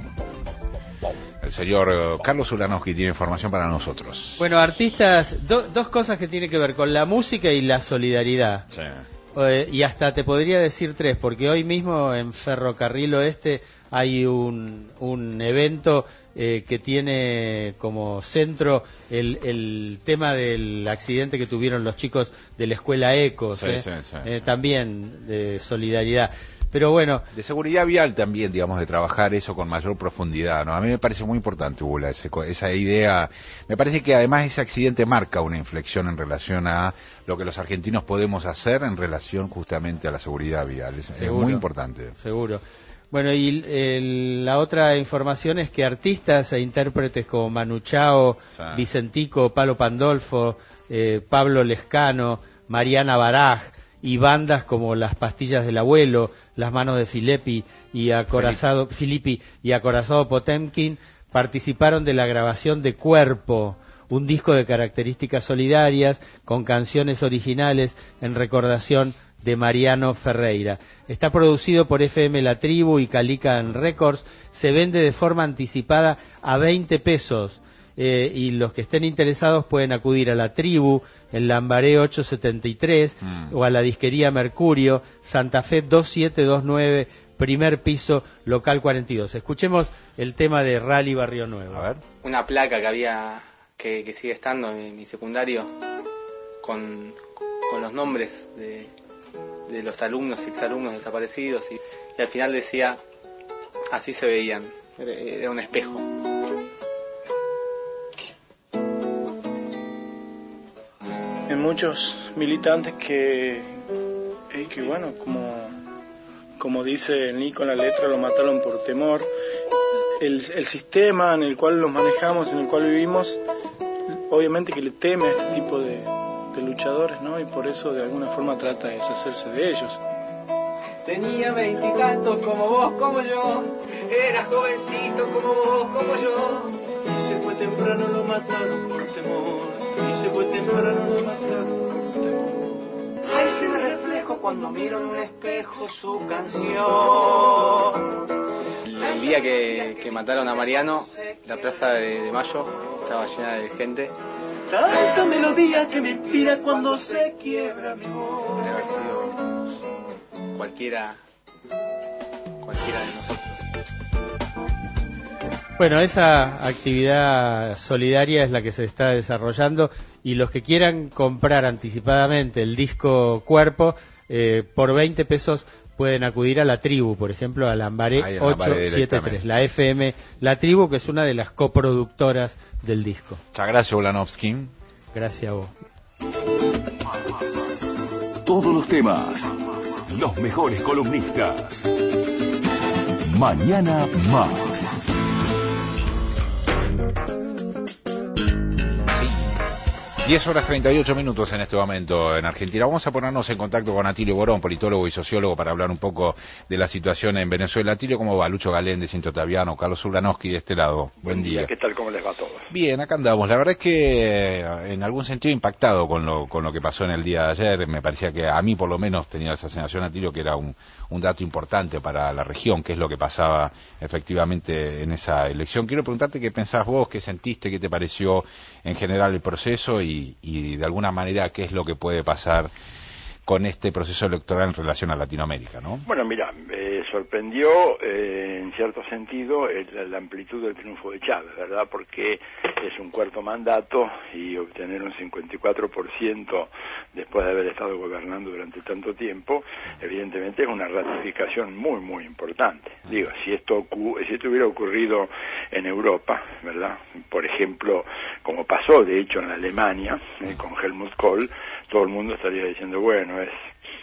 El señor Carlos Ulanowski tiene información para nosotros. Bueno, artistas, do, dos cosas que tienen que ver con la música y la solidaridad. Sí. Eh, y hasta te podría decir tres, porque hoy mismo en Ferrocarril Oeste hay un, un evento eh, que tiene como centro el, el tema del accidente que tuvieron los chicos de la escuela Ecos, Sí, eh, sí, sí. eh, también de solidaridad. Pero bueno, de seguridad vial también, digamos, de trabajar eso con mayor profundidad, ¿no? A mí me parece muy importante, Ula, ese, esa idea. Me parece que además ese accidente marca una inflexión en relación a lo que los argentinos podemos hacer en relación justamente a la seguridad vial. Es, es muy importante. Seguro. Bueno, y el, la otra información es que artistas e intérpretes como Manu Chao, sí. Vicentico, Palo Pandolfo, eh, Pablo Lescano, Mariana Baraj y bandas como Las Pastillas del Abuelo, Las Manos de Filippi y Acorazado, Filippi y Acorazado Potemkin participaron de la grabación de Cuerpo, un disco de características solidarias con canciones originales en recordación de Mariano Ferreira. Está producido por F M La Tribu y Calican Records, se vende de forma anticipada a veinte pesos. Eh, y los que estén interesados pueden acudir a La Tribu, en Lambaré ochocientos setenta y tres, mm. o a la disquería Mercurio, Santa Fe dos siete dos nueve, primer piso, local cuarenta y dos. Escuchemos el tema de Rally Barrio Nuevo. A ver. Una placa que había, que, que sigue estando en mi secundario, con, con los nombres de, de los alumnos y exalumnos desaparecidos, y, y al final decía, así se veían, era, era un espejo. En muchos militantes que, eh, que bueno, como, como dice Nico en la letra, lo mataron por temor. El, el sistema en el cual los manejamos, en el cual vivimos, obviamente que le teme a este tipo de, de luchadores, ¿no? Y por eso de alguna forma trata de deshacerse de ellos. Tenía veintitantos como vos, como yo, era jovencito como vos, como yo, y se fue temprano, lo mataron por temor. Y se fue temprano, lo mataron por temor. Ahí se me reflejo cuando miro en un espejo su canción. El día que, que mataron a Mariano, la plaza de, de Mayo estaba llena de gente. Tanta melodía que me inspira cuando se quiebra mi voz. Podría haber sido cualquiera, cualquiera de nosotros. Bueno, esa actividad solidaria es la que se está desarrollando y los que quieran comprar anticipadamente el disco Cuerpo, eh, por veinte pesos pueden acudir a La Tribu, por ejemplo, a Lambaré ochocientos setenta y tres, la F M La Tribu, que es una de las coproductoras del disco. Muchas gracias, Ulanowski. Gracias a vos. Todos los temas, los mejores columnistas. Mañana más. diez horas treinta y ocho minutos en este momento en Argentina. Vamos a ponernos en contacto con Atilio Borón, politólogo y sociólogo, para hablar un poco de la situación en Venezuela. Atilio, ¿cómo va? Lucho Galén, Cintia Ottaviano, Carlos Ulanowski de este lado. Buen, Buen día. día. ¿Qué tal? ¿Cómo les va a todos? Bien, acá andamos. La verdad es que en algún sentido impactado con lo, con lo que pasó en el día de ayer. Me parecía que a mí por lo menos tenía esa sensación, Atilio, que era un, un dato importante para la región, qué es lo que pasaba efectivamente en esa elección. Quiero preguntarte qué pensás vos, qué sentiste, qué te pareció en general el proceso y, y de alguna manera qué es lo que puede pasar con este proceso electoral en relación a Latinoamérica, ¿no? Bueno, mira, eh, sorprendió eh, en cierto sentido el, la amplitud del triunfo de Chávez, ¿verdad? Porque es un cuarto mandato y obtener un cincuenta y cuatro por ciento después de haber estado gobernando durante tanto tiempo, evidentemente es una ratificación muy, muy importante. Digo, si esto, si esto hubiera ocurrido en Europa, ¿verdad? Por ejemplo, como pasó de hecho en Alemania, eh, con Helmut Kohl, todo el mundo estaría diciendo, bueno, es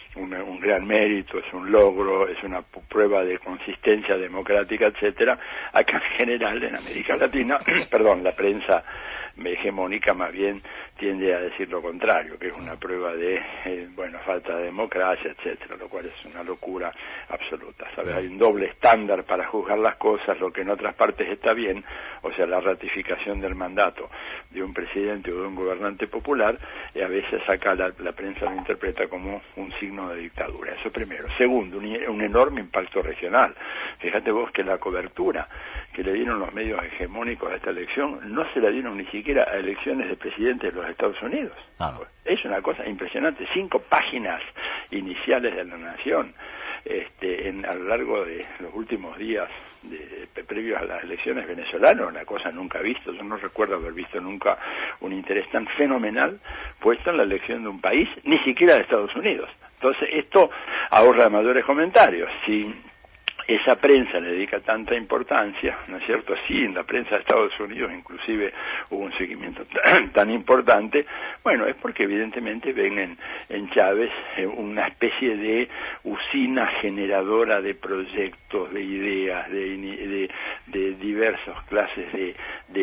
un, un gran mérito, es un logro, es una prueba de consistencia democrática, etcétera. Acá en general, en América Latina, perdón, la prensa hegemónica más bien tiende a decir lo contrario, que es una prueba de, eh, bueno, falta de democracia, etcétera, lo cual es una locura absoluta, ¿sabes? Hay un doble estándar para juzgar las cosas, lo que en otras partes está bien, o sea, la ratificación del mandato de un presidente o de un gobernante popular, y a veces acá la, la prensa lo interpreta como un signo de dictadura. Eso primero. Segundo, un, un enorme impacto regional. Fíjate vos que la cobertura que le dieron los medios hegemónicos a esta elección no se la dieron ni siquiera a elecciones de presidentes de los Estados Unidos. Claro. Es una cosa impresionante. Cinco páginas iniciales de La Nación este, en, a lo largo de los últimos días de, de, previos a las elecciones venezolanas, una cosa nunca vista. Yo no recuerdo haber visto nunca un interés tan fenomenal puesto en la elección de un país, ni siquiera de Estados Unidos. Entonces esto ahorra mayores comentarios. Si esa prensa le dedica tanta importancia, ¿no es cierto? Sí, en la prensa de Estados Unidos inclusive hubo un seguimiento tan, tan importante. Bueno, es porque evidentemente ven en, en Chávez eh, una especie de usina generadora de proyectos, de ideas, de, de, de diversas clases de,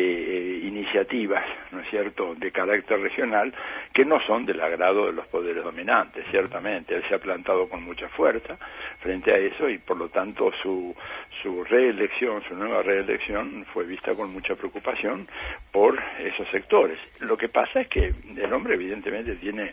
de eh, iniciativas, ¿no es cierto?, de carácter regional, que no son del agrado de los poderes dominantes, ciertamente. Él se ha plantado con mucha fuerza frente a eso y por lo tanto su su reelección, su nueva reelección fue vista con mucha preocupación por esos sectores. Lo que pasa es que el hombre evidentemente tiene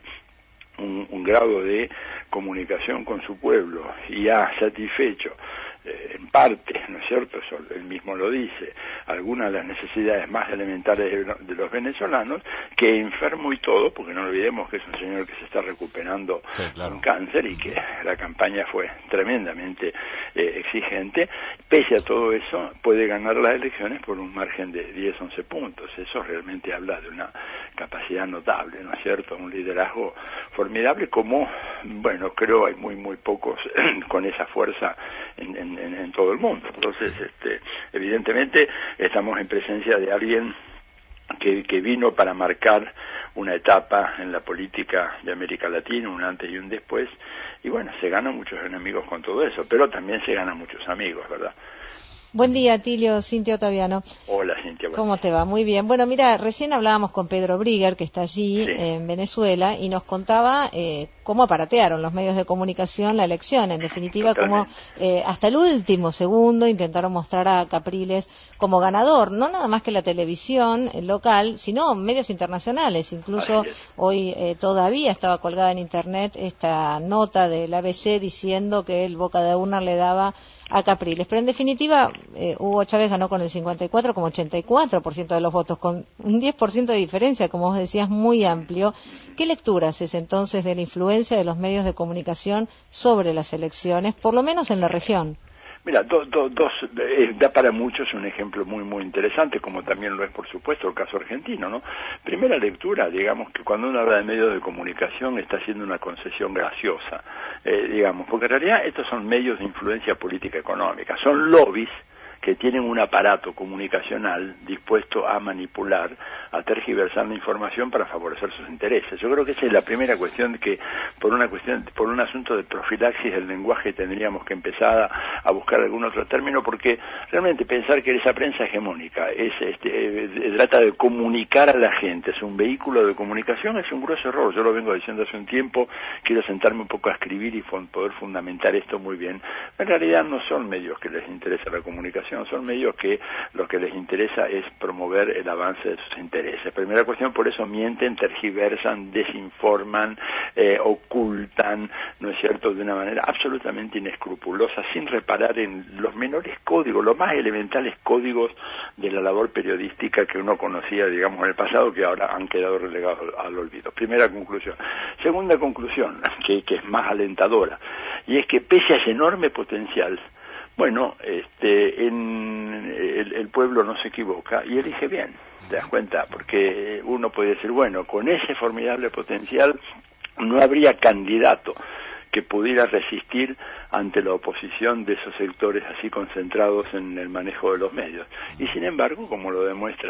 un, un grado de comunicación con su pueblo y ha satisfecho eh, en parte, ¿no es cierto?, eso él mismo lo dice, algunas de las necesidades más elementales de, de los venezolanos, que enfermo y todo, porque no olvidemos que es un señor que se está recuperando sí, claro. con cáncer y que la campaña fue tremendamente eh, exigente, pese a todo eso puede ganar las elecciones por un margen de diez, once puntos. Eso realmente habla de una capacidad notable, ¿no es cierto?, un liderazgo formidable, como, bueno, creo hay muy, muy pocos con esa fuerza en, en En, en todo el mundo. Entonces, este, evidentemente estamos en presencia de alguien que, que vino para marcar una etapa en la política de América Latina, un antes y un después, y bueno, se ganan muchos enemigos con todo eso, pero también se ganan muchos amigos, ¿verdad? Buen día, Tilio, Cintia Otaviano. Hola, Cintia. ¿Cómo te va? Muy bien. Bueno, mira, recién hablábamos con Pedro Brigger, que está allí sí. en Venezuela, y nos contaba eh, cómo aparatearon los medios de comunicación la elección. En definitiva, cómo eh, hasta el último segundo intentaron mostrar a Capriles como ganador, no nada más que la televisión local, sino medios internacionales. Incluso hoy eh, todavía estaba colgada en Internet esta nota del A B C diciendo que el Boca de Urna le daba a Capriles. Pero en definitiva, eh, Hugo Chávez ganó con el cincuenta y cuatro coma ochenta y cuatro por ciento de los votos, con un diez por ciento de diferencia, como vos decías, muy amplio. ¿Qué lectura haces entonces de la influencia de los medios de comunicación sobre las elecciones, por lo menos en la región? Mira, do, do, dos, eh, da para muchos un ejemplo muy, muy interesante, como también lo es, por supuesto, el caso argentino, ¿no? Primera lectura, digamos que cuando uno habla de medios de comunicación está haciendo una concesión graciosa, eh, digamos, porque en realidad estos son medios de influencia política económica, son lobbies que tienen un aparato comunicacional dispuesto a manipular, a tergiversar la información para favorecer sus intereses. Yo creo que esa es la primera cuestión que, por una cuestión, por un asunto de profilaxis del lenguaje, tendríamos que empezar a, a buscar algún otro término, porque realmente pensar que esa prensa hegemónica es, este, eh, trata de comunicar a la gente, es un vehículo de comunicación, es un grueso error. Yo lo vengo diciendo hace un tiempo, quiero sentarme un poco a escribir y poder fundamentar esto muy bien. En realidad no son medios que les interesa la comunicación, son medios que lo que les interesa es promover el avance de sus intereses. Primera cuestión, por eso mienten, tergiversan, desinforman, eh, ocultan, ¿no es cierto?, de una manera absolutamente inescrupulosa, sin reparar en los menores códigos, los más elementales códigos de la labor periodística que uno conocía, digamos, en el pasado, que ahora han quedado relegados al olvido. Primera conclusión. Segunda conclusión, que, que es más alentadora, y es que pese a ese enorme potencial, bueno, este, en el, el pueblo no se equivoca y elige bien, ¿te das cuenta? Porque uno puede decir, bueno, con ese formidable potencial no habría candidato que pudiera resistir ante la oposición de esos sectores así concentrados en el manejo de los medios. Y sin embargo, como lo demuestra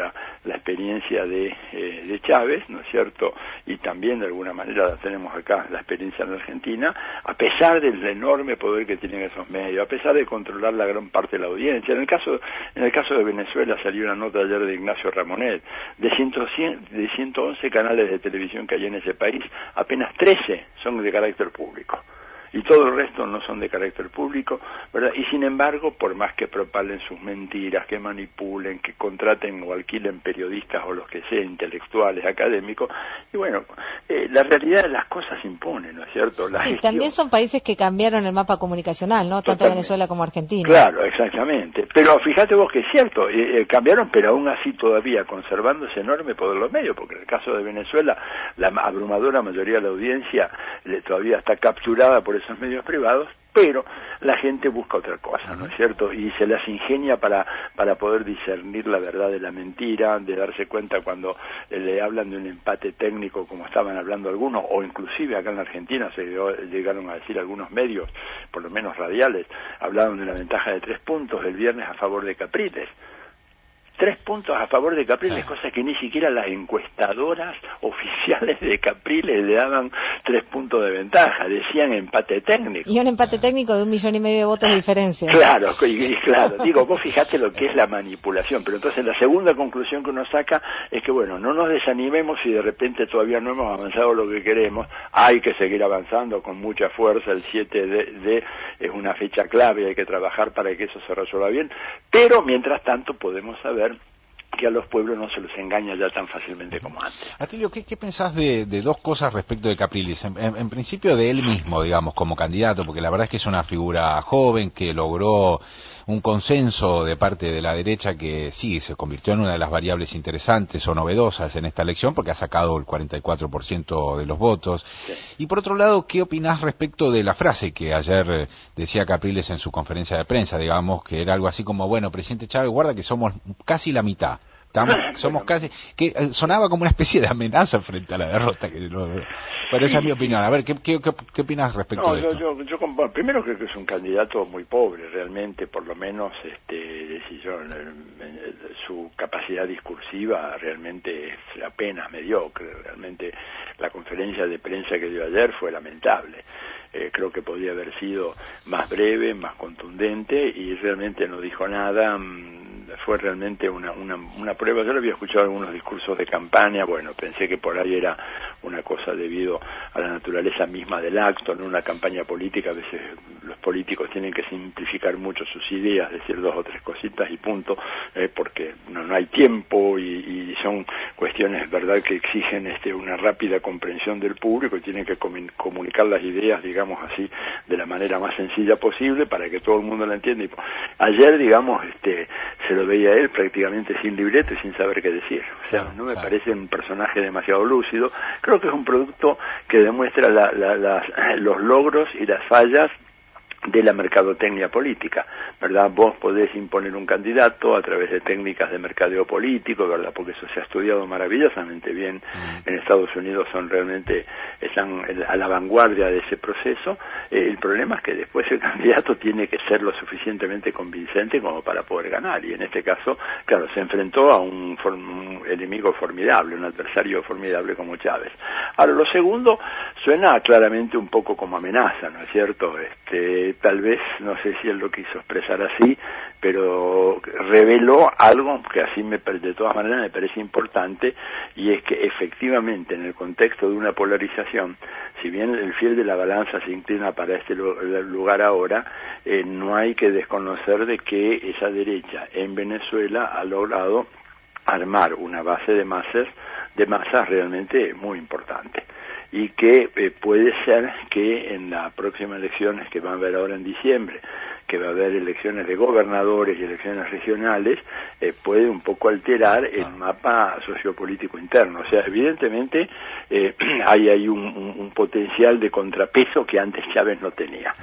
la experiencia de, eh, de Chávez, ¿no es cierto? Y también de alguna manera la tenemos acá, la experiencia en la Argentina, a pesar del enorme poder que tienen esos medios, a pesar de controlar la gran parte de la audiencia. En el caso, en el caso de Venezuela salió una nota ayer de Ignacio Ramonet, de, de ciento once canales de televisión que hay en ese país, apenas trece son de carácter público. Y todo el resto no son de carácter público, ¿verdad? Y sin embargo, por más que propalen sus mentiras, que manipulen, que contraten o alquilen periodistas o los que sean, intelectuales, académicos, y bueno, eh, la realidad de las cosas impone, ¿no es cierto? La sí, gestión... también son países que cambiaron el mapa comunicacional, ¿no? Tanto Totalmente. Venezuela como Argentina. Claro, exactamente. Pero fíjate vos que es cierto, eh, eh, cambiaron, pero aún así todavía conservando ese enorme poder de los medios, porque en el caso de Venezuela, la abrumadora mayoría de la audiencia eh, todavía está capturada por esos medios privados, pero la gente busca otra cosa, ¿no es cierto? Y se las ingenia para para poder discernir la verdad de la mentira, de darse cuenta cuando eh, le hablan de un empate técnico, como estaban hablando algunos, o inclusive acá en la Argentina se llegó, llegaron a decir algunos medios, por lo menos radiales, hablaban de una ventaja de tres puntos el viernes a favor de Capriles. Tres puntos a favor de Capriles, sí. Cosa que ni siquiera las encuestadoras oficiales de Capriles le daban tres puntos de ventaja, decían empate técnico. Y un empate técnico de un millón y medio de votos de diferencia. Claro, y, y claro, digo, vos fijate lo que es la manipulación, pero entonces la segunda conclusión que uno saca es que, bueno, no nos desanimemos si de repente todavía no hemos avanzado lo que queremos, hay que seguir avanzando con mucha fuerza, el siete de es una fecha clave, hay que trabajar para que eso se resuelva bien, pero mientras tanto podemos saber que a los pueblos no se los engaña ya tan fácilmente como antes. Atilio, ¿qué, qué pensás de, de dos cosas respecto de Capriles? En, en, en principio de él mismo, digamos, como candidato, porque la verdad es que es una figura joven que logró un consenso de parte de la derecha que sí, se convirtió en una de las variables interesantes o novedosas en esta elección, porque ha sacado el cuarenta y cuatro por ciento de los votos. Sí. Y por otro lado, ¿qué opinás respecto de la frase que ayer decía Capriles en su conferencia de prensa, digamos, que era algo así como, bueno, presidente Chávez, guarda que somos casi la mitad? Estamos, somos casi, que eh, sonaba como una especie de amenaza frente a la derrota, que no, pero esa es mi opinión. A ver, ¿qué, qué, qué, qué opinas respecto no, de yo, esto? Yo, yo, bueno, primero creo que es un candidato muy pobre, realmente, por lo menos, este, si yo, su capacidad discursiva realmente es apenas mediocre. Realmente la conferencia de prensa que dio ayer fue lamentable. Eh, creo que podría haber sido más breve, más contundente, y realmente no dijo nada. Mmm, fue realmente una, una, una prueba. Yo le había escuchado algunos discursos de campaña, bueno, pensé que por ahí era una cosa debido a la naturaleza misma del acto, en una campaña política a veces los políticos tienen que simplificar mucho sus ideas, decir dos o tres cositas y punto, eh, porque no, no hay tiempo y, y son cuestiones, verdad, que exigen este una rápida comprensión del público y tienen que comun comunicar las ideas, digamos así, de la manera más sencilla posible para que todo el mundo la entienda. Y, ayer, digamos, este se lo veía él prácticamente sin libreto y sin saber qué decir. O sea, no me parece un personaje demasiado lúcido. Creo que es un producto que demuestra la, la, la, los logros y las fallas de la mercadotecnia política, ¿verdad? Vos podés imponer un candidato a través de técnicas de mercadeo político, ¿verdad? Porque eso se ha estudiado maravillosamente bien en Estados Unidos, son realmente, están a la vanguardia de ese proceso. Eh, el problema es que después el candidato tiene que ser lo suficientemente convincente como para poder ganar, y en este caso, claro, se enfrentó a un, un enemigo formidable, un adversario formidable como Chávez. Ahora, lo segundo suena claramente un poco como amenaza, ¿no es cierto? Este, tal vez, no sé si él lo quiso expresar así, pero reveló algo que así me, de todas maneras me parece importante, y es que efectivamente en el contexto de una polarización, si bien el fiel de la balanza se inclina para este lugar ahora, eh, no hay que desconocer de que esa derecha en Venezuela ha logrado armar una base de masas, de masas realmente muy importante. Y que eh, puede ser que en las próximas elecciones que van a haber ahora en diciembre, que va a haber elecciones de gobernadores y elecciones regionales, eh, puede un poco alterar el mapa sociopolítico interno. O sea, evidentemente eh, hay ahí un, un, un potencial de contrapeso que antes Chávez no tenía.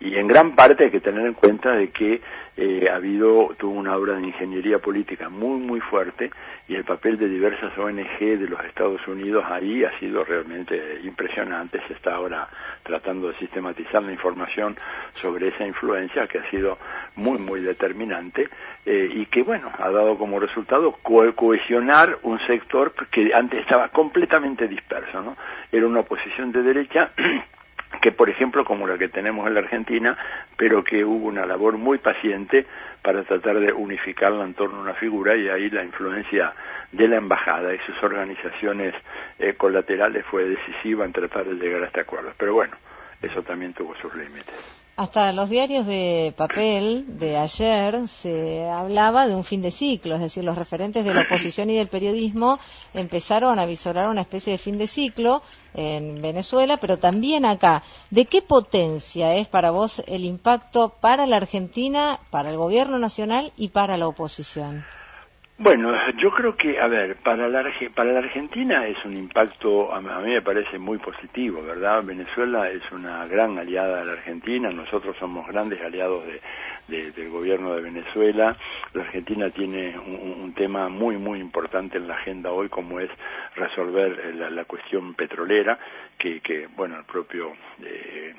y en gran parte hay que tener en cuenta de que eh, ha habido, tuvo una obra de ingeniería política muy muy fuerte, y el papel de diversas O N G de los Estados Unidos ahí ha sido realmente impresionante. Se está ahora tratando de sistematizar la información sobre esa influencia que ha sido muy muy determinante, eh, y que bueno, ha dado como resultado co- cohesionar un sector que antes estaba completamente disperso, ¿no? Era una oposición de derecha que, por ejemplo, como la que tenemos en la Argentina, pero que hubo una labor muy paciente para tratar de unificarla en torno a una figura, y ahí la influencia de la embajada y sus organizaciones eh, colaterales fue decisiva en tratar de llegar a este acuerdo. Pero bueno, eso también tuvo sus límites. Hasta los diarios de papel de ayer se hablaba de un fin de ciclo, es decir, los referentes de la oposición y del periodismo empezaron a visorar una especie de fin de ciclo en Venezuela, pero también acá. ¿De qué potencia es para vos el impacto para la Argentina, para el gobierno nacional y para la oposición? Bueno, yo creo que, a ver, para la, para la Argentina es un impacto, a mí me parece muy positivo, ¿verdad? Venezuela es una gran aliada de la Argentina, nosotros somos grandes aliados de, de, del gobierno de Venezuela. La Argentina tiene un, un tema muy, muy importante en la agenda hoy, como es resolver la, la cuestión petrolera, que, que bueno, el propio eh,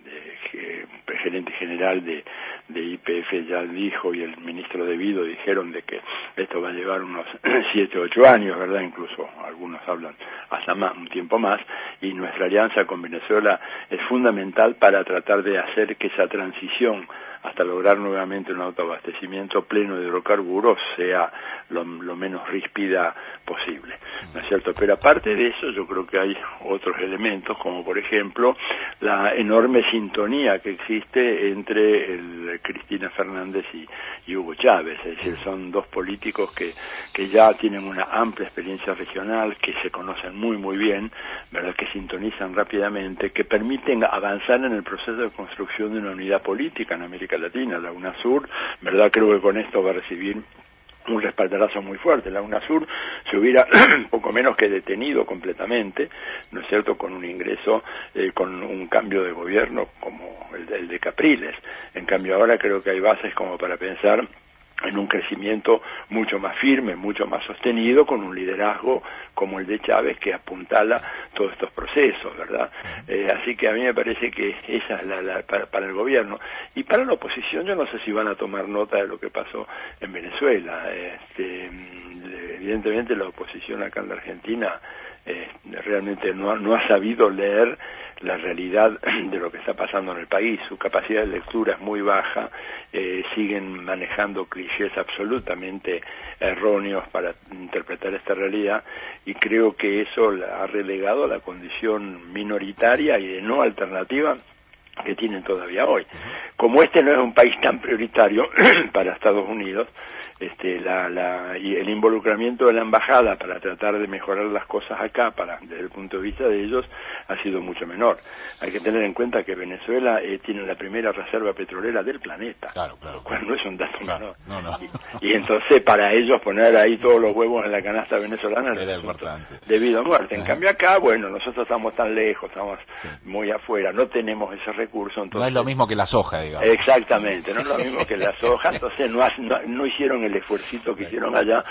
eh, gerente general de, de Y P F ya dijo, y el ministro de Vido dijeron de que esto va a llevar unos siete o ocho años, ¿verdad? Incluso algunos hablan hasta más, un tiempo más, y nuestra alianza con Venezuela es fundamental para tratar de hacer que esa transición hasta lograr nuevamente un autoabastecimiento pleno de hidrocarburos sea lo, lo menos ríspida posible, ¿no es cierto? Pero aparte de eso, yo creo que hay otros elementos, como por ejemplo la enorme sintonía que existe entre el Cristina Fernández y, y Hugo Chávez, es decir, son dos políticos que, que ya tienen una amplia experiencia regional, que se conocen muy muy bien, ¿verdad? Que sintonizan rápidamente, que permiten avanzar en el proceso de construcción de una unidad política en América Latina. La UNASUR, ¿verdad? Creo que con esto va a recibir un respaldarazo muy fuerte. La UNASUR se hubiera poco menos que detenido completamente, ¿no es cierto?, con un ingreso, eh, con un cambio de gobierno como el, el de Capriles. En cambio ahora creo que hay bases como para pensar en un crecimiento mucho más firme, mucho más sostenido, con un liderazgo como el de Chávez que apuntala todos estos procesos, ¿verdad? Eh, así que a mí me parece que esa es la, la para, para el gobierno. Y para la oposición yo no sé si van a tomar nota de lo que pasó en Venezuela. Este, evidentemente la oposición acá en la Argentina eh, realmente no, no ha sabido leer la realidad de lo que está pasando en el país. Su capacidad de lectura es muy baja, eh, siguen manejando clichés absolutamente erróneos para interpretar esta realidad, y creo que eso la ha relegado a la condición minoritaria y de no alternativa que tienen todavía hoy. Como este no es un país tan prioritario para Estados Unidos, este, la, la, y el involucramiento de la embajada para tratar de mejorar las cosas acá, para desde el punto de vista de ellos, ha sido mucho menor. Hay que tener en cuenta que Venezuela eh, tiene la primera reserva petrolera del planeta, claro, claro, lo cual no es un dato claro, menor. no, no. Y, y entonces para ellos poner ahí todos los huevos en la canasta venezolana era importante, debido a muerte. En Ajá. cambio acá, bueno, nosotros estamos tan lejos, estamos sí. muy afuera, no tenemos ese recurso. Entonces, no es lo mismo que la soja, digamos. Exactamente, no es lo mismo que la soja, entonces no, no, no hicieron el esfuercito que hicieron allá,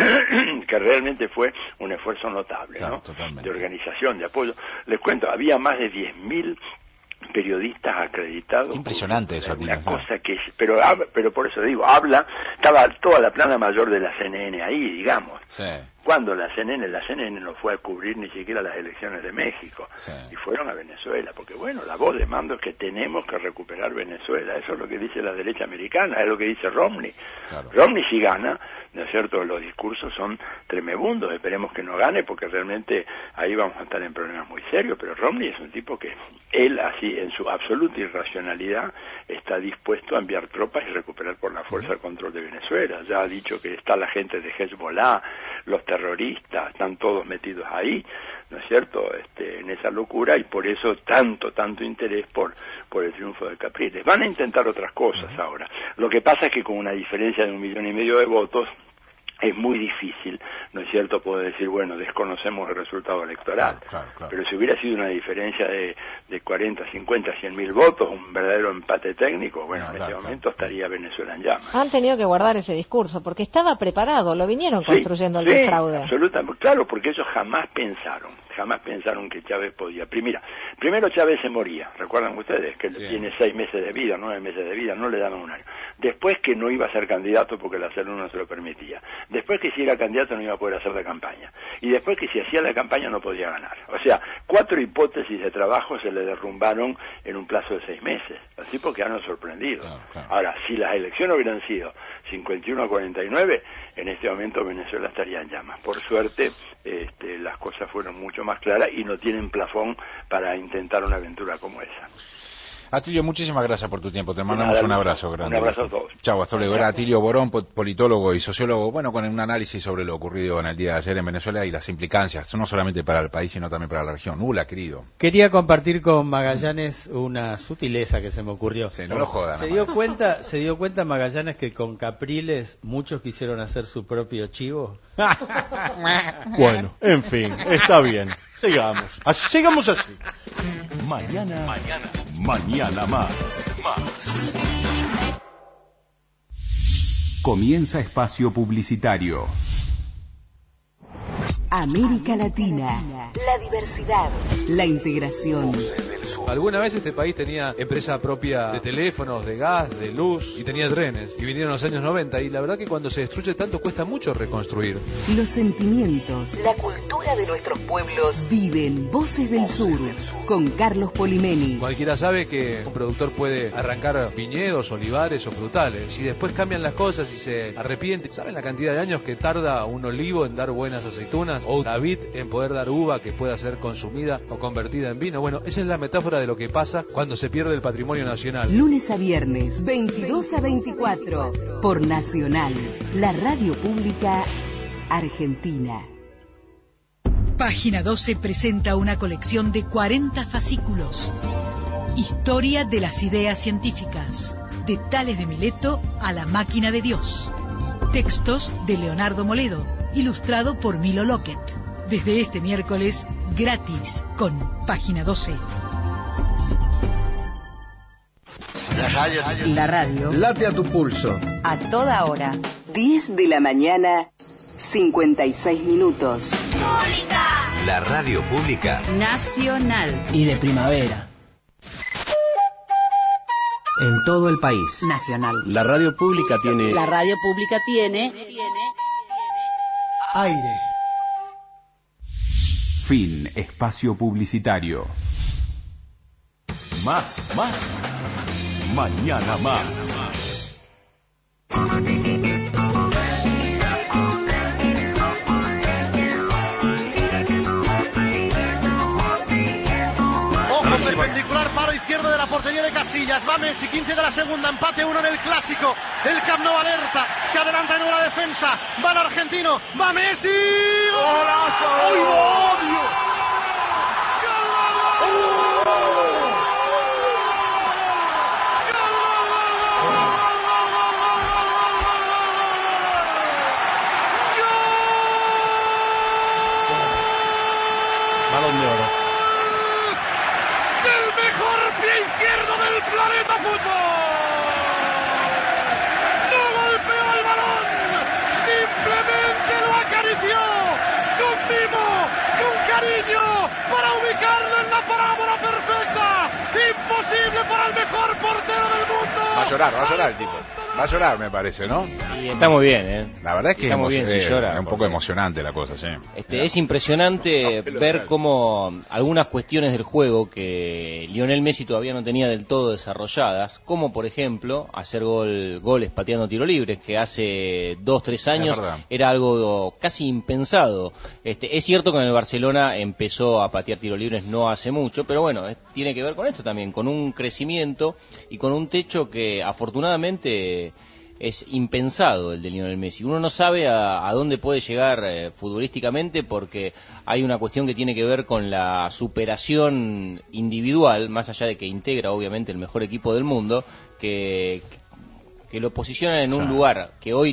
que realmente fue un esfuerzo notable, claro, ¿no? Totalmente. De organización, de apoyo. Les cuento, había más de diez mil periodistas acreditados. Qué impresionante eso, una tío, cosa que, pero, pero por eso digo, habla, estaba toda la plana mayor de la C N N ahí, digamos. Sí. Cuando la C N N, la C N N no fue a cubrir ni siquiera las elecciones de México, sí. y fueron a Venezuela, porque bueno, la voz de mando es que tenemos que recuperar Venezuela, eso es lo que dice la derecha americana, es lo que dice Romney. Claro. Romney si gana, ¿no es cierto?, los discursos son tremebundos, esperemos que no gane, porque realmente ahí vamos a estar en problemas muy serios, pero Romney es un tipo que, él así, en su absoluta irracionalidad, está dispuesto a enviar tropas y recuperar por la fuerza el control de Venezuela. Ya ha dicho que está la gente de Hezbollah, los terroristas, están todos metidos ahí, ¿no es cierto?, este, en esa locura, y por eso tanto, tanto interés por, por el triunfo de Capriles. Van a intentar otras cosas ahora. Lo que pasa es que con una diferencia de un millón y medio de votos, es muy difícil ¿no es cierto?, puedo decir, bueno, desconocemos el resultado electoral. Claro, claro, claro. Pero si hubiera sido una diferencia de, de cuarenta, cincuenta, cien mil votos, un verdadero empate técnico, bueno, no, en claro, este momento claro. estaría Venezuela en llamas. Han tenido que guardar ese discurso, porque estaba preparado, lo vinieron sí, construyendo el sí, del fraude. Absolutamente, claro, porque ellos jamás pensaron, jamás pensaron que Chávez podía. Primero, primero Chávez se moría, recuerdan ustedes, que sí. tiene seis meses de vida, nueve meses de vida, no le daban un año. Después que no iba a ser candidato porque la salud no se lo permitía. Después que si era candidato no iba a poder hacer la campaña. Y después que si hacía la campaña no podía ganar. O sea, cuatro hipótesis de trabajo se le derrumbaron en un plazo de seis meses. Así porque han sorprendido. Claro, claro. Ahora, si las elecciones hubieran sido cincuenta y uno a cuarenta y nueve, en este momento Venezuela estaría en llamas. Por suerte, este, las cosas fueron mucho más claras y no tienen plafón para intentar una aventura como esa. Atilio, muchísimas gracias por tu tiempo. Te mandamos Nada, un abrazo grande. Un abrazo a todos. Chau, hasta luego. Era Atilio Borón, politólogo y sociólogo, bueno, con un análisis sobre lo ocurrido en el día de ayer en Venezuela y las implicancias, no solamente para el país, sino también para la región. Ula, querido. Quería compartir con Magallanes una sutileza que se me ocurrió. Sí, no lo jodan. Se dio cuenta, se dio cuenta Magallanes que con Capriles muchos quisieron hacer su propio chivo. Bueno, en fin, está bien. Sigamos. Así, sigamos así. Mañana, mañana, mañana más, más. Comienza espacio publicitario. América Latina, la diversidad, la integración. Alguna vez este país tenía empresa propia de teléfonos, de gas, de luz y tenía trenes. Y vinieron los años noventa y la verdad que cuando se destruye tanto cuesta mucho reconstruir. Los sentimientos, la cultura de nuestros pueblos viven. Voces del Sur, con Carlos Polimeni. Cualquiera sabe que un productor puede arrancar viñedos, olivares o frutales. Si después cambian las cosas y se arrepiente, ¿saben la cantidad de años que tarda un olivo en dar buenas aceitunas? O una vid en poder dar uva que pueda ser consumida o convertida en vino. Bueno, esa es la metáfora de lo que pasa cuando se pierde el patrimonio nacional. Lunes a viernes, veintidós a veinticuatro, por Nacional, la radio pública argentina. Página doce presenta una colección de cuarenta fascículos. Historia de las ideas científicas, de Tales de Mileto a la máquina de Dios. Textos de Leonardo Moledo, ilustrado por Milo Lockett. Desde este miércoles, gratis, con Página doce. La radio. La radio. Late a tu pulso. A toda hora. diez de la mañana, cincuenta y seis minutos. Pública. La radio pública. Nacional. Y de primavera. En todo el país. Nacional. La radio pública tiene... La radio pública tiene... aire. Fin. Espacio publicitario. Más, más. Mañana más. Ojo perpendicular, paro izquierdo de la portería de Casillas. Va Messi, quince de la segunda, empate uno en el clásico. El Camp Nou alerta, se adelanta en una defensa. Va el argentino, va Messi. ¡Golazo! ¡Ay, odio! Balón de oro. ¡Del mejor pie izquierdo del planeta fútbol! ¡No golpeó el balón! ¡Simplemente lo acarició! ¡Con mimo! ¡Con cariño! ¡Para ubicarlo en la parábola perfecta! ¡Imposible para el mejor portero del mundo! Va a llorar, va a llorar el tipo. Va a llorar, me parece, ¿no? Y está muy bien, ¿eh? La verdad es que está muy bien si llora. Es un poco emocionante la cosa, sí. Este, es impresionante no, ver cómo algunas cuestiones del juego que Lionel Messi todavía no tenía del todo desarrolladas, como por ejemplo hacer gol, goles pateando tiro libres, que hace dos, tres años era algo casi impensado. Este, es cierto que en el Barcelona empezó a patear tiro libres no hace mucho, pero bueno, es, tiene que ver con esto también, con un crecimiento y con un techo que afortunadamente es impensado el de Lionel Messi. Uno no sabe a, a dónde puede llegar eh, futbolísticamente porque hay una cuestión que tiene que ver con la superación individual, más allá de que integra obviamente el mejor equipo del mundo, que, que lo posiciona en un lugar que hoy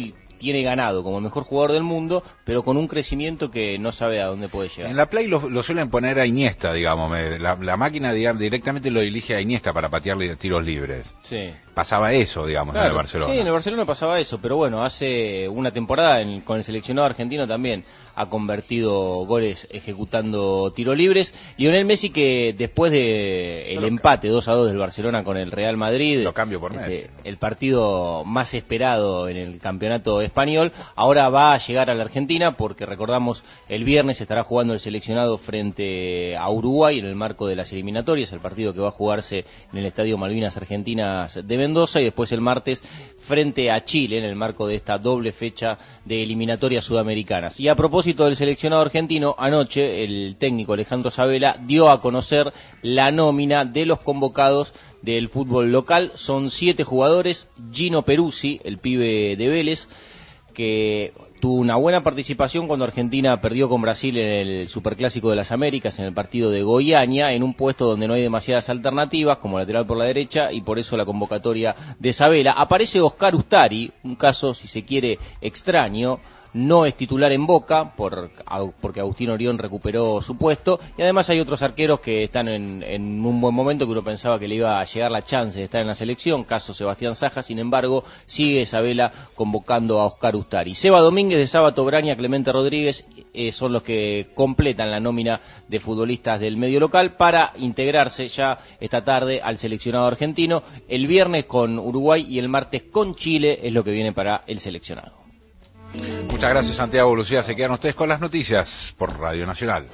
tiene ganado como el mejor jugador del mundo, pero con un crecimiento que no sabe a dónde puede llegar. En la Play lo, lo suelen poner a Iniesta, digamos, me, la, la máquina digamos, directamente lo elige a Iniesta para patearle tiros libres. Sí. Pasaba eso, digamos, Claro, en el Barcelona. Sí, en el Barcelona pasaba eso, pero bueno, hace una temporada en, con el seleccionado argentino también ha convertido goles ejecutando tiros libres. Lionel Messi, que después de el empate dos a dos del Barcelona con el Real Madrid, lo cambio por Messi. Este, el partido más esperado en el campeonato español, ahora va a llegar a la Argentina porque recordamos el viernes estará jugando el seleccionado frente a Uruguay en el marco de las eliminatorias, el partido que va a jugarse en el Estadio Malvinas Argentinas de Mendoza, y después el martes frente a Chile en el marco de esta doble fecha de eliminatorias sudamericanas. Y a propósito del seleccionado argentino, anoche el técnico Alejandro Sabela dio a conocer la nómina de los convocados del fútbol local. Son siete jugadores: Gino Peruzzi, el pibe de Vélez, que tuvo una buena participación cuando Argentina perdió con Brasil en el Superclásico de las Américas, en el partido de Goiânia, en un puesto donde no hay demasiadas alternativas, como lateral por la derecha, y por eso la convocatoria de Sabela. Aparece Oscar Ustari, un caso, si se quiere, extraño. No es titular en Boca por, porque Agustín Orión recuperó su puesto, y además hay otros arqueros que están en, en un buen momento, que uno pensaba que le iba a llegar la chance de estar en la selección, caso Sebastián Saja. Sin embargo, sigue Sabela convocando a Oscar Ustari. Seba Domínguez, de Sábato Braña, Clemente Rodríguez eh, son los que completan la nómina de futbolistas del medio local para integrarse ya esta tarde al seleccionado argentino. El viernes con Uruguay y el martes con Chile es lo que viene para el seleccionado. Muchas gracias, Santiago. Lucía, se quedan ustedes con las noticias por Radio Nacional.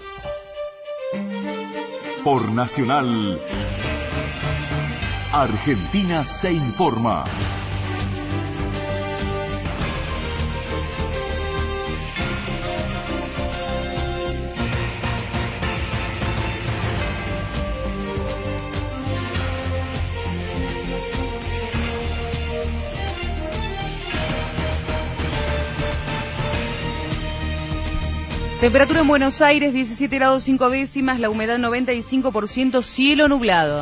Por Nacional, Argentina se informa. Temperatura en Buenos Aires, diecisiete grados cinco décimas, la humedad noventa y cinco por ciento, cielo nublado.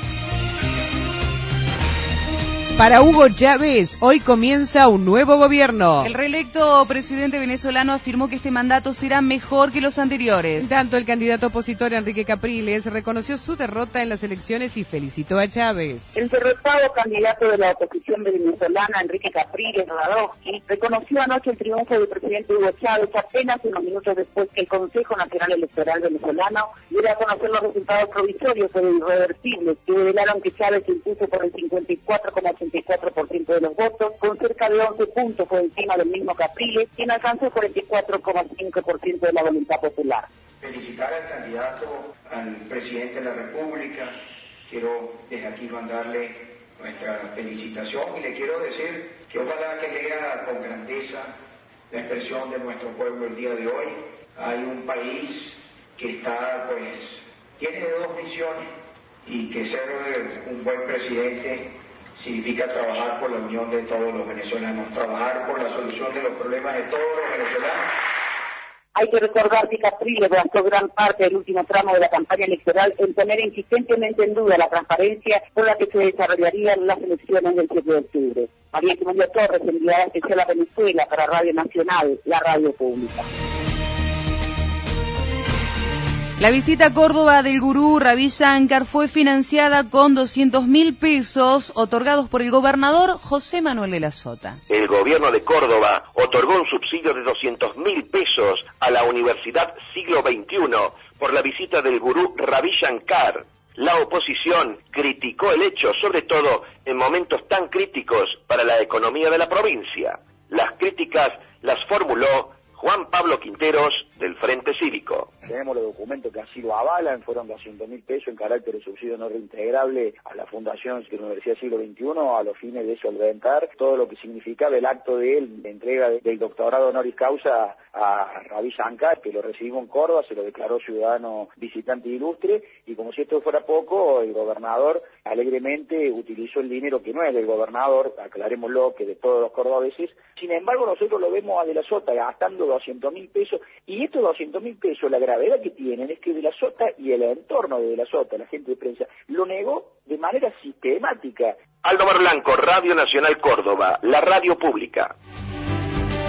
Para Hugo Chávez, hoy comienza un nuevo gobierno. El reelecto presidente venezolano afirmó que este mandato será mejor que los anteriores. Tanto el candidato opositor Enrique Capriles reconoció su derrota en las elecciones y felicitó a Chávez. El derrotado candidato de la oposición venezolana, Enrique Capriles Radowski, reconoció anoche el triunfo del presidente Hugo Chávez apenas unos minutos después que el Consejo Nacional Electoral venezolano diera a conocer los resultados provisorios pero irreversibles que revelaron que Chávez se impuso por el cincuenta y cuatro coma ochenta y cuatro por ciento de los votos, con cerca de once puntos por encima del mismo Capriles, quien alcanzó el cuarenta y cuatro coma cinco por ciento de la voluntad popular. Felicitar al candidato, al presidente de la República. Quiero desde aquí mandarle nuestra felicitación y le quiero decir que ojalá que lea con grandeza la expresión de nuestro pueblo el día de hoy. Hay un país que está, pues, tiene dos visiones, y que ser un buen presidente significa trabajar por la unión de todos los venezolanos, trabajar por la solución de los problemas de todos los venezolanos. Hay que recordar que Capriles gastó gran parte del último tramo de la campaña electoral en poner insistentemente en duda la transparencia con la que se desarrollarían las elecciones del siete de octubre. María Emilia Torres, enviada especial a Venezuela para Radio Nacional, la radio pública. La visita a Córdoba del gurú Ravi Shankar fue financiada con doscientos mil pesos otorgados por el gobernador José Manuel de la Sota. El gobierno de Córdoba otorgó un subsidio de doscientos mil pesos a la Universidad Siglo veintiuno por la visita del gurú Ravi Shankar. La oposición criticó el hecho, sobre todo en momentos tan críticos para la economía de la provincia. Las críticas las formuló Juan Pablo Quinteros, del Frente Cívico. Tenemos los documentos que así lo avalan, fueron doscientos mil pesos en carácter de subsidio no reintegrable a la Fundación de la Universidad Siglo veintiuno a los fines de solventar todo lo que significaba el acto de él, de entrega de, del doctorado honoris causa a Ravi Shankar, que lo recibimos en Córdoba, se lo declaró ciudadano visitante ilustre, y como si esto fuera poco, el gobernador alegremente utilizó el dinero que no es del gobernador, aclarémoslo, que de todos los cordobeses. Sin embargo, nosotros lo vemos a De la Sota gastando doscientos mil pesos, y estos doscientos mil pesos, la gravedad que tienen es que De la Sota y el entorno de De la Sota, la gente de prensa, lo negó de manera sistemática. Aldo Blanco, Radio Nacional Córdoba, la radio pública.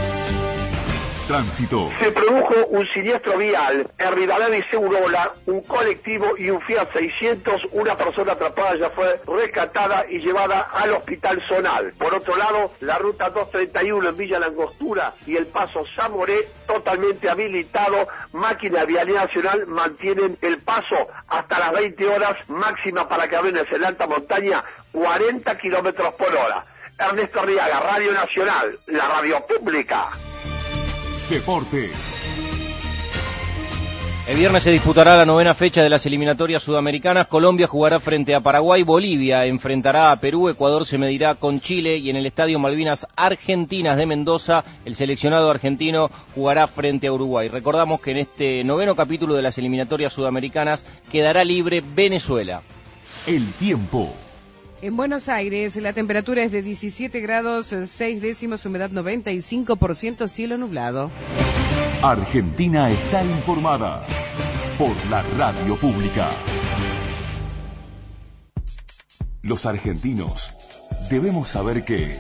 Tránsito. Se produjo un siniestro vial en Rivadavia y Segurola, un colectivo y un Fiat seiscientos, una persona atrapada ya fue rescatada y llevada al hospital zonal. Por otro lado, la ruta doscientos treinta y uno en Villa Langostura y el paso Zamoré totalmente habilitado. Máquina de Vialidad Nacional mantienen el paso hasta las veinte horas, máxima para camiones en la alta montaña, cuarenta kilómetros por hora. Ernesto Arriaga, Radio Nacional, la radio pública. Deportes. El viernes se disputará la novena fecha de las eliminatorias sudamericanas. Colombia jugará frente a Paraguay, Bolivia enfrentará a Perú, Ecuador se medirá con Chile y en el Estadio Malvinas Argentinas de Mendoza el seleccionado argentino jugará frente a Uruguay. Recordamos que en este noveno capítulo de las eliminatorias sudamericanas quedará libre Venezuela. El tiempo. En Buenos Aires la temperatura es de diecisiete grados, seis décimos, humedad noventa y cinco por ciento, cielo nublado. Argentina está informada por la radio pública. Los argentinos debemos saber que...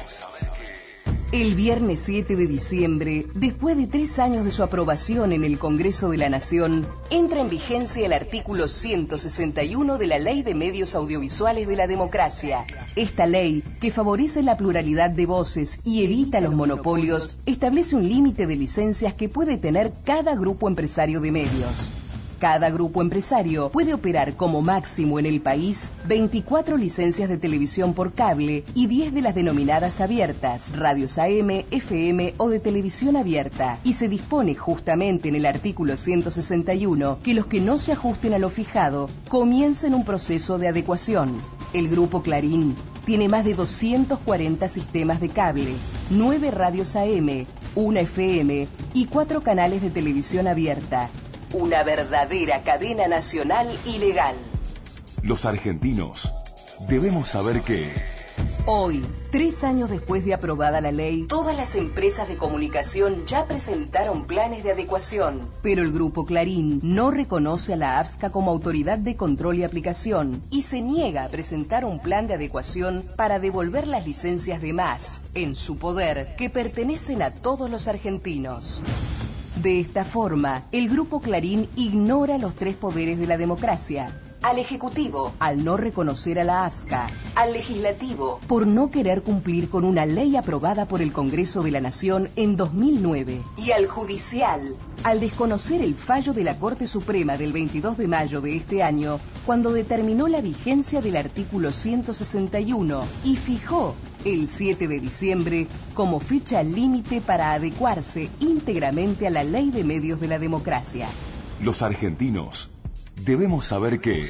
El viernes siete de diciembre, después de tres años de su aprobación en el Congreso de la Nación, entra en vigencia el artículo ciento sesenta y uno de la Ley de Medios Audiovisuales de la Democracia. Esta ley, que favorece la pluralidad de voces y evita los monopolios, establece un límite de licencias que puede tener cada grupo empresario de medios. Cada grupo empresario puede operar como máximo en el país veinticuatro licencias de televisión por cable y diez de las denominadas abiertas, radios A M, F M o de televisión abierta. Y se dispone justamente en el artículo ciento sesenta y uno que los que no se ajusten a lo fijado comiencen un proceso de adecuación. El Grupo Clarín tiene más de doscientos cuarenta sistemas de cable, nueve radios A M, una F M y cuatro canales de televisión abierta. Una verdadera cadena nacional y legal. Los argentinos debemos saber que... Hoy, tres años después de aprobada la ley, todas las empresas de comunicación ya presentaron planes de adecuación. Pero el Grupo Clarín no reconoce a la AFSCA como autoridad de control y aplicación y se niega a presentar un plan de adecuación para devolver las licencias de más, en su poder, que pertenecen a todos los argentinos. De esta forma, el Grupo Clarín ignora los tres poderes de la democracia. Al Ejecutivo, al no reconocer a la AFSCA. Al Legislativo, por no querer cumplir con una ley aprobada por el Congreso de la Nación en dos mil nueve. Y al Judicial, al desconocer el fallo de la Corte Suprema del veintidós de mayo de este año, cuando determinó la vigencia del artículo ciento sesenta y uno y fijó el siete de diciembre como fecha límite para adecuarse íntegramente a la Ley de Medios de la Democracia. Los argentinos debemos saber que...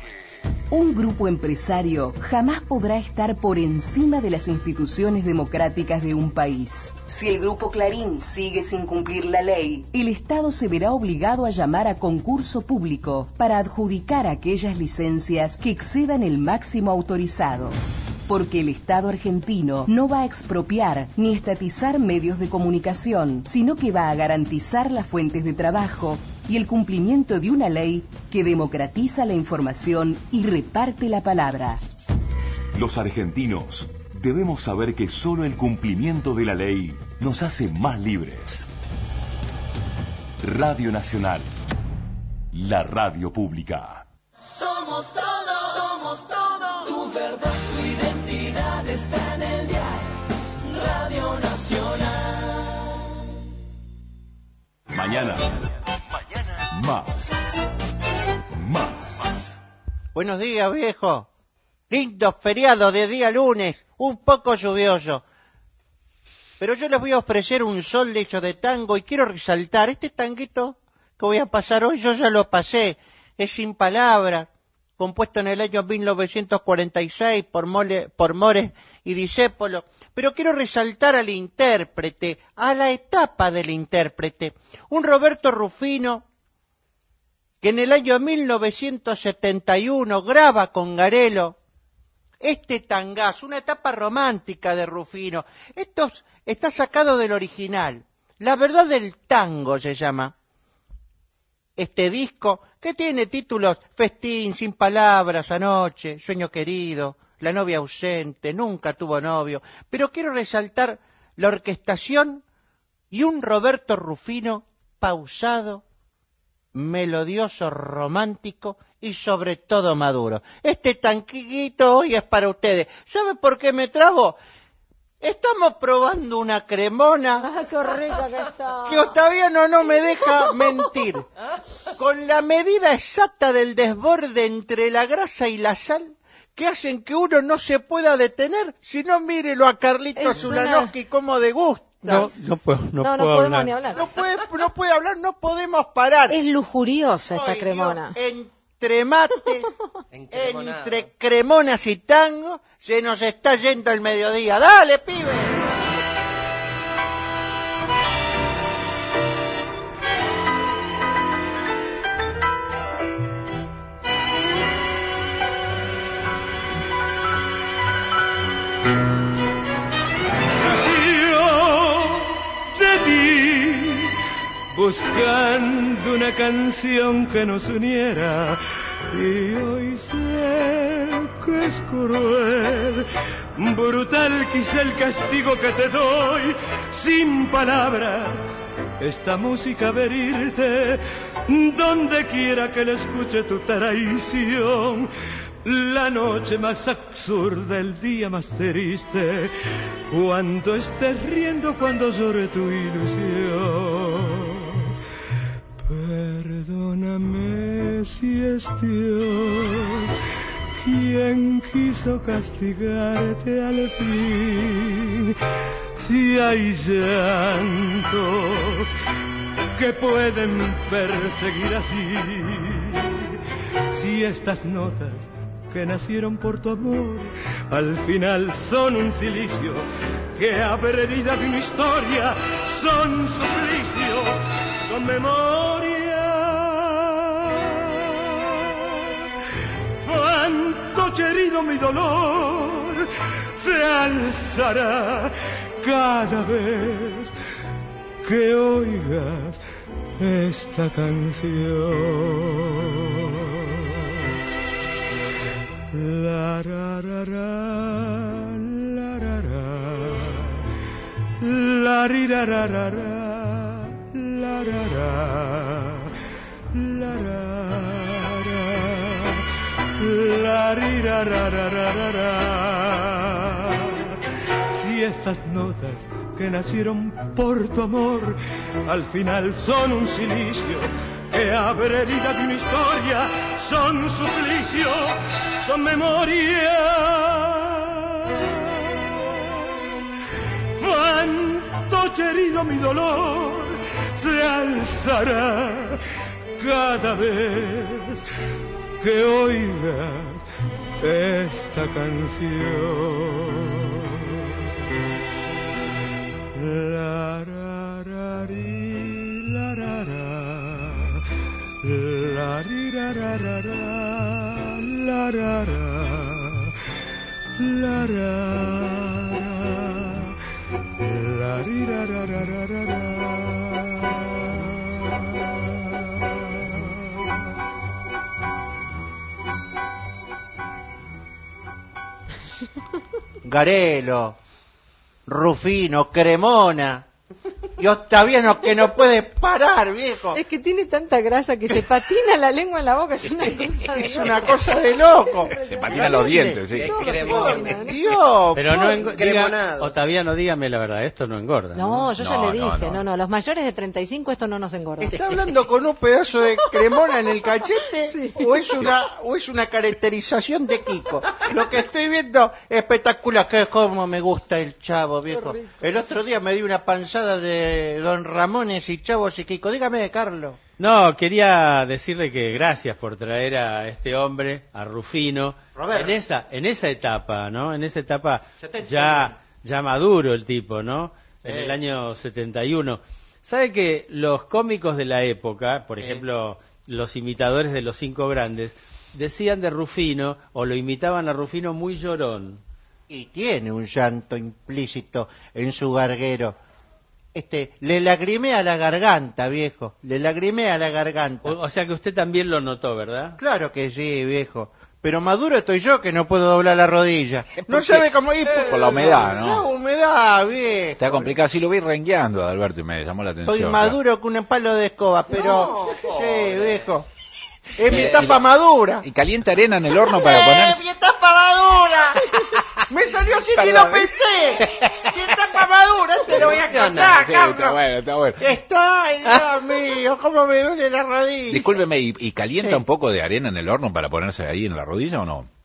Un grupo empresario jamás podrá estar por encima de las instituciones democráticas de un país. Si el Grupo Clarín sigue sin cumplir la ley, el Estado se verá obligado a llamar a concurso público para adjudicar aquellas licencias que excedan el máximo autorizado. Porque el Estado argentino no va a expropiar ni estatizar medios de comunicación, sino que va a garantizar las fuentes de trabajo y el cumplimiento de una ley que democratiza la información y reparte la palabra. Los argentinos debemos saber que solo el cumplimiento de la ley nos hace más libres. Radio Nacional, la radio pública. Somos todos, somos todos, tu verdad, tu identidad está en el diario Radio Nacional. Mañana, mañana, más, más. Buenos días, viejo. Lindo feriado de día lunes, un poco lluvioso. Pero yo les voy a ofrecer un sol hecho de tango y quiero resaltar, este tanguito que voy a pasar hoy, yo ya lo pasé, es Sin Palabra, compuesto en el año mil novecientos cuarenta y seis por, Mole, por Mores y Discépolo, pero quiero resaltar al intérprete, a la etapa del intérprete, un Roberto Rufino que en el año mil novecientos setenta y uno graba con Garelo este tangazo, una etapa romántica de Rufino. Esto está sacado del original, La Verdad del Tango se llama este disco, que tiene títulos Festín, Sin Palabras, Anoche, Sueño Querido, La Novia Ausente, Nunca Tuvo Novio, pero quiero resaltar la orquestación y un Roberto Rufino pausado, melodioso, romántico y sobre todo maduro. Este tanquito hoy es para ustedes. ¿Sabe por qué me trabo? Estamos probando una cremona. ¡Ah, qué rica que está! Que Otaviano no me deja mentir. Con la medida exacta del desborde entre la grasa y la sal, que hacen que uno no se pueda detener. Si no, mírelo a Carlitos Zulanowski una... como degusta. No, no puedo, no, no, no puedo podemos hablar. ni hablar. No puede, no puede hablar, no podemos parar. Es lujuriosa esta Ay, cremona. Dios, entre mates, entre cremonas y tango, se nos está yendo el mediodía. ¡Dale, pibe! Buscando una canción que nos uniera, y hoy sé que es cruel, brutal quizá el castigo que te doy, sin palabras, esta música verirte, donde quiera que la escuche tu traición, la noche más absurda, el día más triste, cuando estés riendo, cuando llore tu ilusión. Perdóname si es Dios quien quiso castigarte al fin, si hay llantos que pueden perseguir así, si estas notas que nacieron por tu amor al final son un cilicio que abre herida de una historia, son suplicio, son memoria. Fantoche herido mi dolor se alzará cada vez que oigas esta canción. La ra ra ra, la ra ra, la ri ra ra ra ra, la ra ra, la ra ra, la ri ra ra ra ra ra ra. Si estas notas que nacieron por tu amor al final son un silicio que abre herida de una historia, son suplicio, son memoria. Fantoche herido mi dolor se alzará cada vez que oigas esta canción. La ra ra ri, la ra ra, la ri ra ra ra ra, la ra ra, la ra ra, la ri ra ra ra ra ra ra. Garelo, Rufino, Cremona y Otaviano que no puede parar, viejo. Es que tiene tanta grasa que se patina la lengua en la boca, es una cosa de Es loco. una cosa de loco. Se patinan los dientes, sí. Dios, Pero no por- engo- diga, Otaviano, dígame la verdad, esto no engorda. No, yo ya No, le no, dije, no. no, no, los mayores de treinta y cinco esto no nos engorda. ¿Está hablando con un pedazo de cremona en el cachete o es una o es una caracterización de Kiko? Lo que estoy viendo espectacular, que como me gusta el Chavo, viejo. rico. El otro día me di una panzada de Don Ramones y Chavos y Kiko. Dígame, Carlos. No, quería decirle que gracias por traer a este hombre, a Rufino, Roberto. en esa en esa etapa, ¿no? En esa etapa setenta. ya ya maduro el tipo, ¿no? En Sí. el año setenta y uno. ¿Sabe que los cómicos de la época, por Sí. ejemplo, los imitadores de los cinco grandes, decían de Rufino o lo imitaban a Rufino muy llorón? Y tiene un llanto implícito en su garguero. Este, le lagrimea la garganta, viejo. Le lagrimea la garganta. O, o sea que usted también lo notó, ¿verdad? Claro que sí, viejo. Pero maduro estoy yo que no puedo doblar la rodilla. No sabe cómo ir por la humedad, ¿no? La humedad, viejo. Está complicado. Sí, lo vi rengueando, Alberto, y me llamó la atención. Estoy maduro con un palo de escoba, pero... No, sí, viejo. Es mi etapa madura. Y calienta arena en el horno para poner... ¡Eh, mi etapa madura! Me salió así que lo pensé. Mi etapa madura, te lo voy a contar, Sí, cabrón. está bueno, está bueno. Está, ay, Dios mío, cómo me duele la rodilla. Discúlpeme, ¿y, y calienta Sí. un poco de arena en el horno para ponerse ahí en la rodilla o no?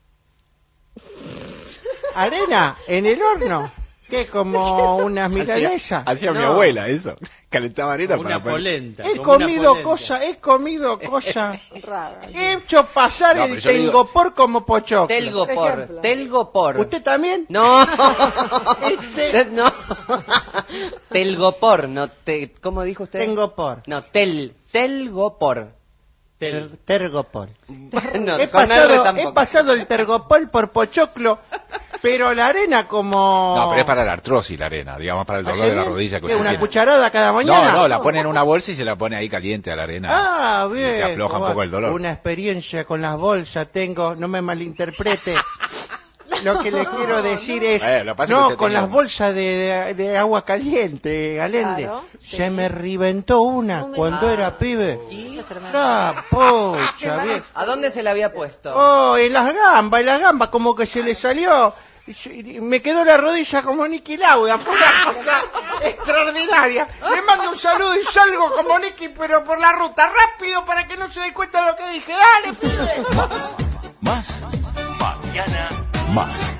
¿Arena en el horno? ¿Qué? ¿Como unas Hacía, milanesas? hacía mi No. abuela eso. Calentaba arena Como para una poner- polenta. He como una comido polenta. cosas, he comido cosas. Rara. He hecho pasar No, pero el yo le digo- telgopor como pochoclo. Telgopor. Telgopor. ¿Usted también? No. Este- no. Telgopor, no te, ¿cómo dijo usted? Tengopor. No, tel, telgopor. Ter- tergopol. No, he, con R pasado, tampoco. he pasado el tergopol por pochoclo, pero la arena como... No, pero es para la artrosis la arena, digamos, para el dolor ¿Hace de la bien? rodilla. Que ¿Qué, usted una tiene. cucharada cada mañana? No, no, la pone en una bolsa y se la pone ahí caliente a la arena. Ah, Y bien. te afloja un poco el dolor. Una experiencia con las bolsas tengo, no me malinterprete. Lo que le quiero decir es, Eh, lo que pasa es que no, usted con tenía las un- bolsas de, de- de agua caliente, Galende. Claro, Se me reventó una me- cuando Ah. era pibe. Eso es tremendo. Ah, pucha, bien. ¿A dónde se la había puesto? Oh, en las gambas, en las gambas, como que se le salió. Y me quedó la rodilla como Nicky Lauda, fue una cosa extraordinaria. Le mando un saludo y salgo como Nicky, pero por la ruta, rápido para que no se dé cuenta de lo que dije. ¡Dale, pibe! Más, más, mañana más.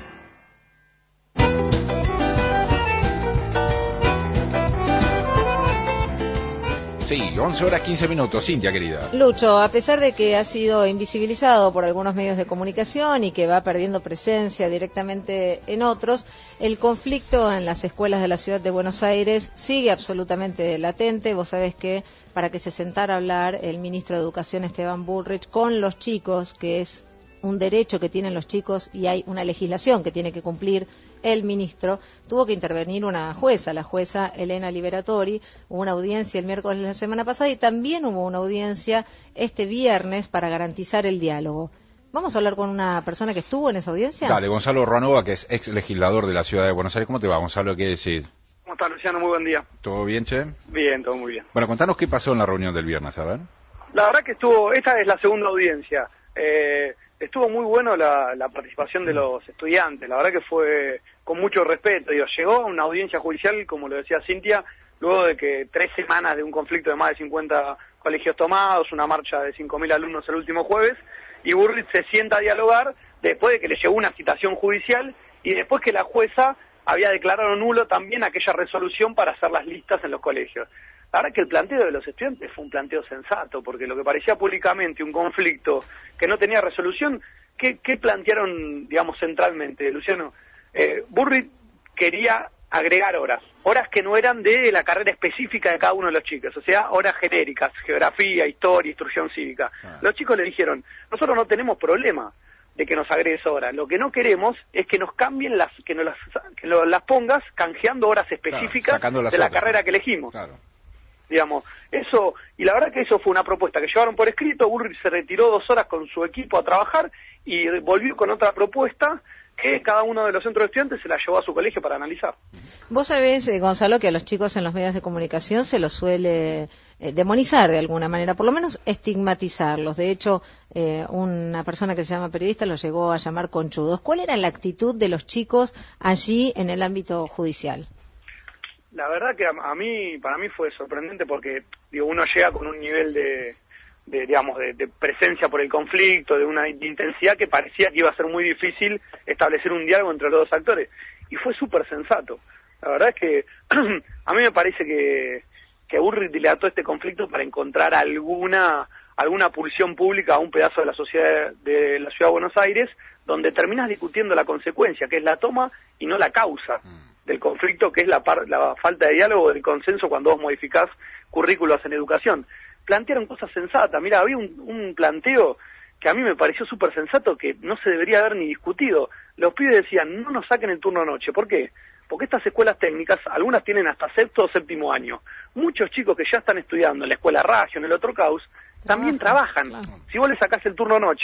Sí, once horas quince minutos, Cintia querida. Lucho, a pesar de que ha sido invisibilizado por algunos medios de comunicación y que va perdiendo presencia directamente en otros, el conflicto en las escuelas de la ciudad de Buenos Aires sigue absolutamente latente. Vos sabés que para que se sentara a hablar el ministro de Educación, Esteban Bullrich, con los chicos, que es un derecho que tienen los chicos y hay una legislación que tiene que cumplir el ministro, tuvo que intervenir una jueza, la jueza Elena Liberatori. Hubo una audiencia el miércoles de la semana pasada y también hubo una audiencia este viernes para garantizar el diálogo. Vamos a hablar con una persona que estuvo en esa audiencia. Dale, Gonzalo Ruanova, que es ex legislador de la ciudad de Buenos Aires. ¿Cómo te va, Gonzalo? ¿Qué decís? ¿Cómo está, Luciano? Muy buen día. ¿Todo bien, che? Bien, todo muy bien. Bueno, contanos qué pasó en la reunión del viernes, a ver. La verdad que estuvo, esta es la segunda audiencia. Eh, estuvo muy bueno la, la participación de los estudiantes. La verdad que fue con mucho respeto. Digo, llegó una audiencia judicial, como lo decía Cintia, luego de que tres semanas de un conflicto de más de cincuenta colegios tomados, una marcha de cinco mil alumnos el último jueves, y Bullrich se sienta a dialogar después de que le llegó una citación judicial y después que la jueza había declarado nulo también aquella resolución para hacer las listas en los colegios. La verdad que el planteo de los estudiantes fue un planteo sensato, porque lo que parecía públicamente un conflicto que no tenía resolución, ¿qué, qué plantearon, digamos, centralmente, Luciano? Eh, Bullrich quería agregar horas, horas que no eran de la carrera específica de cada uno de los chicos, o sea, horas genéricas, geografía, historia, instrucción cívica. Ah. Los chicos le dijeron, nosotros no tenemos problema de que nos agregues horas, lo que no queremos es que nos cambien las, que nos las, que nos las pongas canjeando horas específicas claro, de la otras, carrera que elegimos. Claro. Digamos, eso, y la verdad que eso fue una propuesta que llevaron por escrito. Bullrich se retiró dos horas con su equipo a trabajar y volvió con otra propuesta que cada uno de los centros de estudiantes se la llevó a su colegio para analizar. Vos sabés, eh, Gonzalo, que a los chicos en los medios de comunicación se los suele eh, demonizar de alguna manera, por lo menos estigmatizarlos. De hecho, eh, una persona que se llama periodista los llegó a llamar conchudos. ¿Cuál era la actitud de los chicos allí en el ámbito judicial? La verdad que a, a mí, para mí fue sorprendente porque, digo, uno llega con un nivel de, de digamos, de, de presencia por el conflicto, de una de intensidad que parecía que iba a ser muy difícil establecer un diálogo entre los dos actores. Y fue súper sensato. La verdad es que a mí me parece que, que Bullrich dilató este conflicto para encontrar alguna, alguna pulsión pública a un pedazo de la sociedad de la ciudad de Buenos Aires, donde terminas discutiendo la consecuencia, que es la toma y no la causa del conflicto, que es la, par, la falta de diálogo, del consenso cuando vos modificás currículos en educación. Plantearon cosas sensatas. Mira, había un, un planteo que a mí me pareció súper sensato, que no se debería haber ni discutido. Los pibes decían, no nos saquen el turno noche. ¿Por qué? Porque estas escuelas técnicas, algunas tienen hasta sexto o séptimo año. Muchos chicos que ya están estudiando en la escuela Raggio, en el otro caus, también trabajan. Claro. Si vos le sacás el turno noche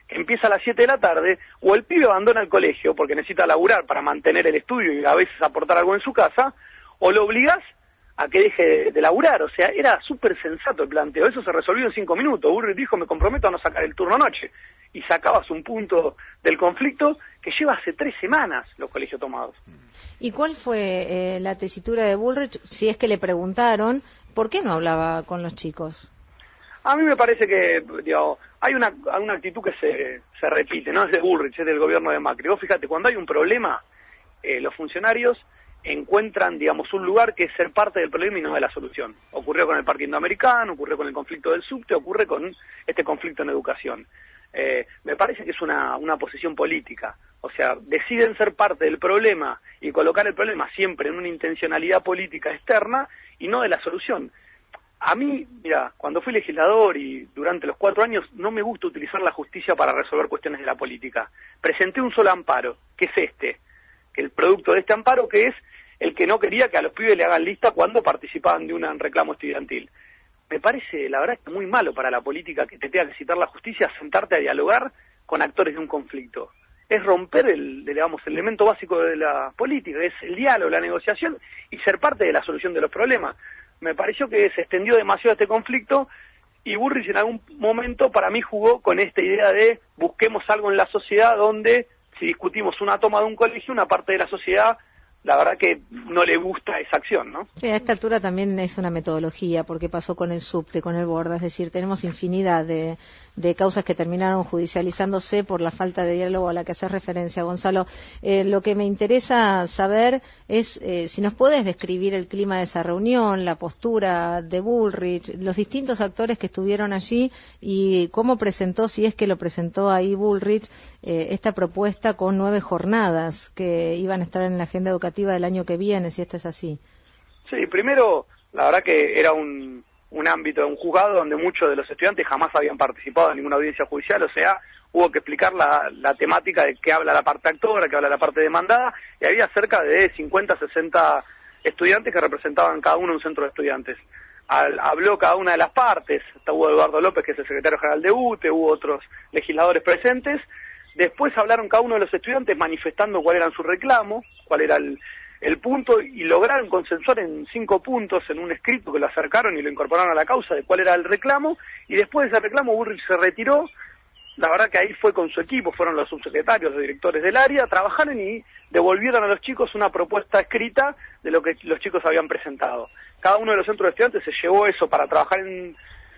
que empieza a las siete de la tarde, o el pibe abandona el colegio porque necesita laburar para mantener el estudio y a veces aportar algo en su casa, o lo obligás a que deje de, de laburar. O sea, era súper sensato el planteo. Eso se resolvió en cinco minutos. Burrich dijo, me comprometo a no sacar el turno noche. Y sacabas un punto del conflicto que lleva hace tres semanas los colegios tomados. ¿Y cuál fue eh, la tesitura de Bullrich? Si es que le preguntaron, ¿por qué no hablaba con los chicos? A mí me parece que, digamos, hay una, una actitud que se, se repite, no es de Bullrich, es del gobierno de Macri. Vos fíjate, cuando hay un problema, eh, los funcionarios encuentran, digamos, un lugar que es ser parte del problema y no de la solución. Ocurrió con el parque indoamericano, ocurrió con el conflicto del subte, ocurre con este conflicto en educación. Eh, me parece que es una, una posición política. O sea, deciden ser parte del problema y colocar el problema siempre en una intencionalidad política externa y no de la solución. A mí, mira, cuando fui legislador y durante los cuatro años, no me gusta utilizar la justicia para resolver cuestiones de la política. Presenté un solo amparo, que es este, que el producto de este amparo, que es el que no quería que a los pibes le hagan lista cuando participaban de un reclamo estudiantil. Me parece, la verdad, que muy malo para la política que te tenga que citar la justicia, sentarte a dialogar con actores de un conflicto. Es romper el, digamos, el elemento básico de la política, es el diálogo, la negociación y ser parte de la solución de los problemas. Me pareció que se extendió demasiado este conflicto y Bullrich en algún momento para mí jugó con esta idea de busquemos algo en la sociedad donde si discutimos una toma de un colegio, una parte de la sociedad la verdad que no le gusta esa acción, ¿no? Sí, a esta altura también es una metodología, porque pasó con el subte, con el Borda, es decir, tenemos infinidad de, de causas que terminaron judicializándose por la falta de diálogo a la que hace referencia, Gonzalo. Eh, lo que me interesa saber es eh, si nos puedes describir el clima de esa reunión, la postura de Bullrich, los distintos actores que estuvieron allí y cómo presentó, si es que lo presentó ahí Bullrich, eh, esta propuesta con nueve jornadas que iban a estar en la agenda educativa del año que viene, si esto es así. Sí, primero, la verdad que era un, un ámbito, un juzgado donde muchos de los estudiantes jamás habían participado en ninguna audiencia judicial, o sea, hubo que explicar la, la temática de que habla la parte actora, que habla la parte demandada, y había cerca de cincuenta, sesenta estudiantes que representaban cada uno un centro de estudiantes. Al, habló cada una de las partes, hubo Eduardo López, que es el secretario general de U T E, hubo otros legisladores presentes. Después hablaron cada uno de los estudiantes manifestando cuál era su reclamo, cuál era el, el punto, y lograron consensuar en cinco puntos en un escrito que lo acercaron y lo incorporaron a la causa de cuál era el reclamo, y después de ese reclamo Bullrich se retiró. La verdad que ahí fue con su equipo, fueron los subsecretarios, los directores del área, trabajaron y devolvieron a los chicos una propuesta escrita de lo que los chicos habían presentado. Cada uno de los centros de estudiantes se llevó eso para trabajar en,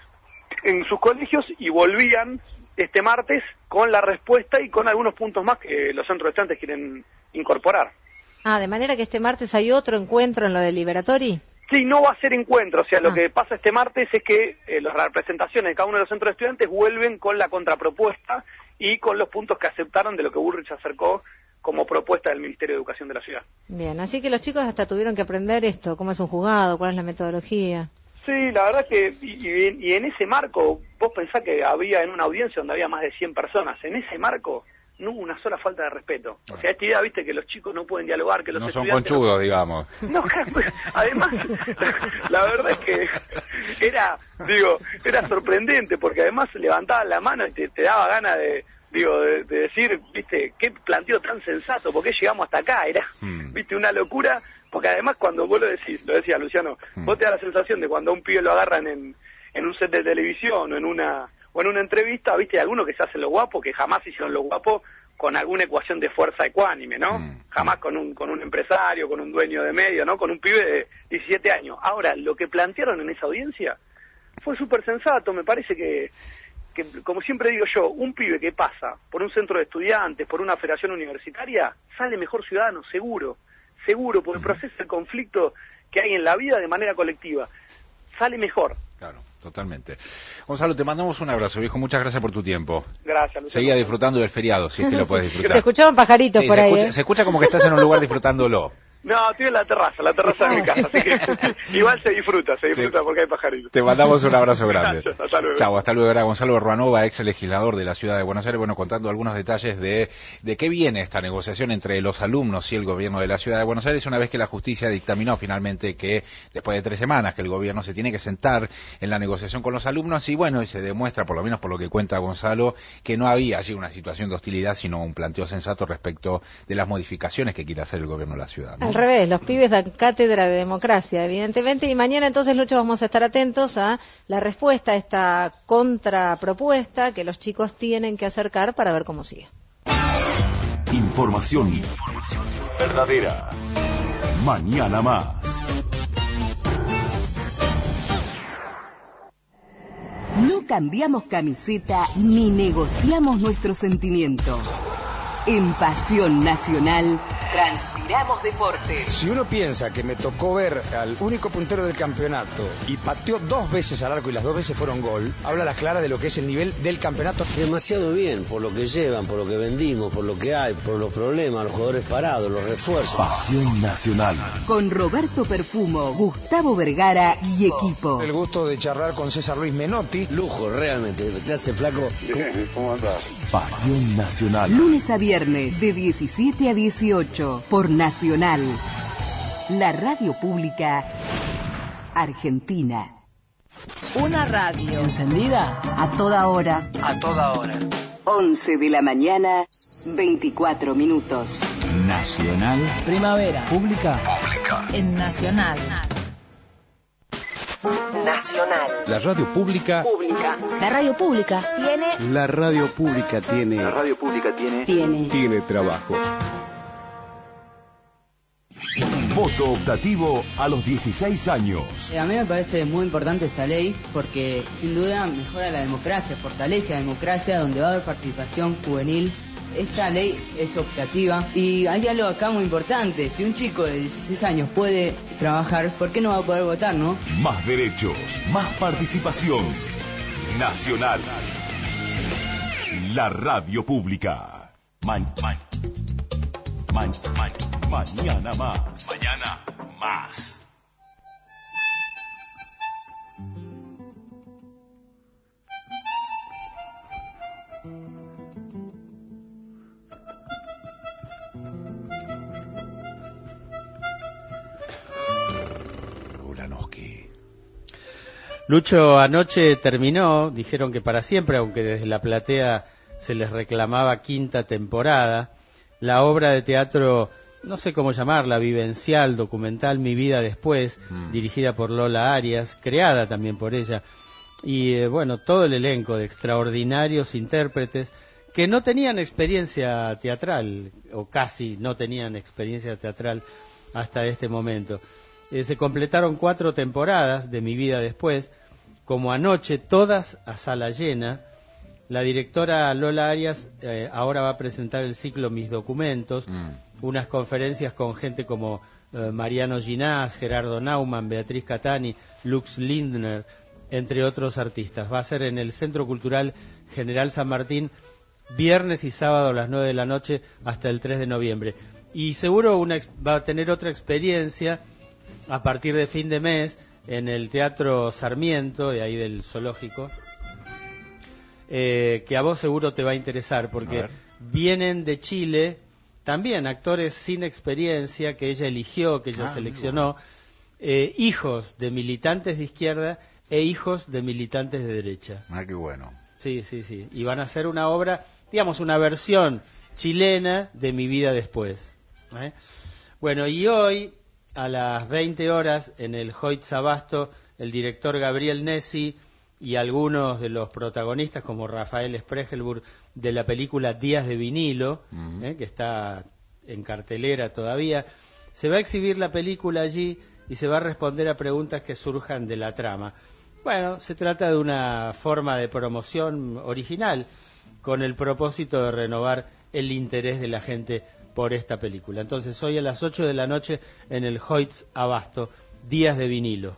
en sus colegios y volvían este martes con la respuesta y con algunos puntos más que los centros de estudiantes quieren incorporar. Ah, de manera que este martes hay otro encuentro en lo del Liberatori. Sí, no va a ser encuentro, o sea, ah. lo que pasa este martes es que eh, las representaciones de cada uno de los centros de estudiantes vuelven con la contrapropuesta y con los puntos que aceptaron de lo que Bullrich acercó como propuesta del Ministerio de Educación de la ciudad. Bien, así que los chicos hasta tuvieron que aprender esto, cómo es un juzgado, cuál es la metodología. Sí, la verdad que, y, y, y en ese marco, vos pensás que había en una audiencia donde había más de cien personas, en ese marco no hubo una sola falta de respeto. O sea, esta idea, viste, que los chicos no pueden dialogar, que los no son estudiantes... conchudos, no... digamos. No, además, la verdad es que era, digo, era sorprendente, porque además levantaban la mano y te, te daba ganas de, digo, de, de decir, viste, qué planteo tan sensato, ¿por qué llegamos hasta acá? Era, hmm. viste, una locura... Porque además cuando vos lo decís, lo decía Luciano, mm. vos te da la sensación de cuando a un pibe lo agarran en, en un set de televisión o en una o en una entrevista, viste, hay algunos que se hacen lo guapo, que jamás hicieron lo guapo con alguna ecuación de fuerza ecuánime, ¿no? Mm. Jamás con un con un empresario, con un dueño de medio, ¿no? Con un pibe de diecisiete años. Ahora, lo que plantearon en esa audiencia fue súper sensato, me parece que, que, como siempre digo yo, un pibe que pasa por un centro de estudiantes, por una federación universitaria, sale mejor ciudadano, seguro. Seguro, por el proceso del conflicto que hay en la vida de manera colectiva. Sale mejor. Claro, totalmente. Gonzalo, te mandamos un abrazo, viejo. Muchas gracias por tu tiempo. Gracias, Luciano. Seguía disfrutando del feriado, si es que lo puedes disfrutar. Se escuchaban pajaritos sí, por se ahí. Escucha, ¿eh? Se escucha como que estás en un lugar disfrutándolo. No, estoy en la terraza, la terraza de mi casa, así que igual se disfruta, se disfruta sí. porque hay pajaritos. Te mandamos un abrazo grande. Gracias, hasta luego. Chau, hasta luego. Era Gonzalo Ruanova, ex legislador de la Ciudad de Buenos Aires, bueno, contando algunos detalles de, de qué viene esta negociación entre los alumnos y el gobierno de la Ciudad de Buenos Aires, una vez que la justicia dictaminó finalmente que, después de tres semanas, que el gobierno se tiene que sentar en la negociación con los alumnos, y bueno, y se demuestra, por lo menos por lo que cuenta Gonzalo, que no había allí una situación de hostilidad, sino un planteo sensato respecto de las modificaciones que quiere hacer el gobierno de la ciudad, ¿no? Al revés, los pibes dan cátedra de democracia, evidentemente, y mañana entonces, Lucho, vamos a estar atentos a la respuesta a esta contrapropuesta que los chicos tienen que acercar para ver cómo sigue. Información, Información verdadera. Mañana más. No cambiamos camiseta ni negociamos nuestro sentimiento. En Pasión Nacional, transpiramos deporte. Si uno piensa que me tocó ver al único puntero del campeonato y pateó dos veces al arco y las dos veces fueron gol, habla a las claras de lo que es el nivel del campeonato. Demasiado bien, por lo que llevan, por lo que vendimos, por lo que hay, por los problemas, los jugadores parados, los refuerzos. Pasión Nacional. Con Roberto Perfumo, Gustavo Vergara y equipo. El gusto de charlar con César Luis Menotti. Lujo, realmente. ¿Qué hace, flaco? Bien, ¿cómo andás? Pasión Nacional. Lunes a viernes de diecisiete a dieciocho por Nacional, la radio pública argentina. Una radio encendida a toda hora. A toda hora. once de la mañana, veinticuatro minutos. Nacional. Primavera. Pública. Pública. En Nacional. Nacional. La radio pública. Pública. La radio pública tiene. La radio pública tiene. La radio pública tiene. Tiene. Tiene trabajo. Voto optativo a los dieciséis años. A mí me parece muy importante esta ley porque sin duda mejora la democracia, fortalece la democracia donde va a haber participación juvenil. Esta ley es optativa y hay algo acá muy importante. Si un chico de dieciséis años puede trabajar, ¿por qué no va a poder votar, no? Más derechos, más participación. Nacional. La radio pública. Man, man, man, man, mañana más. Mañana más. Lucho, anoche terminó, dijeron que para siempre, aunque desde la platea se les reclamaba quinta temporada, la obra de teatro, no sé cómo llamarla, vivencial, documental, Mi vida después, mm. dirigida por Lola Arias, creada también por ella, y eh, bueno, todo el elenco de extraordinarios intérpretes que no tenían experiencia teatral, o casi no tenían experiencia teatral hasta este momento. Eh, se completaron cuatro temporadas de Mi vida después, como anoche, todas a sala llena. La directora Lola Arias eh, ahora va a presentar el ciclo Mis documentos, mm. unas conferencias con gente como eh, Mariano Ginás, Gerardo Naumann, Beatriz Catani, Lux Lindner, entre otros artistas. Va a ser en el Centro Cultural General San Martín, viernes y sábado a las nueve de la noche hasta el tres de noviembre. Y seguro una va a tener otra experiencia a partir de fin de mes en el Teatro Sarmiento, de ahí del Zoológico, eh, que a vos seguro te va a interesar, porque a vienen de Chile también actores sin experiencia que ella eligió, que ella ah, seleccionó, eh, hijos de militantes de izquierda e hijos de militantes de derecha. Ah, qué bueno. Sí, sí, sí. Y van a hacer una obra, digamos, una versión chilena de Mi vida después. ¿eh? Bueno, y hoy a las veinte horas en el Hoyts Abasto, el director Gabriel Nessi y algunos de los protagonistas como Rafael Spregelburg de la película Días de vinilo, uh-huh. eh, que está en cartelera todavía, se va a exhibir la película allí y se va a responder a preguntas que surjan de la trama. Bueno, se trata de una forma de promoción original con el propósito de renovar el interés de la gente por esta película. Entonces, hoy a las ocho de la noche en el Hoyts Abasto, Días de vinilo.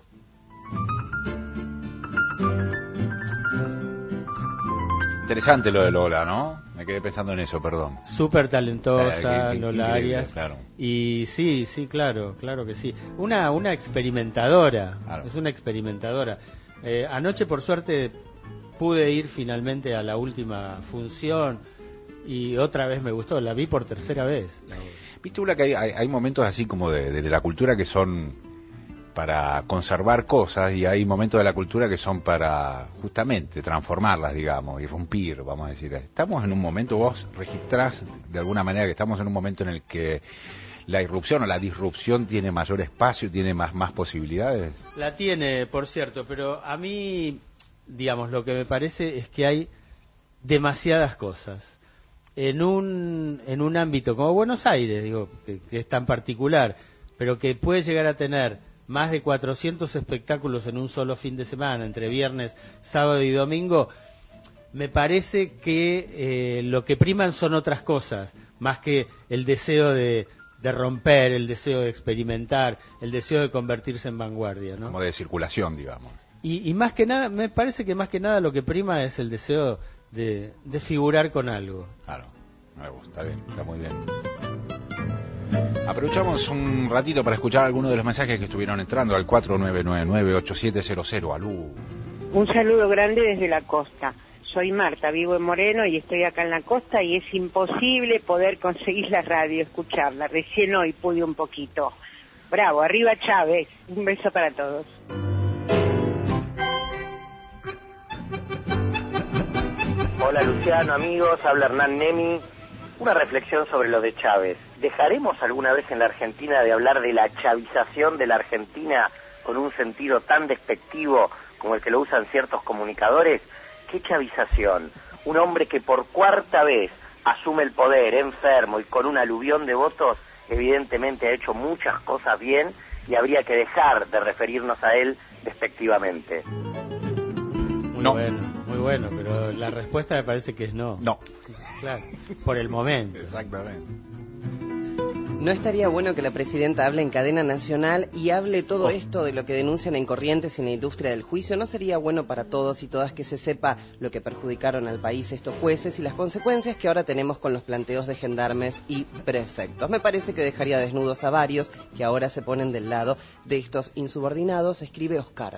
Interesante lo de Lola, ¿no? Me quedé pensando en eso, perdón. Súper talentosa, Eh, Lola increíble, Arias. claro. Y sí, sí, claro, claro que sí. Una, una experimentadora, Claro. es una experimentadora. Eh, anoche, por suerte, pude ir finalmente a la última función y otra vez me gustó, la vi por tercera vez. Viste, Ula, que hay, hay, hay momentos así como de, de, de la cultura que son para conservar cosas y hay momentos de la cultura que son para justamente transformarlas, digamos, irrumpir, vamos a decir. Estamos en un momento, vos registrás de alguna manera que estamos en un momento en el que la irrupción o la disrupción tiene mayor espacio, tiene más, más posibilidades. La tiene, por cierto, pero a mí, digamos, lo que me parece es que hay demasiadas cosas. En un, en un ámbito como Buenos Aires, digo, que, que es tan particular, pero que puede llegar a tener más de cuatrocientos espectáculos en un solo fin de semana, entre viernes, sábado y domingo, me parece que eh, lo que priman son otras cosas, más que el deseo de, de romper, el deseo de experimentar, el deseo de convertirse en vanguardia, ¿no? Como de circulación, digamos. Y, y más que nada, me parece que más que nada lo que prima es el deseo de, de figurar con algo. Claro, nuevo, está bien, está muy bien. Aprovechamos un ratito para escuchar algunos de los mensajes que estuvieron entrando al cuatro nueve nueve nueve ocho siete cero cero. Alú. Un saludo grande desde la costa. Soy Marta, vivo en Moreno y estoy acá en la costa y es imposible poder conseguir la radio, escucharla. Recién hoy pude un poquito. Bravo, arriba Chávez. Un beso para todos. Hola Luciano, amigos, habla Hernán Nemi. Una reflexión sobre lo de Chávez. ¿Dejaremos alguna vez en la Argentina de hablar de la chavización de la Argentina con un sentido tan despectivo como el que lo usan ciertos comunicadores? ¿Qué chavización? Un hombre que por cuarta vez asume el poder enfermo y con un aluvión de votos, evidentemente ha hecho muchas cosas bien y habría que dejar de referirnos a él despectivamente. Muy bueno, muy bueno, pero la respuesta me parece que es no. No. Claro, por el momento. Exactamente. ¿No estaría bueno que la presidenta hable en cadena nacional y hable todo Oh. esto de lo que denuncian en Corrientes y en la industria del juicio? ¿No sería bueno para todos y todas que se sepa lo que perjudicaron al país estos jueces y las consecuencias que ahora tenemos con los planteos de gendarmes y prefectos? Me parece que dejaría desnudos a varios que ahora se ponen del lado de estos insubordinados, escribe Oscar.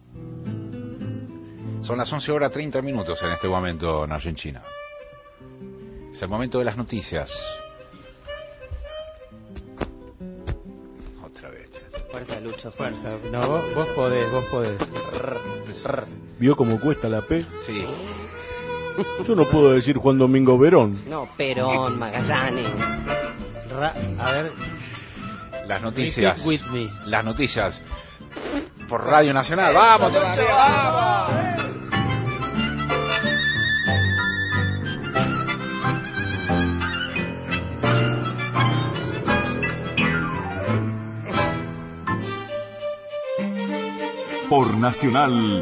Son las once horas treinta minutos en este momento en Argentina. Es el momento de las noticias. Otra vez. Fuerza, Lucho, fuerza. No, vos, vos podés, vos podés. ¿Vio cómo cuesta la P? Sí. Yo no puedo decir Juan Domingo Verón. No, Perón, Magallanes. Ra- a ver. Las noticias. Repeat with me. Las noticias. Por Radio Nacional. ¡Vamos todavía! ¡Vamos! Por Nacional,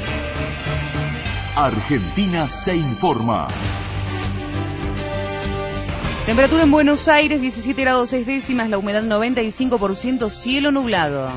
Argentina se informa. Temperatura en Buenos Aires, diecisiete grados seis décimas, la humedad noventa y cinco por ciento, cielo nublado.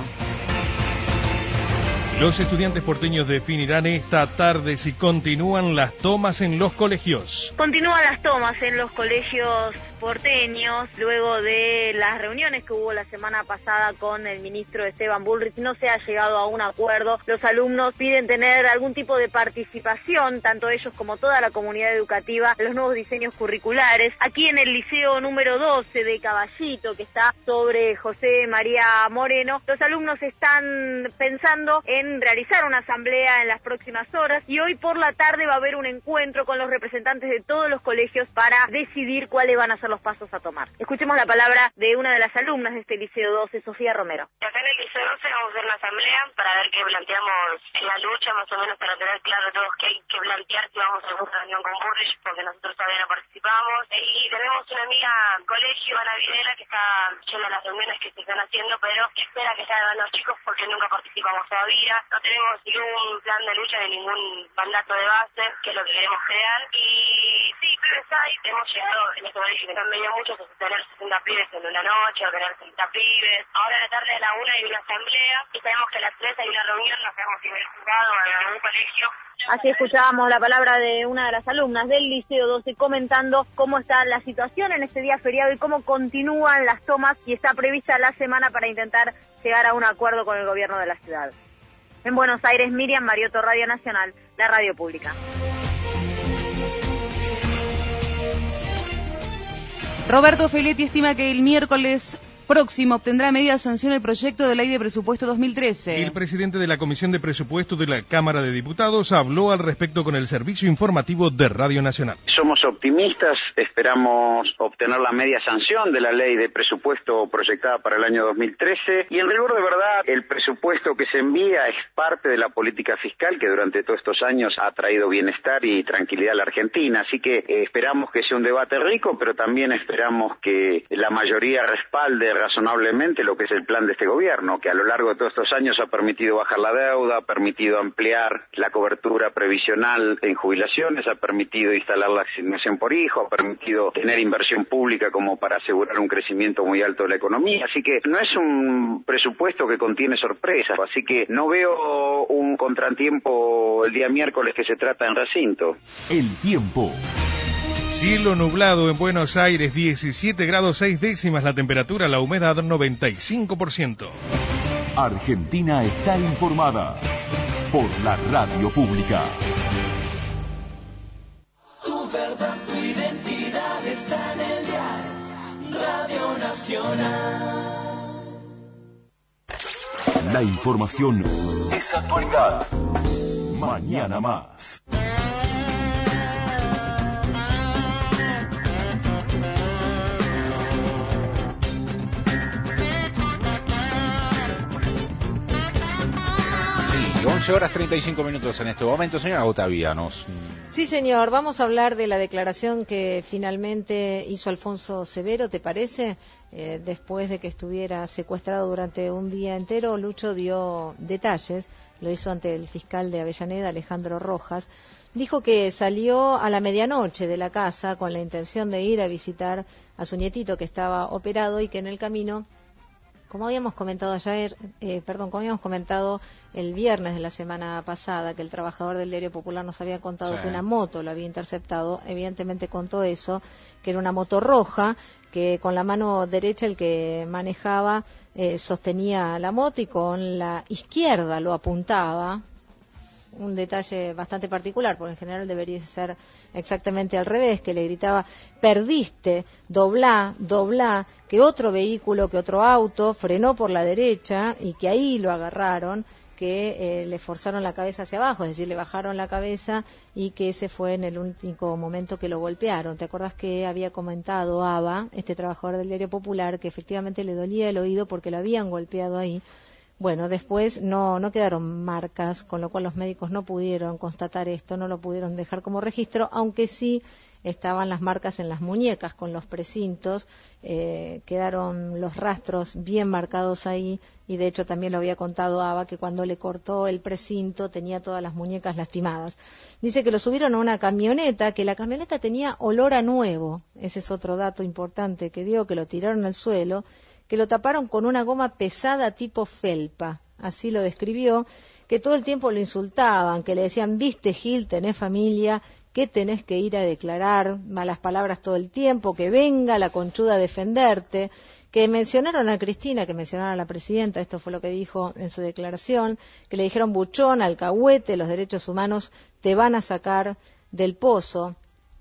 Los estudiantes porteños definirán esta tarde si continúan las tomas en los colegios. Continúan las tomas en los colegios porteños, luego de las reuniones que hubo la semana pasada con el ministro Esteban Bullrich, no se ha llegado a un acuerdo. Los alumnos piden tener algún tipo de participación, tanto ellos como toda la comunidad educativa, en los nuevos diseños curriculares. Aquí en el liceo número doce de Caballito, que está sobre José María Moreno, los alumnos están pensando en realizar una asamblea en las próximas horas y hoy por la tarde va a haber un encuentro con los representantes de todos los colegios para decidir cuáles van a ser los pasos a tomar. Escuchemos la palabra de una de las alumnas de este liceo doce, Sofía Romero. Acá en el liceo doce vamos a hacer una asamblea para ver qué planteamos en la lucha, más o menos para tener claro todos qué hay que plantear si vamos a alguna reunión con Bullrich, porque nosotros todavía no participamos. Y tenemos una amiga colegio, Ana Videla, que está yendo a las reuniones que se están haciendo, pero espera que salgan los chicos porque nunca participamos todavía. no tenemos ningún plan de lucha ni ningún mandato de base, que es lo que queremos crear. Y sí, pibes hay, hemos llegado en este colegio que han venido muchos a tener sesenta pibes en una noche, o tener sesenta pibes. Ahora a la tarde de la una hay una asamblea, y sabemos que a las tres hay una reunión, no sabemos si en el juzgado o en algún colegio. Así escuchábamos la palabra de una de las alumnas del Liceo doce comentando cómo está la situación en este día feriado y cómo continúan las tomas y está prevista la semana para intentar llegar a un acuerdo con el gobierno de la ciudad. En Buenos Aires, Miriam Mariotto, Radio Nacional, la radio pública. Roberto Feletti estima que el miércoles próximo obtendrá media sanción el proyecto de ley de presupuesto dos mil trece. El presidente de la Comisión de Presupuesto de la Cámara de Diputados habló al respecto con el servicio informativo de Radio Nacional. Somos optimistas, esperamos obtener la media sanción de la ley de presupuesto proyectada para el año dos mil trece y en rigor de verdad el presupuesto que se envía es parte de la política fiscal que durante todos estos años ha traído bienestar y tranquilidad a la Argentina, así que eh, esperamos que sea un debate rico, pero también esperamos que la mayoría respalde razonablemente lo que es el plan de este gobierno, que a lo largo de todos estos años ha permitido bajar la deuda, ha permitido ampliar la cobertura previsional en jubilaciones, ha permitido instalar la asignación por hijo, ha permitido tener inversión pública como para asegurar un crecimiento muy alto de la economía, así que no es un presupuesto que contiene sorpresas, así que no veo un contratiempo el día miércoles que se trata en recinto. El tiempo. Cielo nublado en Buenos Aires, diecisiete grados seis décimas la temperatura, la humedad noventa y cinco por ciento. Argentina está informada por la radio pública. Tu verdad, tu identidad está en el diario Radio Nacional. La información es actualidad. Mañana más. once horas treinta y cinco minutos en este momento. Señora Otavianos. Sí, señor. Vamos a hablar de la declaración que finalmente hizo Alfonso Severo, ¿te parece? Eh, después de que estuviera secuestrado durante un día entero, Lucho dio detalles. Lo hizo ante el fiscal de Avellaneda, Alejandro Rojas. Dijo que salió a la medianoche de la casa con la intención de ir a visitar a su nietito que estaba operado y que en el camino, como habíamos comentado ayer, eh, perdón, como habíamos comentado el viernes de la semana pasada, que el trabajador del Diario Popular nos había contado sí. que una moto lo había interceptado, evidentemente contó eso, que era una moto roja, que con la mano derecha el que manejaba eh, sostenía la moto y con la izquierda lo apuntaba. Un detalle bastante particular, porque en general debería ser exactamente al revés, que le gritaba, perdiste, doblá, doblá, que otro vehículo, que otro auto frenó por la derecha y que ahí lo agarraron, que eh, le forzaron la cabeza hacia abajo, es decir, le bajaron la cabeza y que ese fue en el único momento que lo golpearon. ¿Te acuerdas que había comentado Aba, este trabajador del Diario Popular, que efectivamente le dolía el oído porque lo habían golpeado ahí? Bueno, después no, no quedaron marcas, con lo cual los médicos no pudieron constatar esto, no lo pudieron dejar como registro, aunque sí estaban las marcas en las muñecas con los precintos, eh, quedaron los rastros bien marcados ahí y de hecho también lo había contado Aba que cuando le cortó el precinto tenía todas las muñecas lastimadas. Dice que lo subieron a una camioneta, que la camioneta tenía olor a nuevo, ese es otro dato importante que dio, que lo tiraron al suelo, que lo taparon con una goma pesada tipo felpa, así lo describió, que todo el tiempo lo insultaban, que le decían, viste Gil, tenés familia, que tenés que ir a declarar, malas palabras todo el tiempo, que venga la conchuda a defenderte, que mencionaron a Cristina, que mencionaron a la presidenta, esto fue lo que dijo en su declaración, que le dijeron buchón, alcahuete, los derechos humanos te van a sacar del pozo,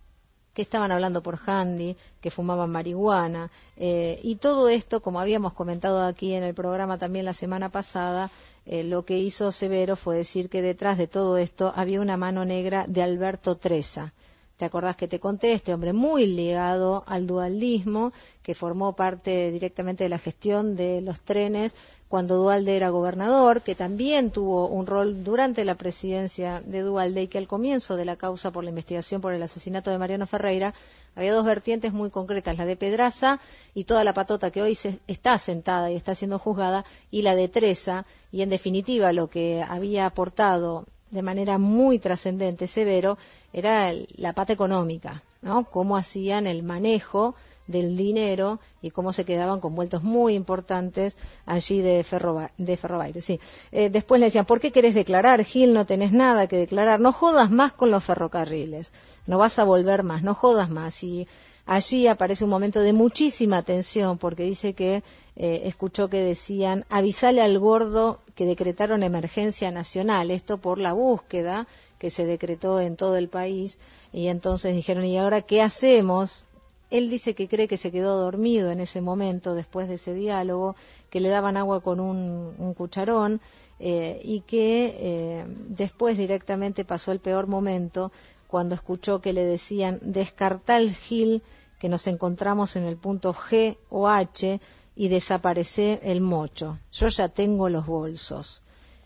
que estaban hablando por handy, que fumaban marihuana, eh, y todo esto, como habíamos comentado aquí en el programa también la semana pasada, eh, lo que hizo Severo fue decir que detrás de todo esto había una mano negra de Alberto Treza. te acordás que te conté, este hombre muy ligado al dualdismo, que formó parte directamente de la gestión de los trenes cuando Duhalde era gobernador, que también tuvo un rol durante la presidencia de Duhalde, y que al comienzo de la causa por la investigación por el asesinato de Mariano Ferreira había dos vertientes muy concretas, la de Pedraza y toda la patota que hoy se está sentada y está siendo juzgada, y la de Treza, y en definitiva lo que había aportado de manera muy trascendente, severo, era el, la pata económica, ¿no? Cómo hacían el manejo del dinero y cómo se quedaban con vueltos muy importantes allí de, Ferroba, de Ferrobaire. Sí. Eh, después le decían, ¿por qué querés declarar, Gil? No tenés nada que declarar. No jodas más con los ferrocarriles. No vas a volver más, no jodas más. Y allí aparece un momento de muchísima tensión, porque dice que eh, escuchó que decían, avisale al gordo que decretaron emergencia nacional. Esto por la búsqueda que se decretó en todo el país. Y entonces dijeron, ¿y ahora qué hacemos? Él dice que cree que se quedó dormido en ese momento, después de ese diálogo, que le daban agua con un, un cucharón, eh, y que eh, después directamente pasó el peor momento cuando escuchó que le decían, descartá el Gil, que nos encontramos en el punto G o H, y desaparece el mocho. Yo ya tengo los bolsos.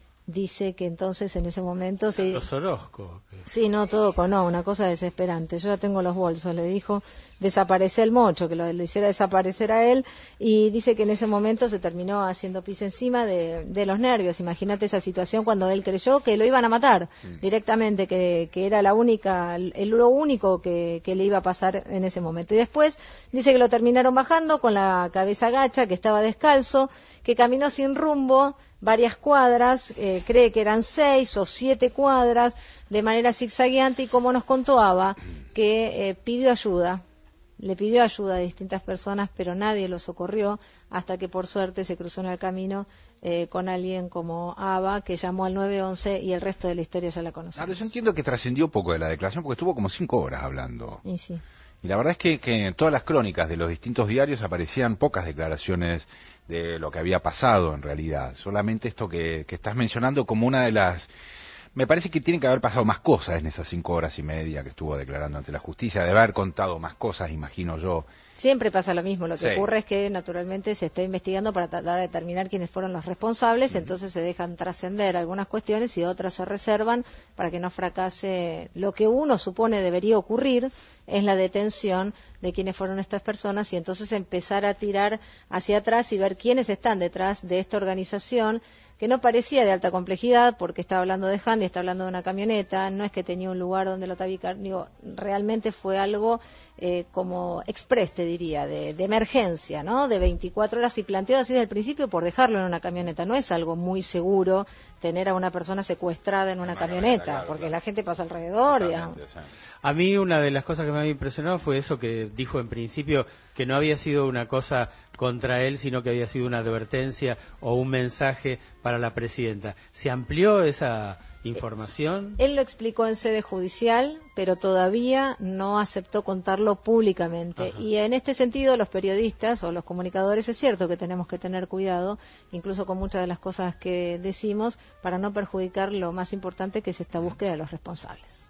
Dice que entonces en ese momento se... Los Orozco. Sí, no, todo con no, una cosa desesperante. Yo ya tengo los bolsos, le dijo, desaparece el mocho, que lo, le hiciera desaparecer a él, y dice que en ese momento se terminó haciendo pis encima de, de los nervios. Imagínate esa situación cuando él creyó que lo iban a matar mm. directamente, que, que era la única, el lo único que, que le iba a pasar en ese momento. Y después dice que lo terminaron bajando con la cabeza gacha, que estaba descalzo, que caminó sin rumbo varias cuadras, eh, cree que eran seis o siete cuadras, de manera zigzagueante, y como nos contó Aba, que eh, pidió ayuda, le pidió ayuda a distintas personas, pero nadie lo socorrió, hasta que por suerte se cruzó en el camino eh, con alguien como Aba, que llamó al nueve once, y el resto de la historia ya la conocemos. Claro, yo entiendo que trascendió poco de la declaración, porque estuvo como cinco horas hablando. Y sí. Y la verdad es que, que en todas las crónicas de los distintos diarios aparecían pocas declaraciones de lo que había pasado en realidad. Solamente esto que, que estás mencionando como una de las... Me parece que tienen que haber pasado más cosas en esas cinco horas y media que estuvo declarando ante la justicia, de haber contado más cosas, imagino yo. Siempre pasa lo mismo, lo que sí. ocurre es que naturalmente se está investigando para tratar de determinar quiénes fueron los responsables, mm. entonces se dejan trascender algunas cuestiones y otras se reservan para que no fracase lo que uno supone debería ocurrir, es la detención de quiénes fueron estas personas, y entonces empezar a tirar hacia atrás y ver quiénes están detrás de esta organización, que no parecía de alta complejidad, porque estaba hablando de Handy, está hablando de una camioneta, no es que tenía un lugar donde lo tabicar, digo, realmente fue algo eh, como express, te diría, de, de emergencia, ¿no? De veinticuatro horas, y planteado así desde el principio por dejarlo en una camioneta. No es algo muy seguro tener a una persona secuestrada en una camioneta, claro, porque claro. la gente pasa alrededor, digamos. A mí una de las cosas que me había impresionado fue eso que dijo en principio, que no había sido una cosa contra él, sino que había sido una advertencia o un mensaje para la presidenta. ¿Se amplió esa información? Él lo explicó en sede judicial, pero todavía no aceptó contarlo públicamente. Ajá. Y en este sentido, los periodistas o los comunicadores, es cierto que tenemos que tener cuidado, incluso con muchas de las cosas que decimos, para no perjudicar lo más importante, que es esta búsqueda de los responsables.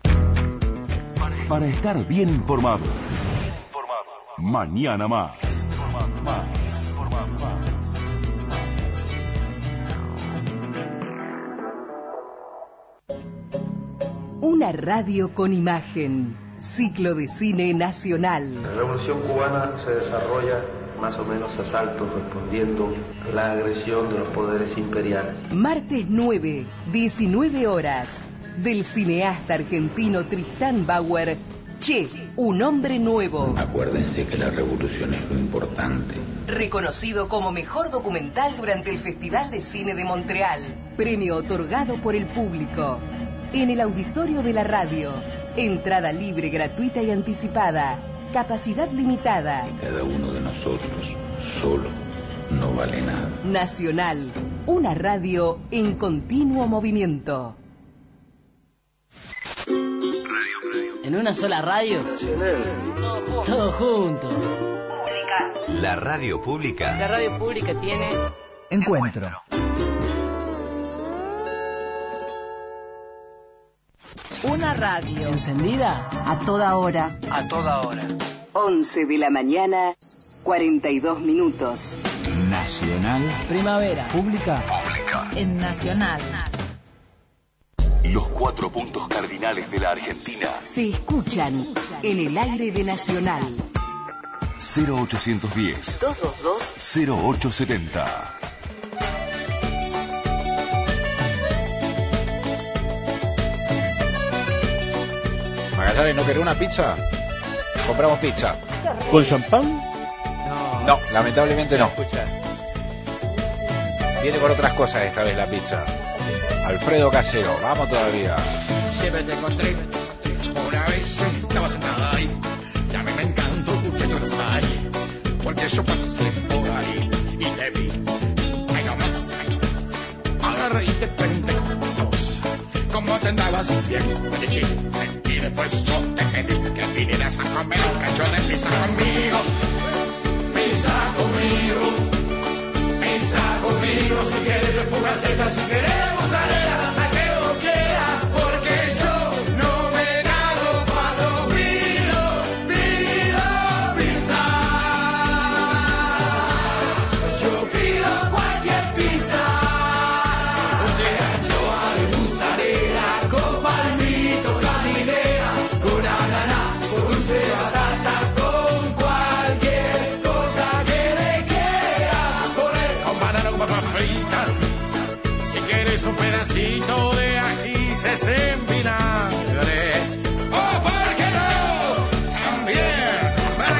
Para estar bien informado. Mañana más. Más. Una radio con imagen. Ciclo de cine nacional. La Revolución Cubana se desarrolla más o menos a saltos, respondiendo a la agresión de los poderes imperiales. Martes nueve, diecinueve horas. Del cineasta argentino Tristán Bauer, Che, un hombre nuevo. Acuérdense que la revolución es lo importante. Reconocido como mejor documental durante el Festival de Cine de Montreal. Premio otorgado por el público. En el auditorio de la radio. Entrada libre, gratuita y anticipada. Capacidad limitada. Cada uno de nosotros solo no vale nada. Nacional. Una radio en continuo movimiento. ¿En una sola radio? Nacional. Todo junto. La radio pública. La radio pública tiene... Encuentro. Una radio. Encendida. A toda hora. A toda hora. once de la mañana, cuarenta y dos minutos. Nacional. Primavera. Pública. Pública. En Nacional. Los cuatro puntos cardinales de la Argentina. Se escuchan en el aire de Nacional. cero ochocientos diez. dos dos dos. cero ocho setenta. Magallanes, ¿no querés una pizza? Compramos pizza. ¿Con champán? No, no, lamentablemente no. Viene por otras cosas esta vez la pizza. Alfredo Casero, vamos todavía. Siempre te encontré, una vez estaba sentada ahí. Ya me encantó que tú no estás ahí, porque yo pasé por ahí y te vi. Ay, no más. Agarré y te pregunté vos, ¿cómo te andabas? Bien, me dijiste. Y después yo te pedí que vinieras a comer un cacho de pizza conmigo. Pizza conmigo. Pizza conmigo, si quieres de fugaceta, si quieres mozzarella, la que vos quieras, porque yo no me cago cuando pido, pido pizza. Yo pido cualquier pizza, de anchoa, de mozzarella, con palmito, jardinera, con ananá, con dulce de batata, con cualquier cosa que le quieras poner, con banana, con papa frita. Si quieres un pedacito de ajíes en vinagre, o por qué no, también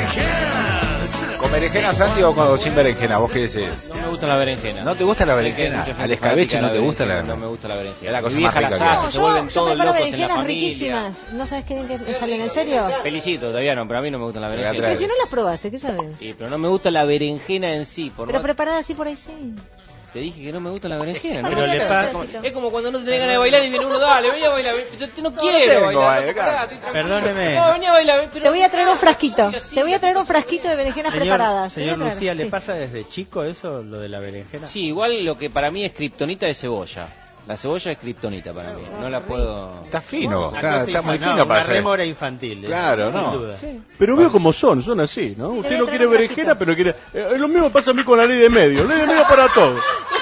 berenjenas. ¿Con berenjena, Santi, o con- sin berenjena? ¿Vos qué decís? No me gusta la berenjena. ¿No te gusta la Sé que hay berenjena? mucha gente ¿Al escabeche fanática no de te gusta la berenjena, No me gusta la berenjena. Es la cosa Mi vieja más la rica que hace, hay. se Yo, vuelven yo todos preparo locos en la berenjenas familia. riquísimas. ¿No sabes qué bien que salen? ¿En serio? Felicito, todavía no, pero a mí no me gustan las Pero berenjenas. si no las probaste, ¿qué sabes? Sí, pero no me gusta la berenjena en sí. Por Pero más- preparada así por ahí sí. Te dije que no me gusta la berenjena. Pero ¿no? le es, pasa- como, es como cuando no tenés ganas de bailar y viene uno, dale, vení a bailar. Yo te- no quiero tengo, bailar. eh, no, claro. pará, estoy tranquilo. Perdóneme. No, vení a bailar. Pero Te voy a traer un frasquito. Te voy a traer un frasquito de berenjenas Señor, preparadas. Te voy a señor traer. Lucía, ¿le Sí. pasa desde chico eso, lo de la berenjena? Sí, igual lo que para mí es kriptonita de cebolla. La cebolla es kriptonita para mí. No la puedo... Está fino, Una está, cosa está muy infantil, fino no, para una hacer. rémora infantil. eh, Claro, sin ¿no? duda. Pero veo cómo son, son así, ¿no? Usted voy a no traer quiere un berenjena, ratito. pero quiere... Eh, lo mismo pasa a mí con la ley de medios. Ley de medios para todos.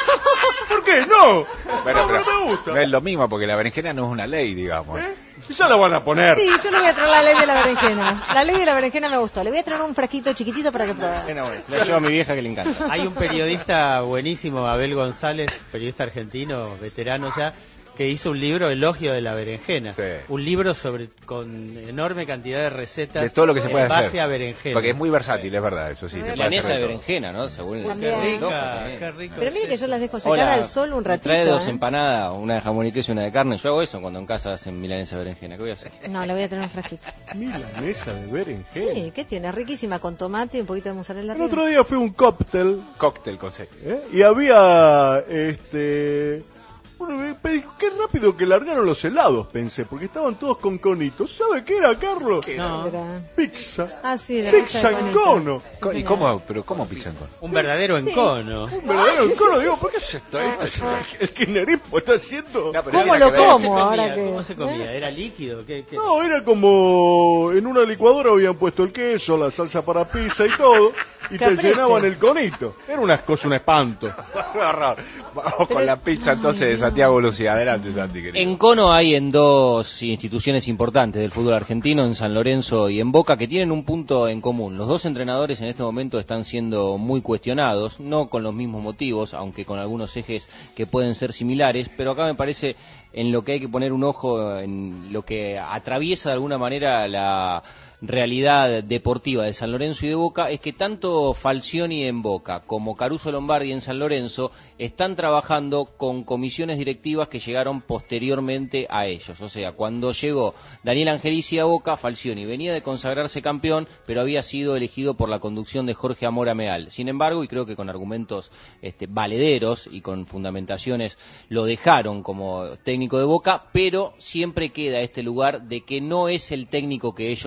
¿Por qué? No. Bueno, no, pero no me gusta. no es lo mismo porque la berenjena no es una ley, digamos. Ya la van a poner. Sí, yo le voy a traer la ley de la berenjena. La ley de la berenjena me gustó. Le voy a traer un frasquito chiquitito para que pruebe. La llevo a mi vieja que le encanta. Hay un periodista buenísimo, Abel González, periodista argentino, veterano ya, que hizo un libro, Elogio de la berenjena. Sí. Un libro sobre con enorme cantidad de recetas De todo lo que se puede en base hacer. a berenjena. Porque es muy versátil, es verdad, eso sí. te puede Milanesa hacer de de todo. berenjena, ¿no? Según También. Qué rica, Loco, qué rico. Pero mire que yo las dejo sacar Hola, al sol un me ratito. trae dos ¿eh? empanadas, una de jamón y queso y una de carne. Yo hago eso cuando en casa hacen milanesa de berenjena. ¿Qué voy a hacer? No, le voy a traer un frasquito. Milanesa de berenjena. Sí, ¿qué tiene? Riquísima, con tomate y un poquito de mozzarella El arriba. otro día fui a un cóctel Cóctel con C. ¿eh? y había este... Bueno, pedí- qué rápido que largaron los helados, pensé, porque estaban todos con conitos. ¿Sabe qué era, Carlos? No. Era- Pizza. Ah, sí, de la Pizza de en conito. cono. Co- ¿Y cómo? ¿Pero cómo pizza en cono? Un verdadero encono. Un verdadero en cono. Digo, ¿por qué se está? El kirchnerismo está haciendo... No, pero ¿Cómo tiene lo que ver- ¿Cómo se como comía? ahora que...? ¿Cómo se comía? ¿Era líquido? ¿Qué, qué? No, era como en una licuadora habían puesto el queso, la salsa para pizza y todo, y te Caprese. llenaban el conito. Era una cosa, un espanto. Qué horror. Vamos con la pizza entonces de Santiago Lucía. Adelante, Santi, querido. En Cono hay en dos instituciones importantes del fútbol argentino, en San Lorenzo y en Boca, que tienen un punto en común. Los dos entrenadores en este momento están siendo muy cuestionados, no con los mismos motivos, aunque con algunos ejes que pueden ser similares, pero acá me parece en lo que hay que poner un ojo, en lo que atraviesa de alguna manera la realidad deportiva de San Lorenzo y de Boca, es que tanto Falcioni en Boca como Caruso Lombardi en San Lorenzo están trabajando con comisiones directivas que llegaron posteriormente a ellos. O sea, cuando llegó Daniel Angelici a Boca, Falcioni venía de consagrarse campeón, pero había sido elegido por la conducción de Jorge Amora Meal. Sin embargo, y creo que con argumentos este, valederos y con fundamentaciones, lo dejaron como técnico de Boca, pero siempre queda este lugar de que no es el técnico que ellos eligieron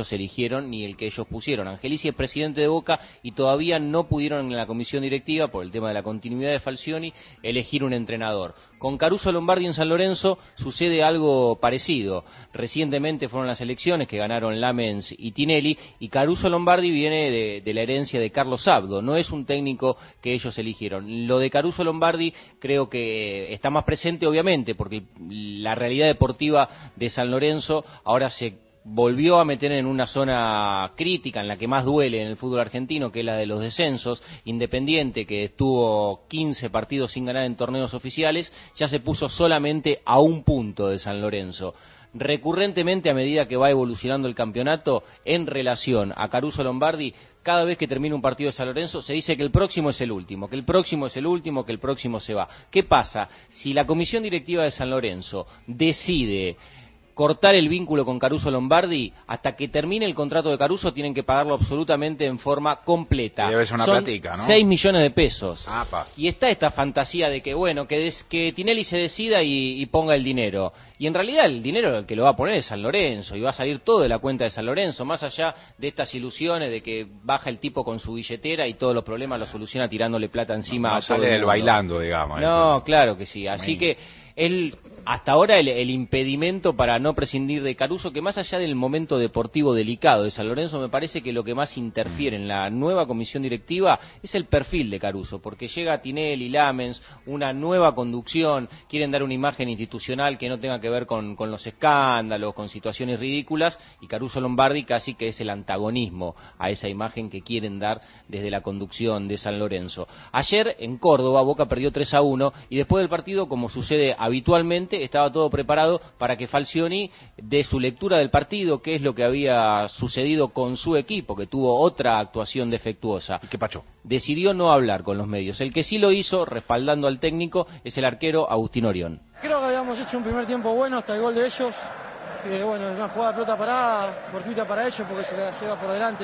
eligieron ni el que ellos pusieron. Angelici es presidente de Boca y todavía no pudieron en la comisión directiva, por el tema de la continuidad de Falcioni, elegir un entrenador. Con Caruso Lombardi en San Lorenzo sucede algo parecido. Recientemente fueron las elecciones que ganaron Lamens y Tinelli, y Caruso Lombardi viene de, de la herencia de Carlos Abdo, no es un técnico que ellos eligieron. Lo de Caruso Lombardi creo que está más presente, obviamente, porque la realidad deportiva de San Lorenzo ahora se volvió a meter en una zona crítica, en la que más duele en el fútbol argentino, que es la de los descensos. Independiente, que estuvo quince partidos sin ganar en torneos oficiales, ya se puso solamente a un punto de San Lorenzo. Recurrentemente, a medida que va evolucionando el campeonato, en relación a Caruso Lombardi, cada vez que termina un partido de San Lorenzo se dice que el próximo es el último, que el próximo es el último, que el próximo se va. ¿Qué pasa? Si la comisión directiva de San Lorenzo decide cortar el vínculo con Caruso Lombardi, hasta que termine el contrato de Caruso tienen que pagarlo absolutamente en forma completa. Debe ser una Son platica, ¿no? seis millones de pesos. Apa. Y está esta fantasía de que, bueno, que, des, que Tinelli se decida y, y ponga el dinero. Y en realidad el dinero el que lo va a poner es San Lorenzo, y va a salir todo de la cuenta de San Lorenzo, más allá de estas ilusiones de que baja el tipo con su billetera y todos los problemas los soluciona tirándole plata encima. No, no a todo sale el del mundo. bailando, digamos. No, eso. claro que sí. Así Amén. que él, hasta ahora el, el impedimento para no prescindir de Caruso, que más allá del momento deportivo delicado de San Lorenzo, me parece que lo que más interfiere en la nueva comisión directiva es el perfil de Caruso, porque llega Tinelli, Lamens, una nueva conducción, quieren dar una imagen institucional que no tenga que ver con, con los escándalos, con situaciones ridículas, y Caruso Lombardi casi que es el antagonismo a esa imagen que quieren dar desde la conducción de San Lorenzo. Ayer en Córdoba Boca perdió tres a uno, y después del partido, como sucede habitualmente, estaba todo preparado para que Falcioni dé su lectura del partido, qué es lo que había sucedido con su equipo, que tuvo otra actuación defectuosa. ¿Y qué pacho? Decidió no hablar con los medios. El que sí lo hizo, respaldando al técnico, es el arquero Agustín Orión. Creo que habíamos hecho un primer tiempo bueno hasta el gol de ellos, que bueno, una jugada de pelota parada, fortuita para ellos porque se la lleva por delante.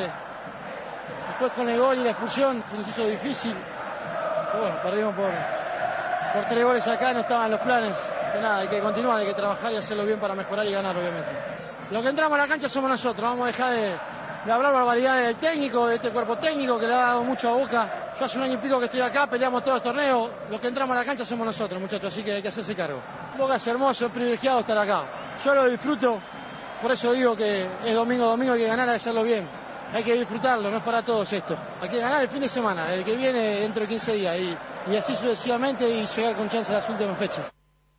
Después con el gol y la expulsión se nos hizo difícil. Pero bueno, perdimos por, por tres goles acá, no estaban los planes. Que nada, hay que continuar, hay que trabajar y hacerlo bien para mejorar y ganar, obviamente. Lo que entramos a la cancha somos nosotros, vamos a dejar de, de hablar barbaridades del técnico, de este cuerpo técnico que le ha dado mucho a Boca. Yo hace un año y pico que estoy acá, peleamos todos los torneos, los que entramos a la cancha somos nosotros, muchachos, así que hay que hacerse cargo. Boca es hermoso, es privilegiado estar acá. Yo lo disfruto, por eso digo que es domingo, domingo hay que ganar, hay que hacerlo bien. Hay que disfrutarlo, no es para todos esto. Hay que ganar el fin de semana, el que viene dentro de quince días, y, y así sucesivamente, y llegar con chance a las últimas fechas.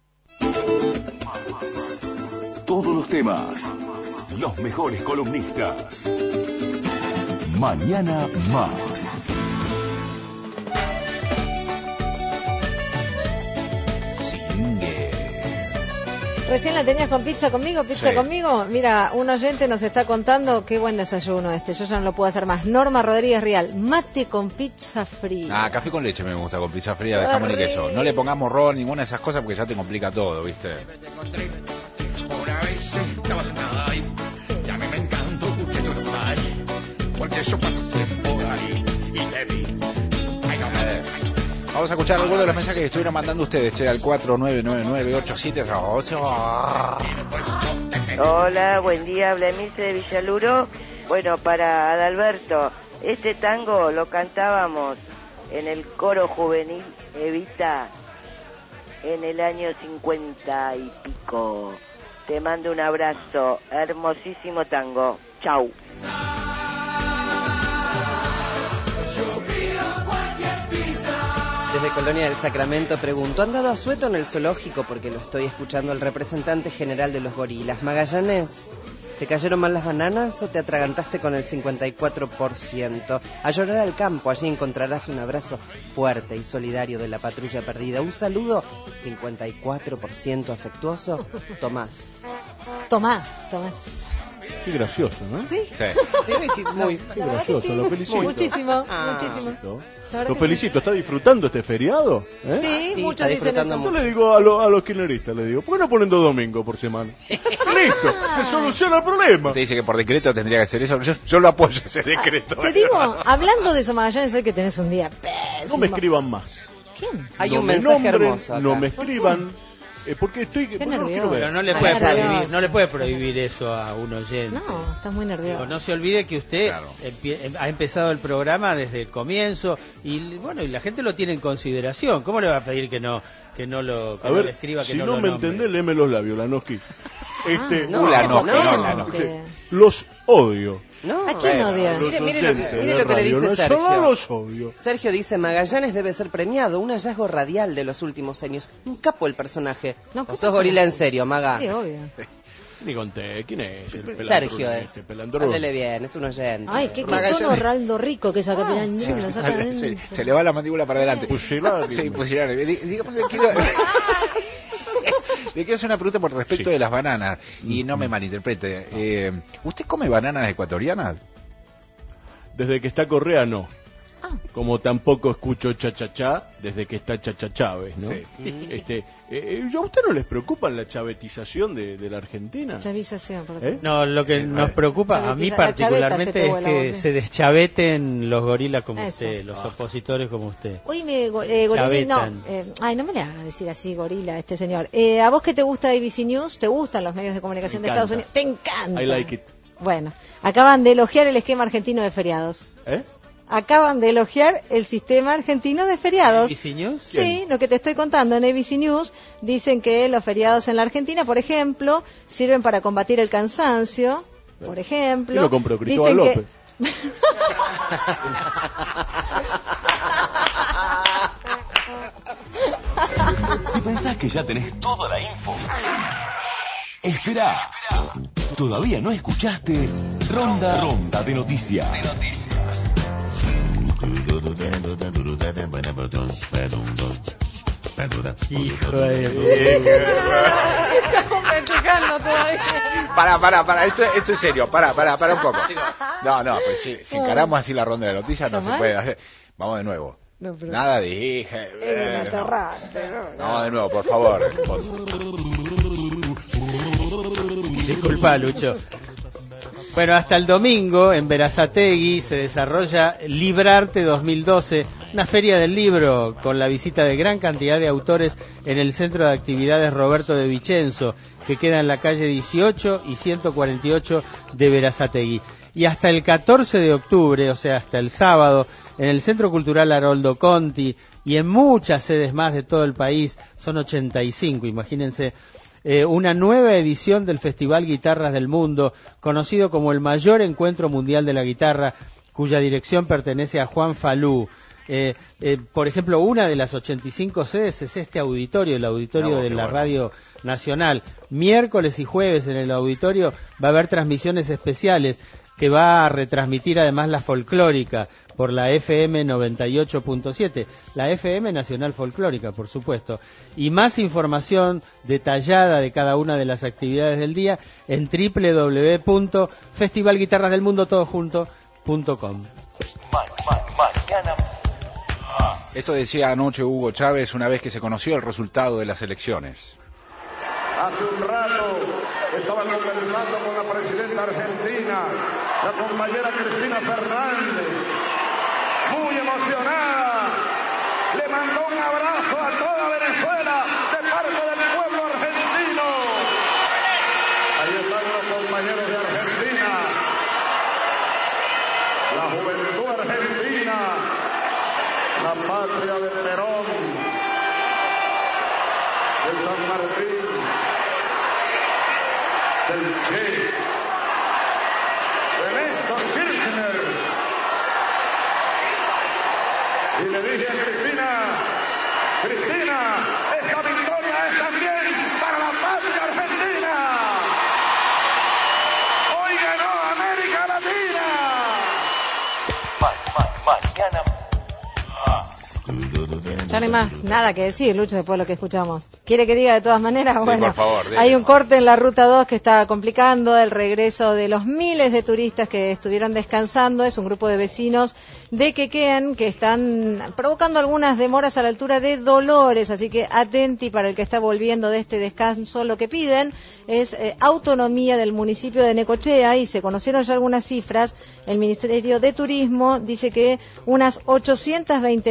Todos los temas, los mejores columnistas. Mañana más. Recién la tenías con pizza conmigo, pizza Sí. conmigo. Mira, un oyente nos está contando qué buen desayuno este. Yo ya no lo puedo hacer más. Norma Rodríguez Rial, mate con pizza fría. Ah, café con leche me gusta, con pizza fría de jamón y queso. No le pongamos ron, ninguna de esas cosas, porque ya te complica todo, ¿viste? Una vez estaba sentada ahí, y a mí me encantó que tú no estás ahí, porque yo pasé por ahí y te vi. Ay, no más. Vamos a escuchar algunos de los mensajes que estuvieron mandando ustedes, che, al cuatro nueve nueve nueve ocho siete ocho. Hola, buen día, habla Emilce de Villaluro. Bueno, para Adalberto, este tango lo cantábamos en el coro juvenil Evita en el año cincuenta y pico. Te mando un abrazo, hermosísimo tango. Chau. Desde Colonia del Sacramento pregunto, ¿han dado asueto en el zoológico? Porque lo estoy escuchando al representante general de los gorilas. Magallanes, ¿te cayeron mal las bananas o te atragantaste con el cincuenta y cuatro por ciento? A llorar al campo, allí encontrarás un abrazo fuerte y solidario de la patrulla perdida. Un saludo, cincuenta y cuatro por ciento afectuoso, Tomás. Tomá, Tomás. Qué gracioso, ¿no? ¿Sí? Sí. Debe que muy Qué gracioso, lo felicito. Muchísimo, Ah. muchísimo. La verdad Lo que felicito, ¿está disfrutando este feriado? ¿Eh? Sí, Sí, muchos está dicen disfrutando eso. Yo le digo a, lo- a los kirchneristas, le digo, ¿por qué no ponen dos domingos por semana? ¡Listo! Se soluciona el problema. Te dice que por decreto tendría que ser eso. Yo, yo lo apoyo ese decreto. Te digo, hablando de eso, Magallanes, sé que tenés un día pésimo. No me escriban más. ¿Quién? Hay No un me mensaje nombren, hermoso acá. No me escriban. Eh, porque estoy... Qué bueno, no quiero nervioso. ver. Pero no le Ay, puede nervioso. prohibir, no le puede prohibir eso a un oyente. No, estás muy nervioso. Digo, no se olvide que usted Claro. empie- em- ha empezado el programa desde el comienzo y bueno, y la gente lo tiene en consideración. ¿Cómo le va a pedir que no que no lo que A no ver, le escriba que si no, no lo me nombre? entendés, léeme los labios, Lanoski. Este, no, Lanoski, no, no, no. Lanoski. Sí. Los odio. No. ¿A quién odia? Los Mire, mire lo que, oyentes mire de lo que le Radio dice Nacional Sergio. los odio. Sergio dice, Magallanes debe ser premiado, un hallazgo radial de los últimos años. Un capo el personaje. No, ¿qué ¿O sos pasa? gorila en serio, Maga? Sí, obvio. Ni conté, ¿quién es? El pelandrón Sergio este, es. pelandrón? Háblele bien, es un oyente. Ay, qué, qué Magallanes. tono Raldo rico que saca. Ah, Sí, Se, lo saca se- bien. se- se le va la mandíbula para adelante. Pusilánime. Sí, pusilánime. Dí- Dígame, le quiero... Le quiero hacer una pregunta por respecto Sí. de las bananas, y no me malinterprete. Eh, ¿Usted come bananas ecuatorianas? Desde que está Correa, no. Ah. Como tampoco escucho cha-cha-cha desde que está Chacha Chávez, ¿no? Sí. Este, eh, eh, ¿a usted no les preocupa la chavetización de, de la Argentina? Chavización, perdón. ¿Eh? No, lo que nos preocupa a mí Chavetiza- la chaveta se particularmente te es vuela, que vos, sí. se deschaveten los gorilas como Eso. usted, los opositores como usted. Hoy me, go- eh, gorilín, no, Chavetan. eh, ay, no me le haga decir así, gorila, este señor. Eh, ¿A vos que te gusta A B C News? ¿Te gustan los medios de comunicación Me de Estados encanta. Unidos? Te encanta. I like it. Bueno, acaban de elogiar el esquema argentino de feriados. ¿Eh? Acaban de elogiar el sistema argentino de feriados. ¿A B C News? Sí, lo que te estoy contando en A B C News, dicen que los feriados en la Argentina, por ejemplo, sirven para combatir el cansancio, por ejemplo. Y lo compró Cristóbal Dicen López. Si pensás que ya tenés toda la info, espera. Todavía no escuchaste Ronda Ronda de Noticias. Hijo de... Estamos festejando todavía. Para, para, para, esto, esto es serio, para, para, para un poco. No, no, pues si, si encaramos así la ronda de noticias no se ¿Tomás? puede hacer. Vamos de nuevo. No, pero- Nada dije. Es un eh, no. aterrante, ¿no? Vamos de nuevo, por favor. Disculpa, Lucho. Bueno, hasta el domingo en Berazategui se desarrolla Librarte dos mil doce, una feria del libro con la visita de gran cantidad de autores en el Centro de Actividades Roberto de Vicenzo, que queda en la calle dieciocho y ciento cuarenta y ocho de Berazategui. Y hasta el catorce de octubre, o sea, hasta el sábado, en el Centro Cultural Haroldo Conti y en muchas sedes más de todo el país, son ochenta y cinco, imagínense, eh, una nueva edición del Festival Guitarras del Mundo, conocido como el mayor encuentro mundial de la guitarra, cuya dirección pertenece a Juan Falú. Eh, eh, por ejemplo, una de las ochenta y cinco sedes es este auditorio, el auditorio No, de qué la bueno. Radio Nacional. Miércoles y jueves en el auditorio va a haber transmisiones especiales que va a retransmitir además la folclórica por la F M noventa y ocho punto siete, la F M Nacional Folclórica, por supuesto. Y más información detallada de cada una de las actividades del día en doble u doble u doble u punto festival guitarras del mundo todo junto punto com. Mañana. Esto decía anoche Hugo Chávez una vez que se conoció el resultado de las elecciones. Hace un rato estaban conversando con la presidenta argentina, la compañera Cristina Fernández, muy emocionada, le mandó un abrazo a toda Venezuela de parte del pueblo argentino. Ahí están los compañeros de Argentina, la juventud argentina, la patria de Perón, de San Martín, del Che, de Néstor Kirchner. Y le dije a Cristina, Cristina, esta victoria es también para la patria argentina. Hoy ganó América Latina. Mañana. Ya no hay más nada que decir, Lucho, después de lo que escuchamos. ¿Quiere que diga de todas maneras? Sí, Bueno, por favor, dele. hay un corte en la Ruta dos que está complicando el regreso de los miles de turistas que estuvieron descansando. Es un grupo de vecinos de Quequén que están provocando algunas demoras a la altura de Dolores, así que atenti para el que está volviendo de este descanso. Lo que piden es eh, autonomía del municipio de Necochea y se conocieron ya algunas cifras. El Ministerio de Turismo dice que unas ochocientas veinte